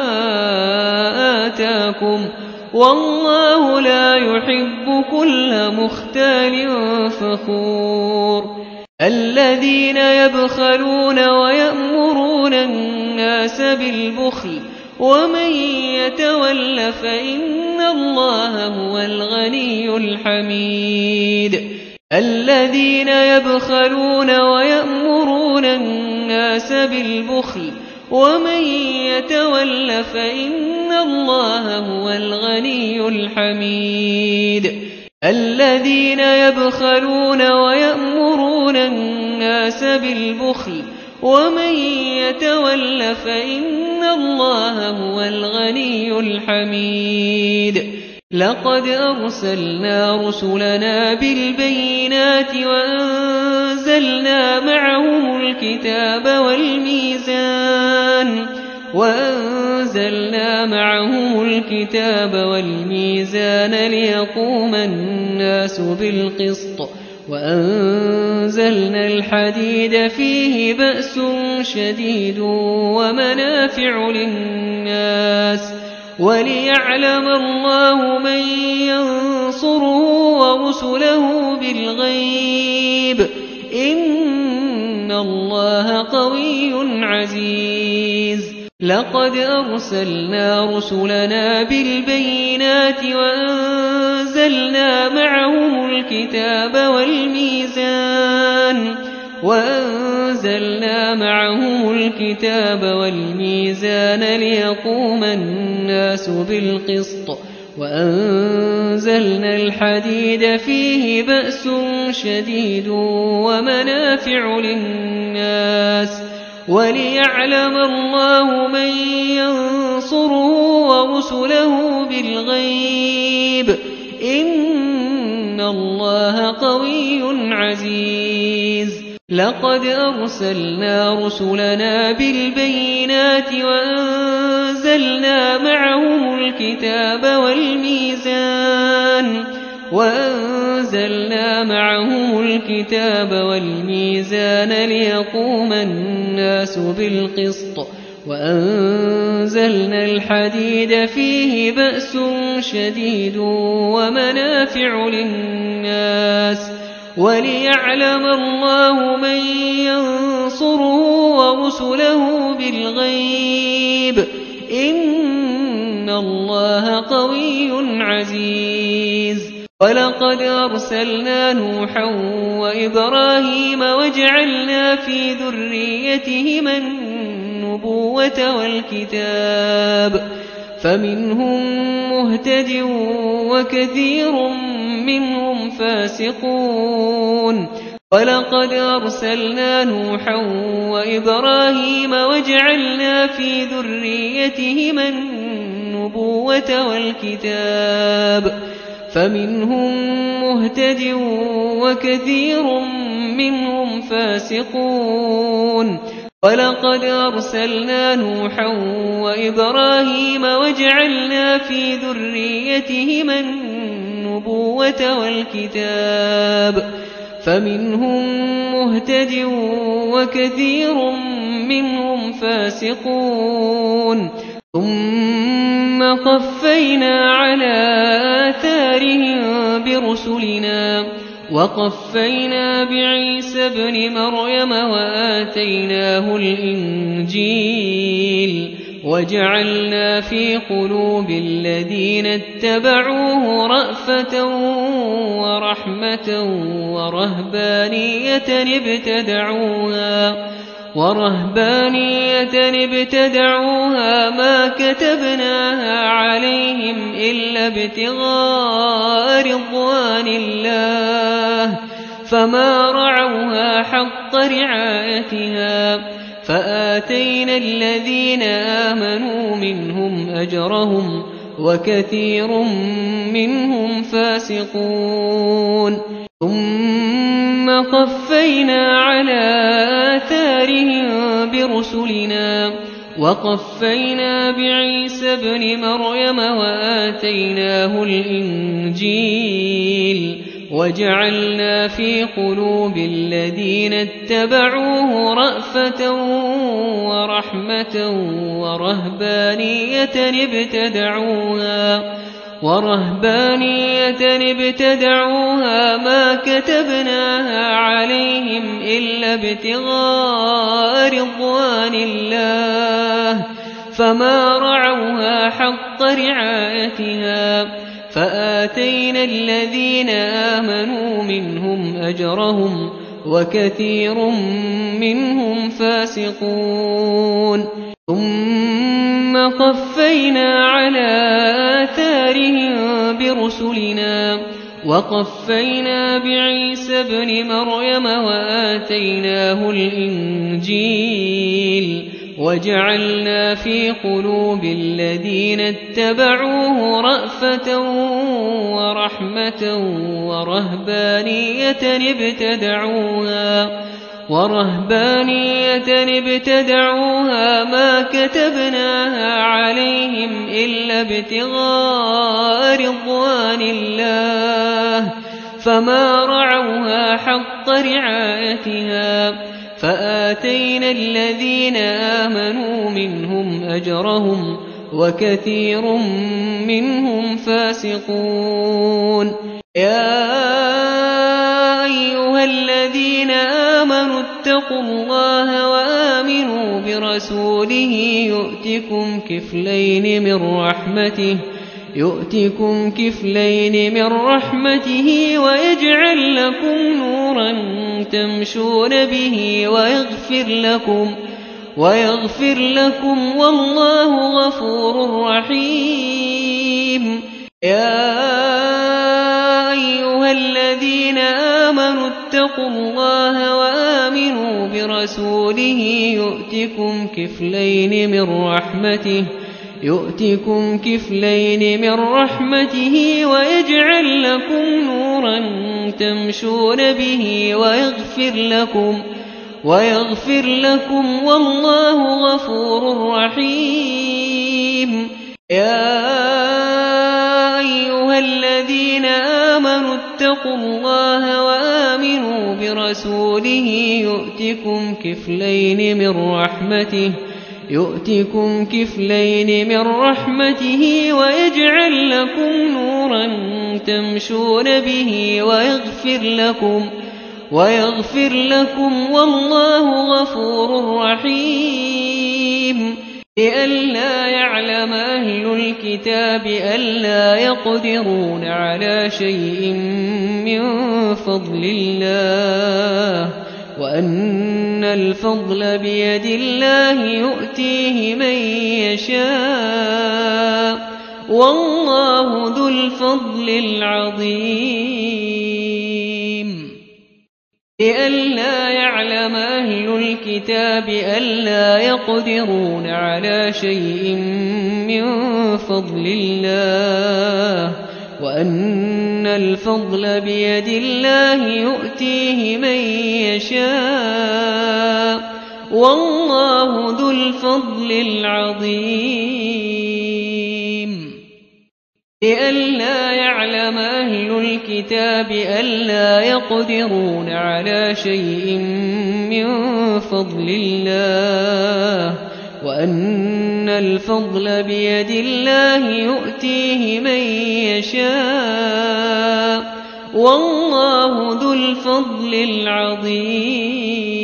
آتاكم والله لا يحب كل مختال فخور الذين يبخلون ويأمرون الناس بالبخل ومن يتول فإن الله هو الغني الحميد الذين يبخلون ويأمرون الناس بالبخل ومن يتول فإن الله هو الغني الحميد الذين يبخلون ويأمرون الناس بالبخل ومن يتول فإن الله هو الغني الحميد لقد أرسلنا رسلنا بالبينات وأنزلنا معهم الكتاب والميزان ليقوم الناس بالقسط وأنزلنا الحديد فيه بأس شديد ومنافع للناس وليعلم الله من ينصره ورسله بالغيب إن الله قوي عزيز لقد أرسلنا رسلنا بالبينات وأنزلنا معهم الكتاب والميزان ليقوم الناس بالقسط وأنزلنا الحديد فيه بأس شديد ومنافع للناس وليعلم الله من ينصره ورسله بالغيب إن الله قوي عزيز لقد أرسلنا رسلنا بالبينات وأنزلنا معهم الكتاب والميزان ليقوم الناس بالقسط وأنزلنا الحديد فيه بأس شديد ومنافع للناس وليعلم الله من ينصره ورسله بالغيب إن الله قوي عزيز ولقد أرسلنا نوحا وإبراهيم وجعلنا في ذريتهما النبوة والكتاب فمنهم مهتد وكثير منهم فاسقون ولقد أرسلنا نوحا وإبراهيم وجعلنا في ذريتهما النبوة والكتاب فمنهم مهتد وكثير منهم فاسقون ولقد أرسلنا نوحا وإبراهيم وجعلنا في ذريتهما النبوة والكتاب فمنهم مهتد وكثير منهم فاسقون ثم قفينا على آثارهم برسلنا وقفينا بعيسى ابن مريم وآتيناه الإنجيل وجعلنا في قلوب الذين اتبعوه رأفة ورحمة ورهبانية ابتدعوها ما كتبناها عليهم إلا ابتغاء رضوان الله فما رعوها حق رعايتها فآتينا الذين آمنوا منهم أجرهم وكثير منهم فاسقون ثم قفينا على آثارهم برسلنا وقفينا بعيسى ابن مريم وآتيناه الإنجيل وجعلنا في قلوب الذين اتبعوه رأفة ورحمة ورهبانية ابتدعوها ما كتبناها عليهم إلا ابتغاء رضوان الله فما رعوها حق رعايتها فآتينا الذين آمنوا منهم أجرهم وكثير منهم فاسقون ثم قفينا على آثارهم برسلنا وقفينا بعيسى ابن مريم وآتيناه الإنجيل وجعلنا في قلوب الذين اتبعوه رأفة ورحمة ورهبانية ابتدعوها ما كتبناها عليهم إلا ابتغاء رضوان الله فما رعوها حق رعايتها فآتينا الذين آمنوا منهم أجرهم وكثير منهم فاسقون يا أيها الذين آمنوا اتقوا الله وآمنوا برسوله يؤتكم كفلين من رحمته ويجعل لكم نورا تمشون به ويغفر لكم والله غفور رحيم يا أيها الذين آمنوا اتقوا الله وآمنوا برسوله يؤتكم كفلين من رحمته ويجعل لكم نورا تمشون به ويغفر لكم والله غفور رحيم يا أيها الذين آمنوا اتقوا الله وآمنوا برسوله يؤتكم كفلين من رحمته ويجعل لكم نورا تمشون به ويغفر لكم والله غفور رحيم لئلا يعلم أهل الكتاب ألا يقدرون على شيء من فضل الله وأن الفضل بيد الله يؤتيه من يشاء والله ذو الفضل العظيم لئلا يعلم أهل الكتاب ألا يقدرون على شيء من فضل الله وأن الفضل بيد الله يؤتيه من يشاء والله ذو الفضل العظيم لئلا يعلم أهل الكتاب ألا يقدرون على شيء من فضل الله وأن الفضل بيد الله يؤتيه من يشاء والله ذو الفضل العظيم